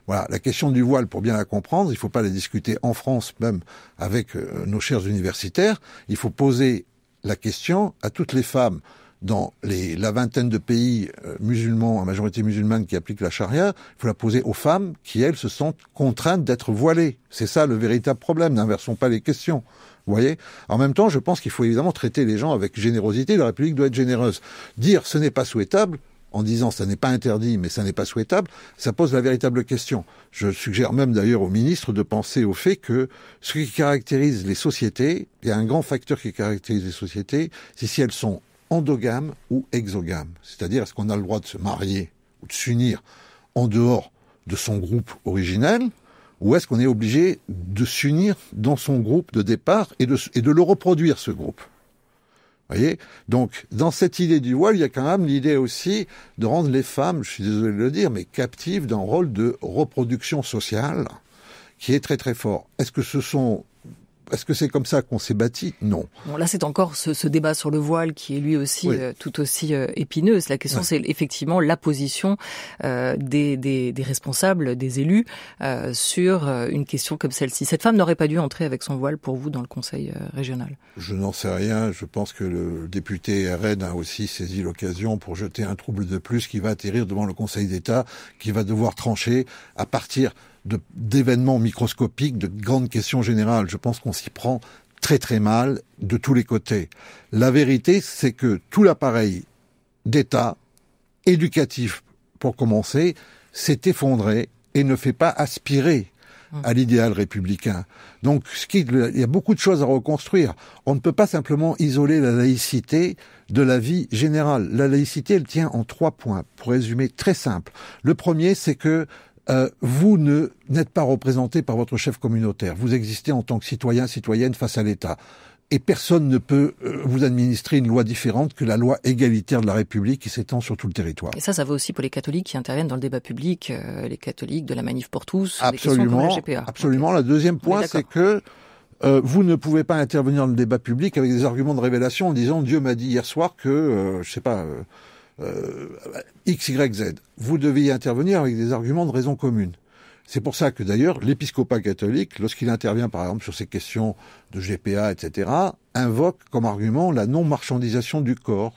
Voilà, la question du voile, pour bien la comprendre, il ne faut pas la discuter en France, même avec euh, nos chers universitaires. Il faut poser la question à toutes les femmes dans les, la vingtaine de pays euh, musulmans, à majorité musulmane, qui appliquent la charia. Il faut la poser aux femmes qui, elles, se sentent contraintes d'être voilées. C'est ça le véritable problème. N'inversons pas les questions. Vous voyez ? En même temps, je pense qu'il faut évidemment traiter les gens avec générosité. La République doit être généreuse. Dire ce n'est pas souhaitable, en disant ça n'est pas interdit, mais ça n'est pas souhaitable, ça pose la véritable question. Je suggère même d'ailleurs au ministre de penser au fait que ce qui caractérise les sociétés, il y a un grand facteur qui caractérise les sociétés, c'est si elles sont endogames ou exogames. C'est-à-dire, est-ce qu'on a le droit de se marier ou de s'unir en dehors de son groupe originel, ou est-ce qu'on est obligé de s'unir dans son groupe de départ et de, et de le reproduire, ce groupe ? Voyez, donc dans cette idée du voile, il y a quand même l'idée aussi de rendre les femmes, je suis désolé de le dire, mais captives d'un rôle de reproduction sociale qui est très très fort. Est-ce que ce sont Est-ce que c'est comme ça qu'on s'est bâti ? Non. Bon, là, c'est encore ce, ce débat sur le voile qui est lui aussi oui. euh, tout aussi euh, épineuse. La question, ouais. c'est effectivement la position euh, des, des, des responsables, des élus euh, sur euh, une question comme celle-ci. Cette femme n'aurait pas dû entrer avec son voile pour vous dans le conseil euh, régional ? Je n'en sais rien. Je pense que le député R N a aussi saisi l'occasion pour jeter un trouble de plus qui va atterrir devant le Conseil d'État, qui va devoir trancher à partir de, d'événements microscopiques, de grandes questions générales. Je pense qu'on s'y prend très très mal de tous les côtés. La vérité, c'est que tout l'appareil d'État, éducatif pour commencer, s'est effondré et ne fait pas aspirer à l'idéal républicain. Donc, ce qui, il y a beaucoup de choses à reconstruire. On ne peut pas simplement isoler la laïcité de la vie générale. La laïcité, elle tient en trois points, pour résumer très simple. Le premier, c'est que Euh, vous ne n'êtes pas représenté par votre chef communautaire. Vous existez en tant que citoyen, citoyenne face à l'État. Et personne ne peut euh, vous administrer une loi différente que la loi égalitaire de la République qui s'étend sur tout le territoire. Et ça, ça vaut aussi pour les catholiques qui interviennent dans le débat public, euh, les catholiques de la Manif pour tous, absolument, des questions comme la G P A. Absolument. Okay. Le deuxième point, c'est que euh, vous ne pouvez pas intervenir dans le débat public avec des arguments de révélation en disant « Dieu m'a dit hier soir que, euh, je sais pas... Euh, Euh, X, Y, Z. Vous devez y intervenir avec des arguments de raison commune. C'est pour ça que d'ailleurs l'épiscopat catholique, lorsqu'il intervient par exemple sur ces questions de G P A, et cetera, invoque comme argument la non-marchandisation du corps,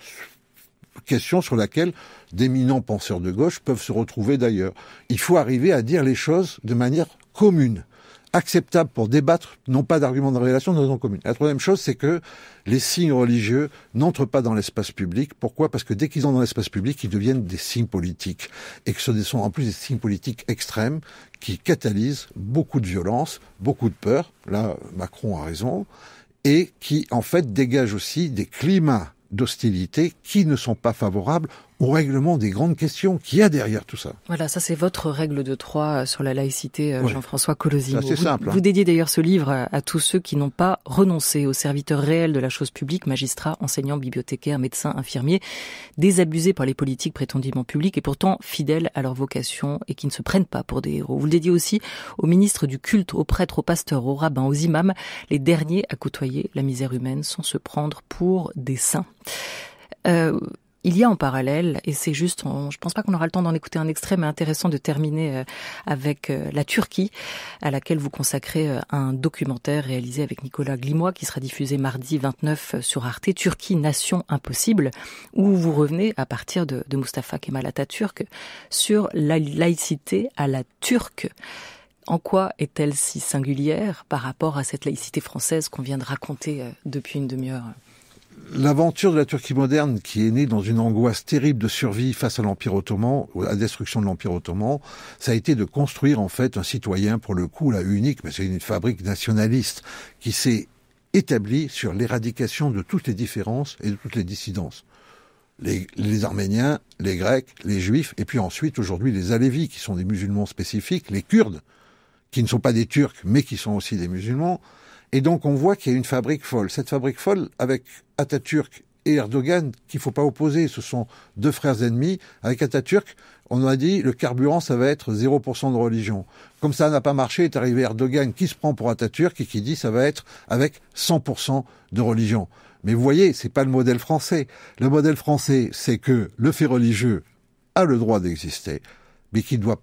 question sur laquelle d'éminents penseurs de gauche peuvent se retrouver d'ailleurs. Il faut arriver à dire les choses de manière commune, acceptable pour débattre, non pas d'arguments de révélation, de raison commune. La troisième chose, c'est que les signes religieux n'entrent pas dans l'espace public. Pourquoi ? Parce que dès qu'ils entrent dans l'espace public, ils deviennent des signes politiques. Et que ce sont en plus des signes politiques extrêmes qui catalysent beaucoup de violence, beaucoup de peur. Là, Macron a raison. Et qui, en fait, dégagent aussi des climats d'hostilité qui ne sont pas favorables au règlement des grandes questions qu'il y a derrière tout ça. Voilà, ça c'est votre règle de trois sur la laïcité, ouais. Jean-François Colosimo. C'est simple. Vous, hein. vous dédiez d'ailleurs ce livre à, à tous ceux qui n'ont pas renoncé aux serviteurs réels de la chose publique, magistrats, enseignants, bibliothécaires, médecins, infirmiers, désabusés par les politiques prétendument publiques et pourtant fidèles à leur vocation et qui ne se prennent pas pour des héros. Vous le dédiez aussi aux ministres du culte, aux prêtres, aux pasteurs, aux rabbins, aux imams, les derniers à côtoyer la misère humaine sans se prendre pour des saints. Euh, Il y a en parallèle, et c'est juste, on, je pense pas qu'on aura le temps d'en écouter un extrait, mais intéressant de terminer euh, avec euh, la Turquie, à laquelle vous consacrez euh, un documentaire réalisé avec Nicolas Glimois, qui sera diffusé mardi vingt-neuf sur Arte, Turquie, nation impossible, où vous revenez à partir de, de Mustafa Kemal Atatürk sur la laïcité à la turque. En quoi est-elle si singulière par rapport à cette laïcité française qu'on vient de raconter euh, depuis une demi-heure ? L'aventure de la Turquie moderne, qui est née dans une angoisse terrible de survie face à l'Empire ottoman, à la destruction de l'Empire ottoman, ça a été de construire en fait un citoyen, pour le coup, là, unique, mais c'est une fabrique nationaliste, qui s'est établie sur l'éradication de toutes les différences et de toutes les dissidences. Les, les Arméniens, les Grecs, les Juifs, et puis ensuite, aujourd'hui, les Alévis, qui sont des musulmans spécifiques, les Kurdes, qui ne sont pas des Turcs, mais qui sont aussi des musulmans. Et donc, on voit qu'il y a une fabrique folle. Cette fabrique folle, avec Atatürk et Erdogan, qu'il faut pas opposer, ce sont deux frères ennemis. Avec Atatürk, on a dit, le carburant, ça va être zéro pour cent de religion. Comme ça n'a pas marché, est arrivé Erdogan, qui se prend pour Atatürk et qui dit, ça va être avec cent pour cent de religion. Mais vous voyez, c'est pas le modèle français. Le modèle français, c'est que le fait religieux a le droit d'exister, mais qu'il ne doit pas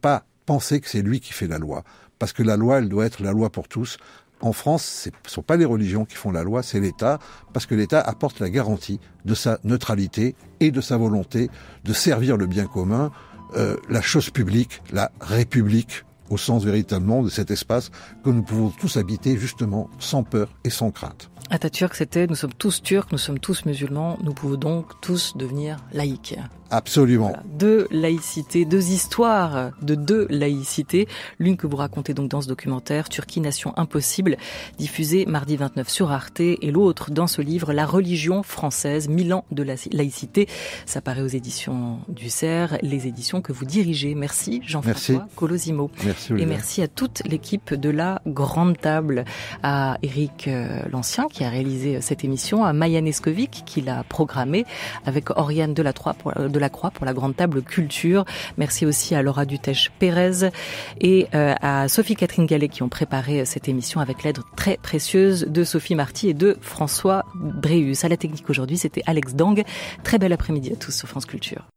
penser que c'est lui qui fait la loi. Parce que la loi, elle doit être la loi pour tous. En France, ce ne sont pas les religions qui font la loi, c'est l'État, parce que l'État apporte la garantie de sa neutralité et de sa volonté de servir le bien commun, euh, la chose publique, la République, au sens véritablement de cet espace que nous pouvons tous habiter justement sans peur et sans crainte. Atatürk, c'était « Nous sommes tous turcs, nous sommes tous musulmans, nous pouvons donc tous devenir laïcs ». Absolument. Voilà. Deux laïcités, deux histoires de deux laïcités. L'une que vous racontez donc dans ce documentaire, Turquie, nation impossible, diffusé mardi vingt-neuf sur Arte, et l'autre dans ce livre, La religion française, mille ans de la laïcité. Ça paraît aux éditions du Cerf, les éditions que vous dirigez. Merci Jean-François Colosimo. Merci, et merci à toute l'équipe de la Grande Table, à Éric euh, Lancien qui a réalisé cette émission, à Maya Neskovic qui l'a programmée, avec Oriane Delacroix pour, euh, de la Croix pour la Grande Table Culture. Merci aussi à Laura Dutèche-Pérez et euh, à Sophie-Catherine Gallet qui ont préparé cette émission avec l'aide très précieuse de Sophie Marty et de François Bréus. À la technique aujourd'hui, c'était Alex Dang. Très bel après-midi à tous sur France Culture.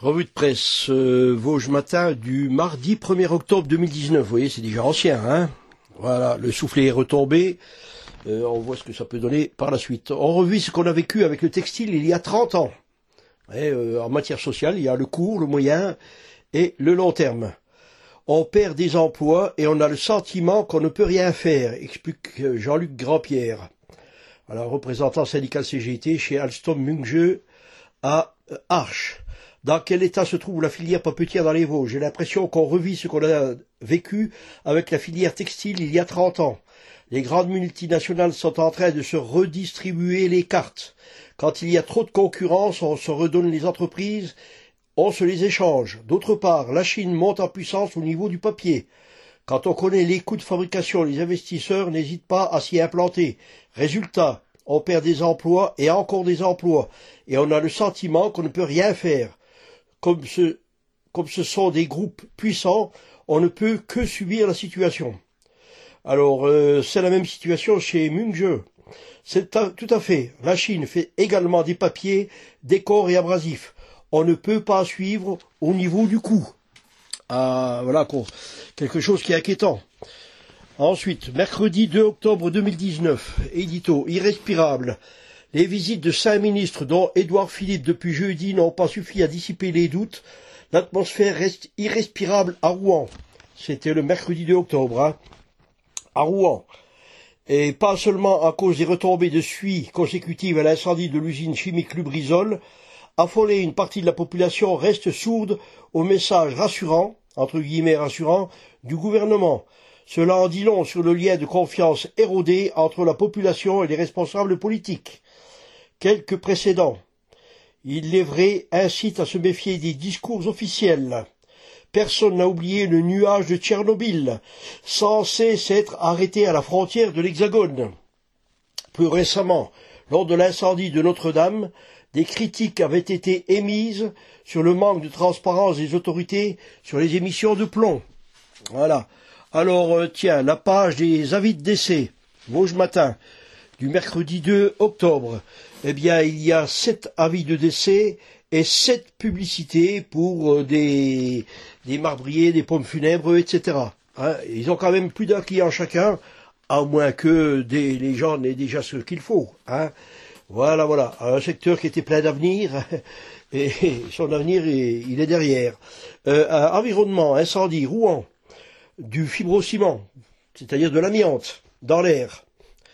Revue de presse euh, Vosges Matin du mardi premier octobre deux mille dix-neuf. Vous voyez, c'est déjà ancien, hein. Voilà, le soufflet est retombé. Euh, on voit ce que ça peut donner par la suite. On revit ce qu'on a vécu avec le textile il y a trente ans. Et, euh, en matière sociale, il y a le court, le moyen et le long terme. On perd des emplois et on a le sentiment qu'on ne peut rien faire, explique Jean-Luc Grandpierre. Voilà, représentant syndical C G T chez Alstom Munge à Arches. Dans quel état se trouve la filière papetière dans les Vosges? J'ai l'impression qu'on revit ce qu'on a vécu avec la filière textile il y a trente ans. Les grandes multinationales sont en train de se redistribuer les cartes. Quand il y a trop de concurrence, on se redonne les entreprises, on se les échange. D'autre part, la Chine monte en puissance au niveau du papier. Quand on connaît les coûts de fabrication, les investisseurs n'hésitent pas à s'y implanter. Résultat, on perd des emplois et encore des emplois. Et on a le sentiment qu'on ne peut rien faire. Comme ce, comme ce sont des groupes puissants, on ne peut que subir la situation. Alors, euh, c'est la même situation chez Munge. C'est tout à fait. La Chine fait également des papiers, décors et abrasifs. On ne peut pas suivre au niveau du coût. Ah, voilà, quelque chose qui est inquiétant. Ensuite, mercredi deux octobre deux mille dix-neuf, édito irrespirable. Les visites de cinq ministres, dont Édouard Philippe depuis jeudi, n'ont pas suffi à dissiper les doutes. L'atmosphère reste irrespirable à Rouen. C'était le mercredi deux octobre, hein, à Rouen. Et pas seulement à cause des retombées de suie consécutives à l'incendie de l'usine chimique Lubrizol. Affolée, une partie de la population reste sourde aux messages rassurants, entre guillemets rassurants, du gouvernement. Cela en dit long sur le lien de confiance érodé entre la population et les responsables politiques. Quelques précédents, il est vrai, incitent à se méfier des discours officiels. Personne n'a oublié le nuage de Tchernobyl, censé s'être arrêté à la frontière de l'Hexagone. Plus récemment, lors de l'incendie de Notre-Dame, des critiques avaient été émises sur le manque de transparence des autorités sur les émissions de plomb. Voilà. Alors, euh, tiens, la page des avis de décès, Vosges Matin, du mercredi deux octobre. Eh bien, il y a sept avis de décès et sept publicités pour euh, des, des marbriers, des pompes funèbres, et cetera. Hein, ils ont quand même plus d'un client chacun, à moins que des, les gens n'aient déjà ce qu'il faut. Hein. Voilà, voilà. Un secteur qui était plein d'avenir, et son avenir, il est derrière. Euh, un environnement, incendie, Rouen, du fibrociment, c'est-à-dire de l'amiante, dans l'air.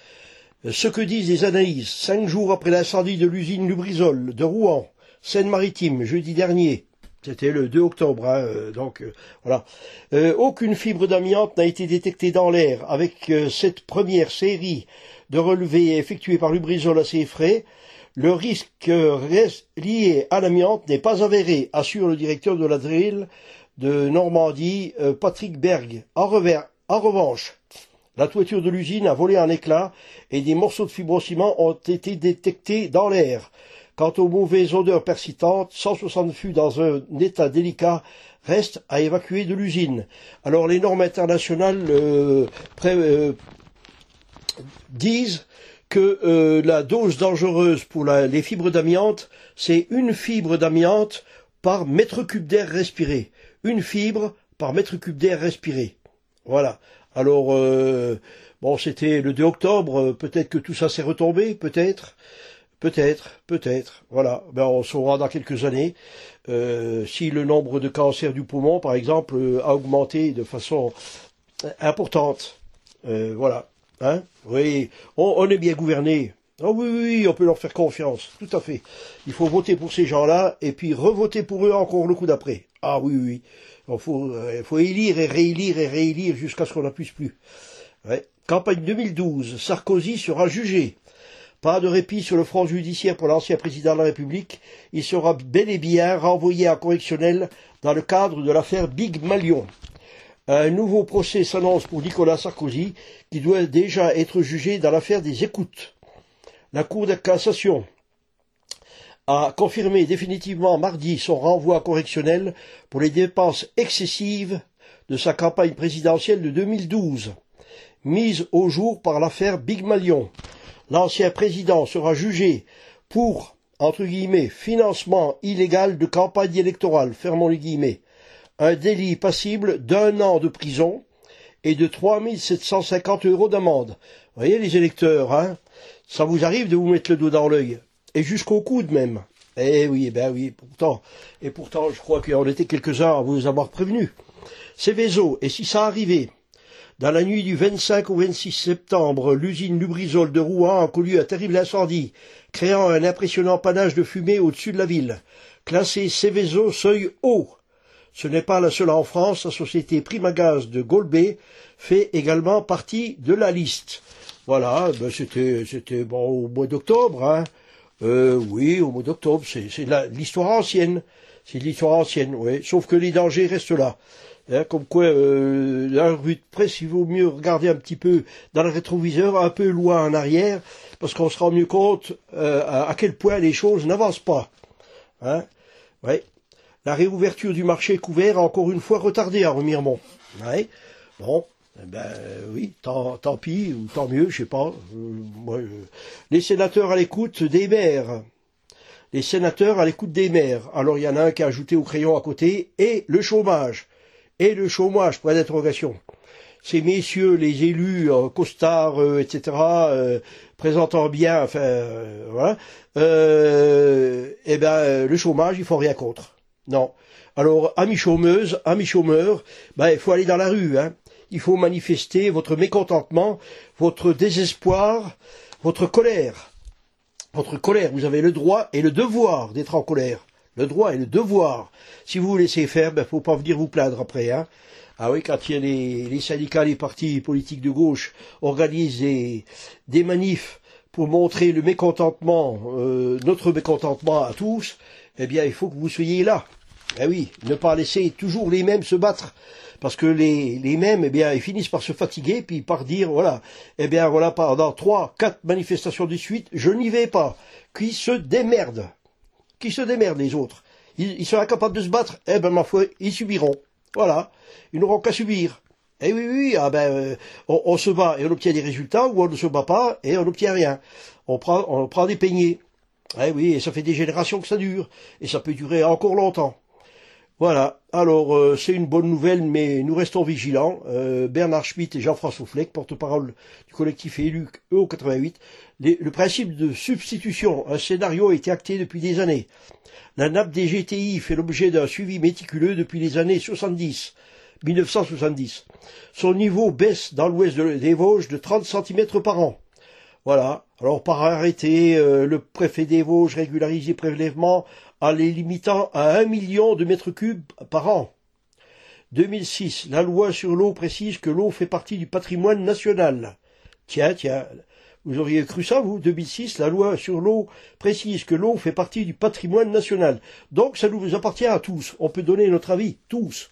Ce que disent les analyses, cinq jours après l'incendie de l'usine Lubrizol de Rouen, Seine-Maritime, jeudi dernier, c'était le deux octobre, hein, euh, donc euh, voilà. Euh, aucune fibre d'amiante n'a été détectée dans l'air. Avec euh, cette première série de relevés effectués par Lubrizol à ses frais, le risque euh, lié à l'amiante n'est pas avéré, assure le directeur de la D R I L de Normandie, euh, Patrick Berg. En, revers, en revanche, la toiture de l'usine a volé en éclats et des morceaux de fibrociment ont été détectés dans l'air. Quant aux mauvaises odeurs persistantes, cent soixante fûts dans un état délicat restent à évacuer de l'usine. Alors les normes internationales euh, pré, euh, disent que euh, la dose dangereuse pour la, les fibres d'amiante, c'est une fibre d'amiante par mètre cube d'air respiré. Une fibre par mètre cube d'air respiré. Voilà. Alors, euh, bon, c'était le deux octobre, peut-être que tout ça s'est retombé, peut-être, peut-être, peut-être, voilà. Ben, on saura dans quelques années euh, si le nombre de cancers du poumon, par exemple, a augmenté de façon importante. Euh, voilà. Hein? Oui, on, on est bien gouverné. Oh oui, oui, on peut leur faire confiance, tout à fait. Il faut voter pour ces gens-là, et puis revoter pour eux encore le coup d'après. Ah oui, oui. Il faut, euh, faut élire et réélire et réélire jusqu'à ce qu'on n'en puisse plus. Ouais. Campagne deux mille douze, Sarkozy sera jugé. Pas de répit sur le front judiciaire pour l'ancien président de la République. Il sera bel et bien renvoyé à correctionnel dans le cadre de l'affaire Big Malion. Un nouveau procès s'annonce pour Nicolas Sarkozy, qui doit déjà être jugé dans l'affaire des écoutes. La Cour de cassation a confirmé définitivement mardi son renvoi correctionnel pour les dépenses excessives de sa campagne présidentielle de deux mille douze, mise au jour par l'affaire Big Malion. L'ancien président sera jugé pour entre guillemets, financement illégal de campagne électorale, fermons les guillemets, un délit passible d'un an de prison et de trois mille sept cent cinquante euros d'amende. Vous voyez les électeurs, hein, ça vous arrive de vous mettre le dos dans l'œil, et jusqu'au coude même. Eh oui, ben oui, pourtant, et pourtant je crois qu'il y en était quelques-uns à vous avoir prévenu. Céveso, et si ça arrivait, dans la nuit du vingt-cinq au vingt-six septembre, l'usine Lubrizol de Rouen a connu un terrible incendie, créant un impressionnant panache de fumée au-dessus de la ville. Classé Céveso seuil haut. Ce n'est pas la seule en France, la société Primagaz de Golbet fait également partie de la liste. Voilà, ben c'était, c'était bon au mois d'octobre, hein. Euh, oui, au mois d'octobre, c'est, c'est la, l'histoire ancienne. C'est l'histoire ancienne, oui. Sauf que les dangers restent là. Hein, comme quoi, euh, dans la revue de presse, il vaut mieux regarder un petit peu dans le rétroviseur, un peu loin en arrière, parce qu'on se rend mieux compte euh, à, à quel point les choses n'avancent pas. Hein, ouais. La réouverture du marché couvert a encore une fois retardé à Remiremont. Ouais. Bon, eh ben oui, tant, tant pis ou tant mieux, je sais pas. Euh, moi, je... Les sénateurs à l'écoute des maires. Les sénateurs à l'écoute des maires. Alors il y en a un qui a ajouté au crayon à côté, et le chômage. Et le chômage, point d'interrogation. Ces messieurs, les élus, euh, costards, euh, et cetera, euh, présentant bien, enfin, euh, voilà, euh, eh ben, euh, le chômage, il faut rien contre. Non. Alors, amis chômeuses, amis chômeurs, ben, il faut aller dans la rue, hein. Il faut manifester votre mécontentement, votre désespoir, votre colère. Votre colère, vous avez le droit et le devoir d'être en colère. Le droit et le devoir. Si vous vous laissez faire, ben, faut pas venir vous plaindre après, hein. Ah oui, quand il y a les, les syndicats, les partis politiques de gauche organisent des, des manifs pour montrer le mécontentement, euh, notre mécontentement à tous, eh bien, il faut que vous soyez là. Eh oui, ne pas laisser toujours les mêmes se battre. Parce que les, les mêmes, eh bien, ils finissent par se fatiguer, puis par dire, voilà, eh bien, voilà, pendant trois, quatre manifestations de suite, je n'y vais pas. Qui se démerdent. Qui se démerdent, les autres. Ils, ils sont incapables de se battre, eh ben, ma foi, ils subiront. Voilà. Ils n'auront qu'à subir. Eh oui, oui, ah ben, euh, on, on se bat et on obtient des résultats, ou on ne se bat pas et on n'obtient rien. On prend, on prend des peignets. Eh oui, et ça fait des générations que ça dure. Et ça peut durer encore longtemps. Voilà, alors euh, c'est une bonne nouvelle, mais nous restons vigilants. Euh, Bernard Schmitt et Jean-François Fleck, porte-parole du collectif élu E O quatre-vingt-huit, les, le principe de substitution, un scénario a été acté depuis des années. La nappe des G T I fait l'objet d'un suivi méticuleux depuis les années soixante-dix, mille neuf cent soixante-dix. Son niveau baisse dans l'ouest des Vosges de trente centimètres par an. Voilà, alors par arrêté, euh, le préfet des Vosges régularise les prélèvements en les limitant à un million de mètres cubes par an. deux mille six, la loi sur l'eau précise que l'eau fait partie du patrimoine national. Tiens, tiens, vous auriez cru ça, vous, deux mille six, la loi sur l'eau précise que l'eau fait partie du patrimoine national. Donc ça nous appartient à tous, on peut donner notre avis, tous.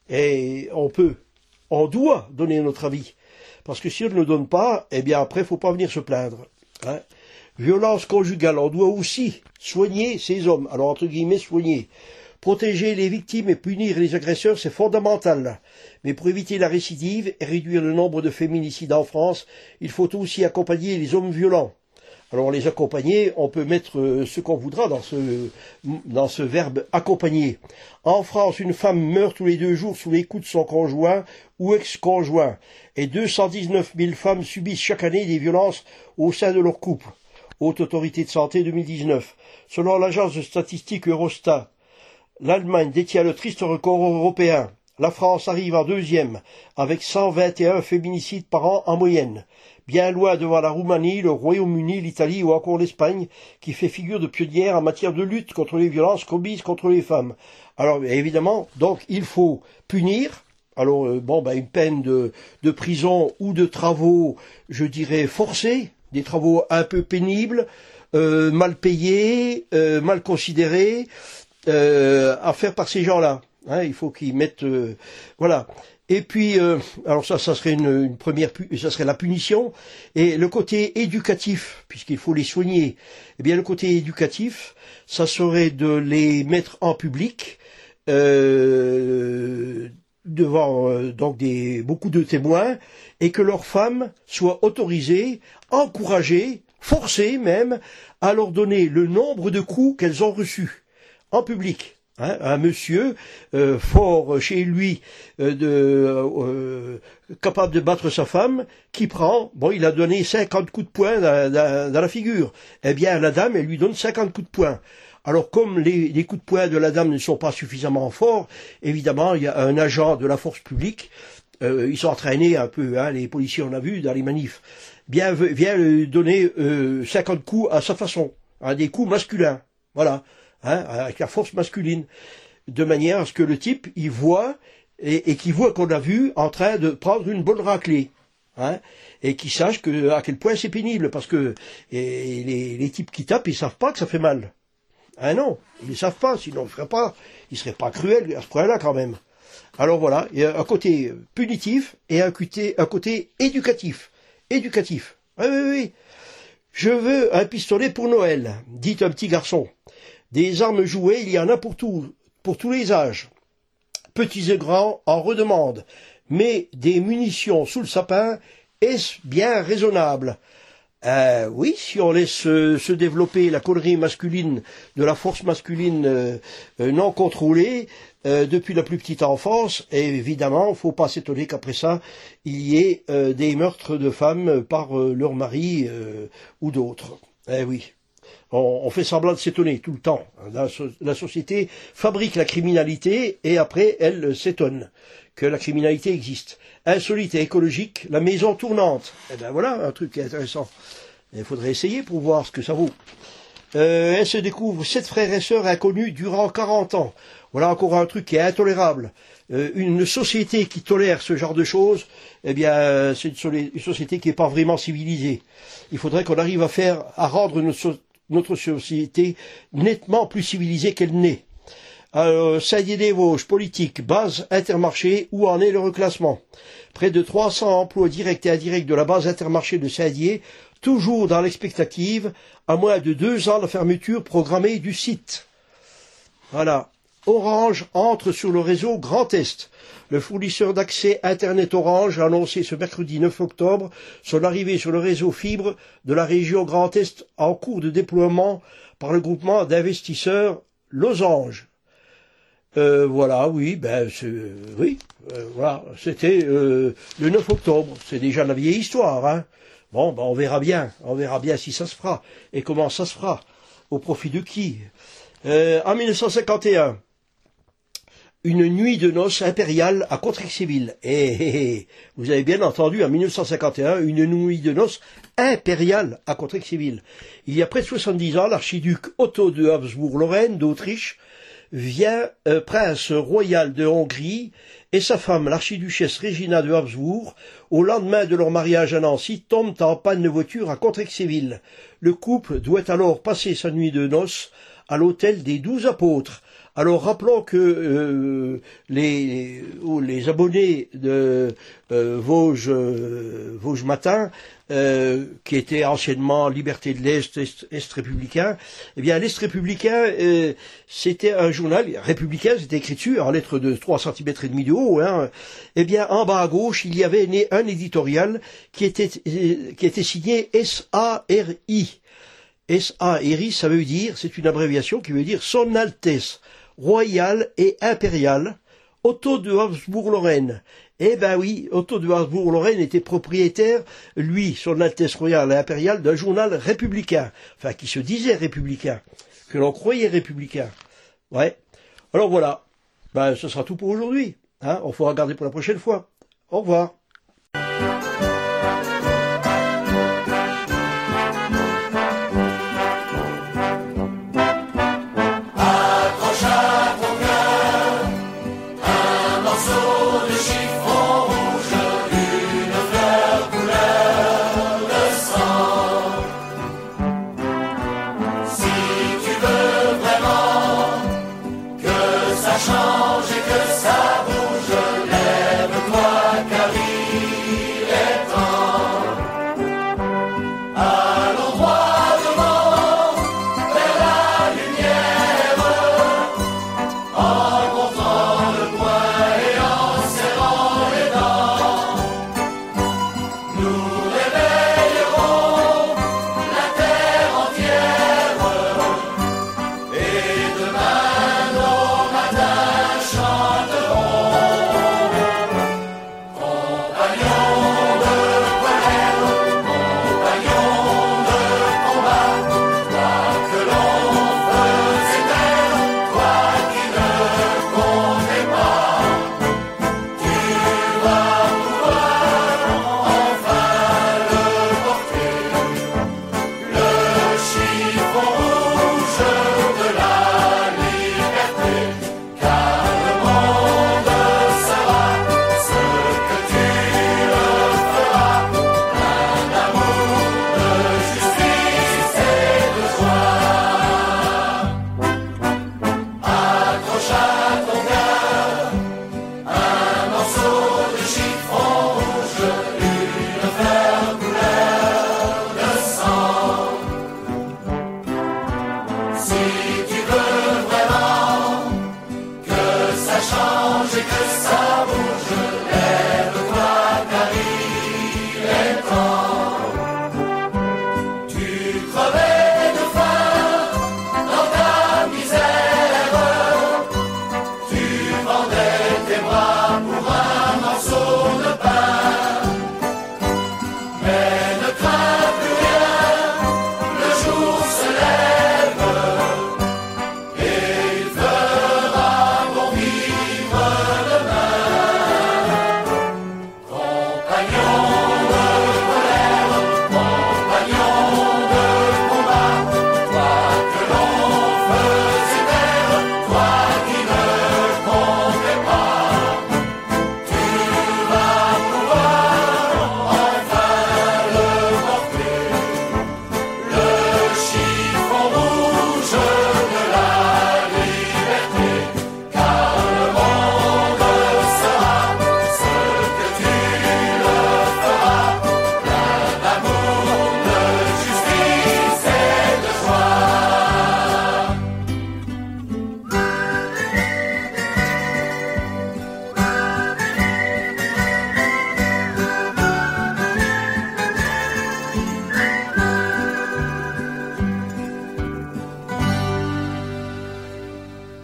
Et on peut, on doit donner notre avis. Parce que si on ne le donne pas, eh bien après, il ne faut pas venir se plaindre. Hein. Violence conjugale, on doit aussi soigner ces hommes. Alors, entre guillemets, soigner. Protéger les victimes et punir les agresseurs, c'est fondamental. Mais pour éviter la récidive et réduire le nombre de féminicides en France, il faut aussi accompagner les hommes violents. Alors, les accompagner, on peut mettre ce qu'on voudra dans ce, dans ce verbe accompagner. En France, une femme meurt tous les deux jours sous les coups de son conjoint ou ex-conjoint. Et deux cent dix-neuf mille femmes subissent chaque année des violences au sein de leur couple. Haute Autorité de Santé deux mille dix-neuf. Selon l'agence de statistique Eurostat, l'Allemagne détient le triste record européen. La France arrive en deuxième, avec cent vingt et un féminicides par an en moyenne. Bien loin devant la Roumanie, le Royaume-Uni, l'Italie ou encore l'Espagne, qui fait figure de pionnière en matière de lutte contre les violences commises contre les femmes. Alors, évidemment, donc, il faut punir. Alors, euh, bon, ben, une peine de, de prison ou de travaux, je dirais, forcés. Des travaux un peu pénibles, euh, mal payés, euh, mal considérés, euh, à faire par ces gens-là. Hein, il faut qu'ils mettent, euh, voilà. Et puis, euh, alors ça, ça serait une, une première, ça serait la punition. Et le côté éducatif, puisqu'il faut les soigner. Eh bien, le côté éducatif, ça serait de les mettre en public. Euh, devant euh, donc des beaucoup de témoins, et que leurs femmes soient autorisées, encouragées forcé même à leur donner le nombre de coups qu'elles ont reçus en public. Hein, un monsieur euh, fort chez lui, euh, de, euh, capable de battre sa femme, qui prend, bon, il a donné cinquante coups de poing dans, dans, dans la figure. Eh bien, la dame, elle lui donne cinquante coups de poing. Alors, comme les, les coups de poing de la dame ne sont pas suffisamment forts, évidemment, il y a un agent de la force publique, euh, ils sont entraînés un peu, hein, les policiers, on a vu dans les manifs, bien, vient lui donner euh, cinquante coups à sa façon, hein, des coups masculins, voilà. Hein, avec la force masculine, de manière à ce que le type, il voit, et, et qu'il voit qu'on l'a vu en train de prendre une bonne raclée, hein, et qu'il sache que, à quel point c'est pénible, parce que et les, les types qui tapent, ils savent pas que ça fait mal. Hein, non, ils ne savent pas, sinon ils ne feraient pas, ils seraient pas cruels à ce point-là quand même. Alors voilà, il y a un côté punitif et un côté, un côté éducatif. Éducatif. Oui, oui, oui. Je veux un pistolet pour Noël, dit un petit garçon. Des armes jouées, il y en a pour tout, pour tous les âges. Petits et grands en redemandent. Mais des munitions sous le sapin, est-ce bien raisonnable? Euh, oui, si on laisse euh, se développer la connerie masculine de la force masculine euh, euh, non contrôlée euh, depuis la plus petite enfance, et évidemment, faut pas s'étonner qu'après ça, il y ait euh, des meurtres de femmes par euh, leur mari euh, ou d'autres. Eh oui. On, on fait semblant de s'étonner tout le temps. La, la société fabrique la criminalité et après elle s'étonne que la criminalité existe. Insolite et écologique, la maison tournante. Eh ben voilà un truc intéressant. Il faudrait essayer pour voir ce que ça vaut. Euh, elle se découvre sept frères et sœurs inconnus durant quarante ans. Voilà encore un truc qui est intolérable. Euh, une société qui tolère ce genre de choses, eh bien, c'est une, une société qui n'est pas vraiment civilisée. Il faudrait qu'on arrive à faire, à rendre notre so notre société nettement plus civilisée qu'elle n'est. Alors, Saint-Dié-des-Vosges, politique, base Intermarché, où en est le reclassement? Près de trois cents emplois directs et indirects de la base Intermarché de Saint-Dié, toujours dans l'expectative, à moins de deux ans de fermeture programmée du site. Voilà. Orange entre sur le réseau Grand Est. Le fournisseur d'accès Internet Orange a annoncé ce mercredi neuf octobre son arrivée sur le réseau fibre de la région Grand Est en cours de déploiement par le groupement d'investisseurs Losange. Euh, voilà, oui, ben, oui, euh, voilà, c'était euh, le neuf octobre. C'est déjà la vieille histoire, hein. Bon, ben, on verra bien, on verra bien si ça se fera et comment ça se fera, au profit de qui. Euh, en mille neuf cent cinquante et un. Une nuit de noces impériale à Contrexéville. Eh, eh, eh, vous avez bien entendu, en mille neuf cent cinquante et un, une nuit de noces impériale à Contrexéville. Il y a près de soixante-dix ans, l'archiduc Otto de Habsbourg-Lorraine d'Autriche vient euh, prince royal de Hongrie et sa femme, l'archiduchesse Régina de Habsbourg, au lendemain de leur mariage à Nancy, tombent en panne de voiture à Contrexéville. Le couple doit alors passer sa nuit de noces à l'hôtel des Douze Apôtres. Alors rappelons que euh, les, les abonnés de euh, Vosges, euh, Vosges Matin, euh, qui était anciennement Liberté de l'Est, Est, Est républicain, eh bien l'Est républicain, euh, c'était un journal républicain, c'était écrit dessus en lettres de trois centimètres et demi de haut. Hein. Eh bien en bas à gauche, il y avait un éditorial qui était qui était signé S A R I. S A R I, ça veut dire, c'est une abréviation qui veut dire Son Altesse royale et impériale, Otto de Habsbourg-Lorraine. Eh ben oui, Otto de Habsbourg-Lorraine était propriétaire, lui, Son Altesse royale et impériale, d'un journal républicain, enfin qui se disait républicain, que l'on croyait républicain. Ouais. Alors voilà, ben ce sera tout pour aujourd'hui. Hein, on fera regarder pour la prochaine fois. Au revoir. Nous